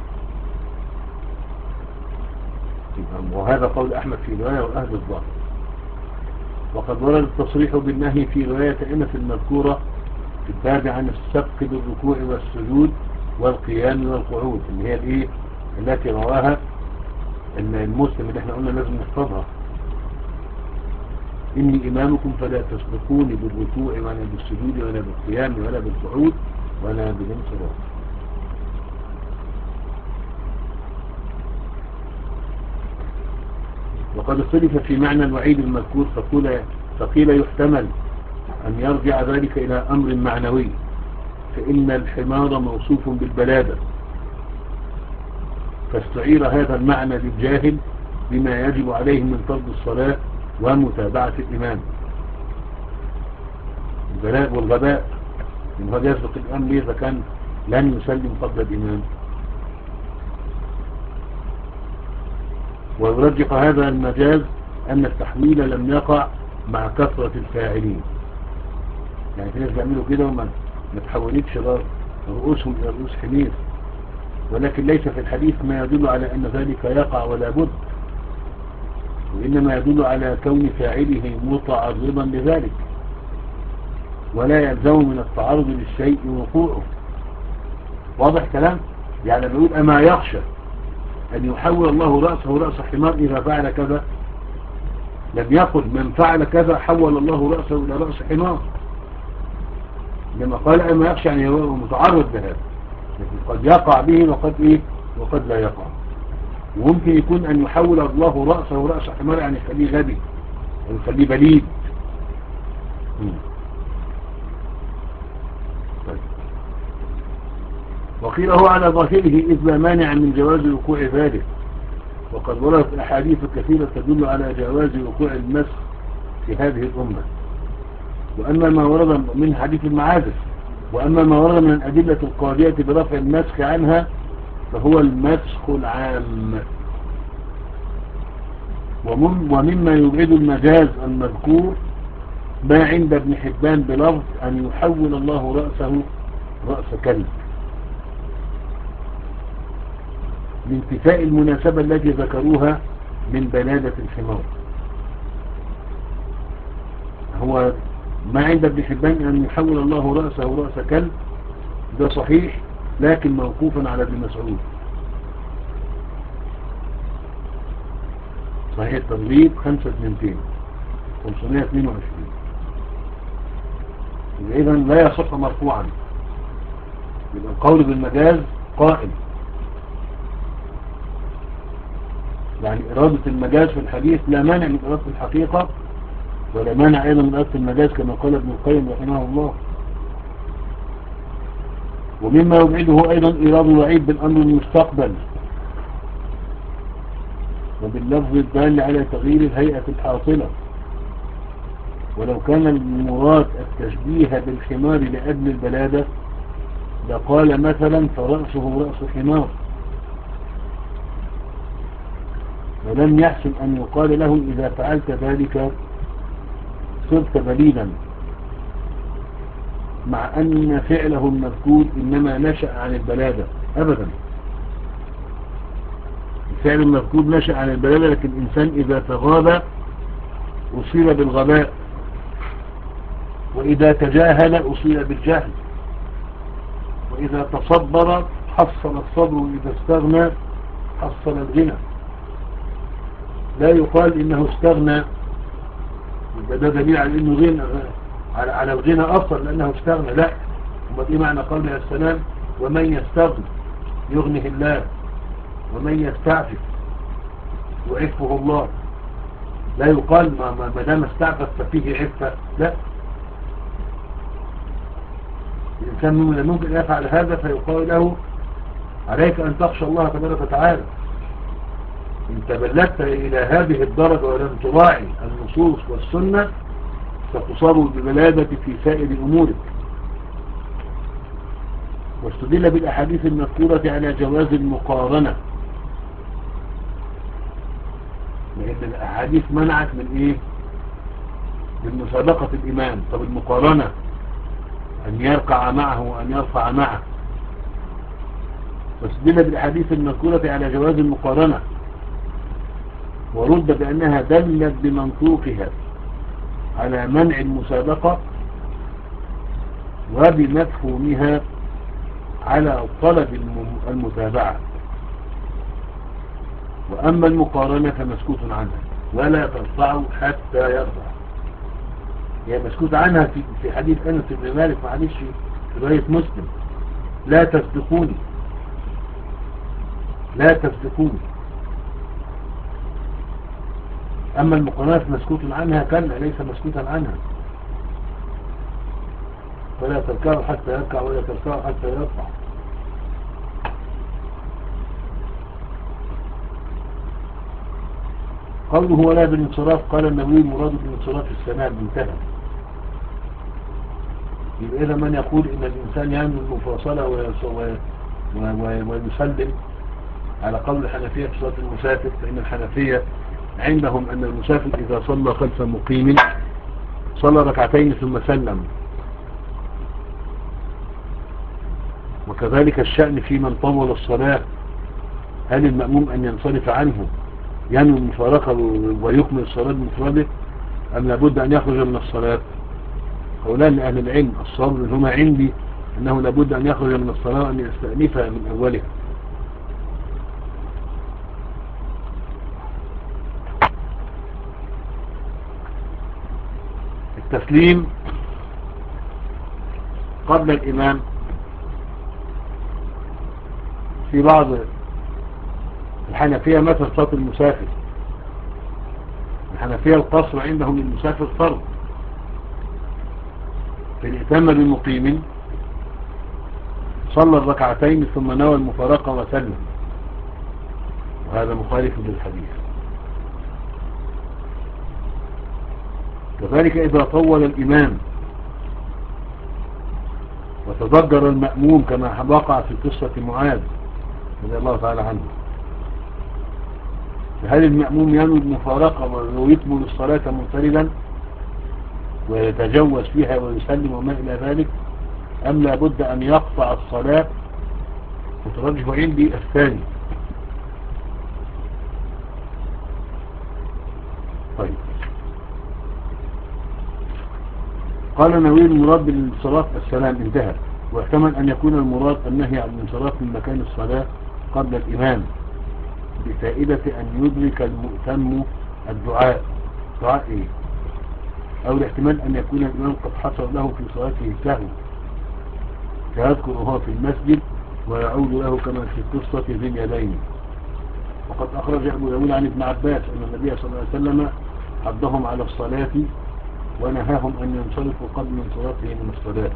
وهذا قول أحمد في رواية وأهل الظاهر. وقد ورد التصريح بالنهي في رواية أنس المذكورة في الباب عن السبق بالركوع والسجود والقيام والقعود، اللي هي الايه التي رواها المسلم اللي احنا قلنا لازم نحفظها: إني إمامكم فلا تسبقوني بالركوع ولا بالسجود ولا بالقيام ولا بالقعود ولا بالانصراف. وقد اختلف في معنى الوعيد المذكور، فقيل يحتمل أن يرجع ذلك إلى أمر معنوي، فإن الحمار موصوف بالبلادة، فاستعير هذا المعنى للجاهل بما يجب عليه من فرض الصلاة ومتابعة الإمام. البلاء والغباء إن هذا يسبق الإمام ليه إذا كان لن يسلم قبل الإمام. ويرجح هذا المجاز أن التحويل لم يقع مع كثرة الفاعلين، يعني في ناس بيعملوا كده وما تحولتش رؤوسهم إلى رؤوس حمير، ولكن ليس في الحديث ما يدل على أن ذلك يقع ولا بد، وإنما يدل على كون فاعله متعرضا لذلك، ولا يلزم من التعرض للشيء وقوعه. واضح كلام؟ يعني بيقول أما يخشى أن يحول الله رأسه رأس حمار إذا فعل كذا، لم يقل من فعل كذا حول الله رأسه إلى رأس حمار، لما قال أما يخشى يعني هو متعرض لهذا، لكن قد يقع به وقد إيه وقد لا يقع. وممكن يكون أن يحول الله رأسه رأس حمار يعني يخليه غبي أو يخليه بليد. طيب. وقيل هو على ظاهره إذ لا مانع من جواز وقوع ذلك، وقد وردت أحاديث كثيرة تدل على جواز وقوع المسخ في هذه الأمة. وأما ما ورد من حديث المعازف، وأما ما ورد من الأدلة القاضية برفع المسخ عنها فهو المسخ العام. ومم ومما يبعد المجاز المذكور ما عند ابن حبان بلفظ أن يحول الله رأسه رأس كلب، لانتفاء المناسبة التي ذكروها من بلادة الحمار. هو ما عند ابن حبان أن يحول الله رأسه رأس كلب ده صحيح، لكن موقوفا على ابن مسعود. صحيح التدريب خمسة اثنين خمسمائة واثنين وعشرين. إذا لا يصح مرفوعا، يبقى القول بالمجاز قائم. يعني إرادة المجاز في الحديث لا مانع من إرادة الحقيقة، ولا مانع أيضا من إرادة المجاز كما قال ابن القيم رحمه الله. ومما يبعده أيضا إيراد الوعيد بالأمر المستقبل وباللفظ الدال على تغيير الهيئة الحاصلة. ولو كان المراد التشبيه بالحمار لأجل البلادة لقال مثلا فرأسه رأس حمار، ولم يحسن أن يقال له إذا فعلت ذلك صرت بليدا، مع أن فعله المذكور إنما نشأ عن البلادة. أبدا، الفعل المذكور نشأ عن البلادة، لكن الإنسان إذا تغاب أصيب بالغباء، وإذا تجاهل أصيب بالجهل، وإذا تصبر حصل الصبر، وإذا استغنى حصل الغنى. لا يقال إنه استغنى يبقى ده دليل على إنه غنى، على على الغنى أصلا لأنه استغنى. لا، وما دي معنى قوله السلام ومن يستغنى يغنه الله ومن يستعفف يعفه الله. لا يقال ما, ما دام استعفف ففيه عفة، لا، الإنسان ممكن يفعل هذا فيقال له عليك أن تخشى الله تبارك وتعالى. إن تبلغت إلى هذه الدرجة ولم تراعي النصوص والسنة ستصاب ببلادة في سائر أمورك. واستدل بالأحاديث المذكورة على جواز المقارنة، لأن الأحاديث منعت من إيه؟ من مسابقة الإمام. طب المقارنة أن يرقع معه وأن يرفع معه. واستدل بالأحاديث المذكورة على جواز المقارنة، ورد بأنها دلت بمنطوقها على منع المسابقة، وبمفهومها على طلب المتابعة. وأما المقارنة فمسكوت عنها ولا ترفع حتى يرفع. هي مسكوت عنها في في حديث أنس بن مالك، معلش في رواية مسلم، لا تسبقوني لا تسبقوني. أما المقارنة مسكوت عنها كلا، ليس مسكوتا عنها. ولا تركعوا حتى يركع ولا تركعوا حتى يرفع. قوله ولا بالانصراف، قال النبي مراد بالانصراف السماء منتهى. يبقى إذا من يقول إن الإنسان يعمل المفاصلة ويسلم على قول الحنفية في صلاة المسافر، فإن الحنفية عندهم أن المسافر إذا صلى خلف مقيم صلى ركعتين ثم سلم. وكذلك الشأن في من طول الصلاة، هل المأموم أن ينصرف عنه ينوي المفارقة ويكمل الصلاة بمفرده، أم لابد أن يخرج من الصلاة؟ قولان لأهل العلم، الصواب هما عندي أنه لابد أن يخرج من الصلاة وأن يستأنفها من أولها. التسليم قبل الإمام في بعض الحنفية مثل صلاة المسافر. الحنفية القصر عندهم المسافر فرض، فإن اتم بمقيم صلى الركعتين ثم نوى المفارقة وسلم، وهذا مخالف للحديث. كذلك إذا طول الإمام وتضجر المأموم كما وقع في قصة معاذ رضي الله تعالى عنه، هل المأموم ينوي المفارقة ويكمل الصلاة منفردا ويتجوز فيها ويسلم وما إلى ذلك، أم لابد أن يقطع الصلاة؟ وترجح عندي الثاني. طيب، قال نووي المراد بالانصراف السلام انتهى، واحتمل أن يكون المراد النهي عن الانصراف من مكان الصلاة قبل الإمام بفائدة أن يدرك المؤتم الدعاء. دعاء إيه؟ أو الاحتمال أن يكون الإمام قد حصل له في صلاته سهو فيذكر وهو في المسجد ويعود له كما في قصة ذي اليدين. وقد أخرج أبو داود عن ابن عباس أن النبي صلى الله عليه وسلم حضهم على الصلاة ونهاهم أن ينصرفوا قبل انصرافه من الصلاة.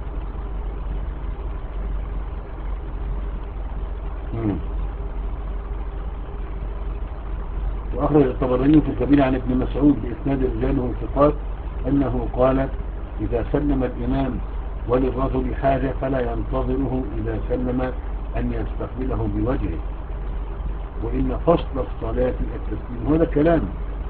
مم. وأخرج الطبراني في الكبير عن ابن مسعود بإسناد رجاله ثقات أنه قال: إذا سلم الإمام وللرجل حاجة فلا ينتظره إذا سلم أن يستقبله بوجهه، وإن فصل الصلاة التسليم. هذا كلام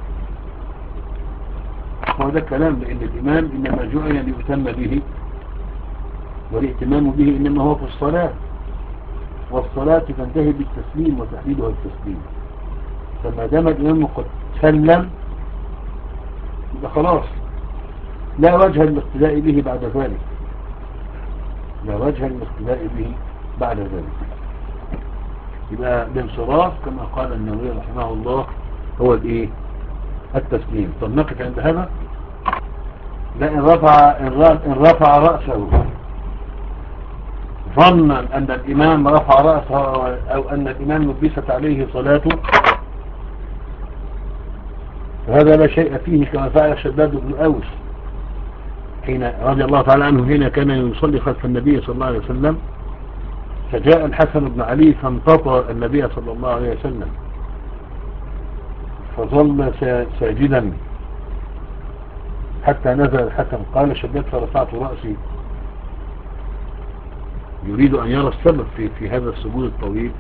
هذا كلام لأن الإمام إنما جعل ليؤتم به، والاهتمام به إنما هو في الصلاة، والصلاة تنتهي بالتسليم وتحديدها التسليم. فما دام الإمام قد سلم يبقى خلاص لا وجه للاقتداء به بعد ذلك لا وجه للاقتداء به بعد ذلك. يبقى الانصراف كما قال النووي رحمه الله هو الايه؟ التسليم. طب نقف عند هذا. لا، إن رفع, إن رفع رأسه ظنا أن الإمام رفع رأسه أو أن الإمام لبست عليه صلاته فهذا لا شيء فيه، كما فعل شداد بن أوس حين رضي الله تعالى عنه حين كان يصلي خلف النبي صلى الله عليه وسلم، فجاء الحسن بن علي فانتطر النبي صلى الله عليه وسلم فظل ساجدا حتى نزل الحسن. قال شداد: فرفعت رأسي يريد أن يرى السبب في, في هذا السجود الطويل،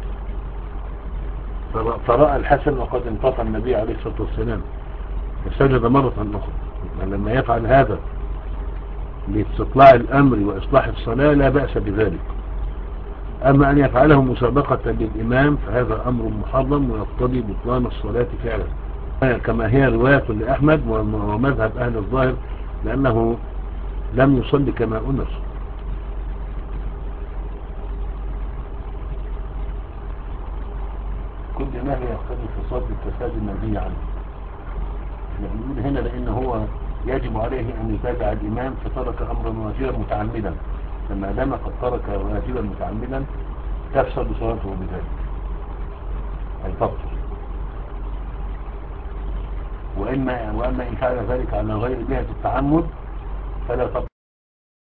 فرأى الحسن وقد انتطر النبي عليه الصلاة والسلام فسجد مرة أخرى. لما يفعل هذا لاستطلاع الأمر وإصلاح الصلاة لا بأس بذلك. أما أن يفعله مسابقة للإمام فهذا أمر محرم ويقتضي بطلان الصلاة فعلا، كما هي رواية لأحمد ومذهب أهل الظاهر، لأنه لم يصلي كما أمر. كل ما يقتضي فساد الفساد المنهي عنه. نقول هنا لأنه هو يجب عليه أن يتابع الإمام فترك أمرا واجبا متعمدا، فما دام قد ترك واجبا متعمدا تفسد صلاته بذلك أي تبطل. وإما وأما إن فعل ذلك على غير جهة التعمد فلا تبطل.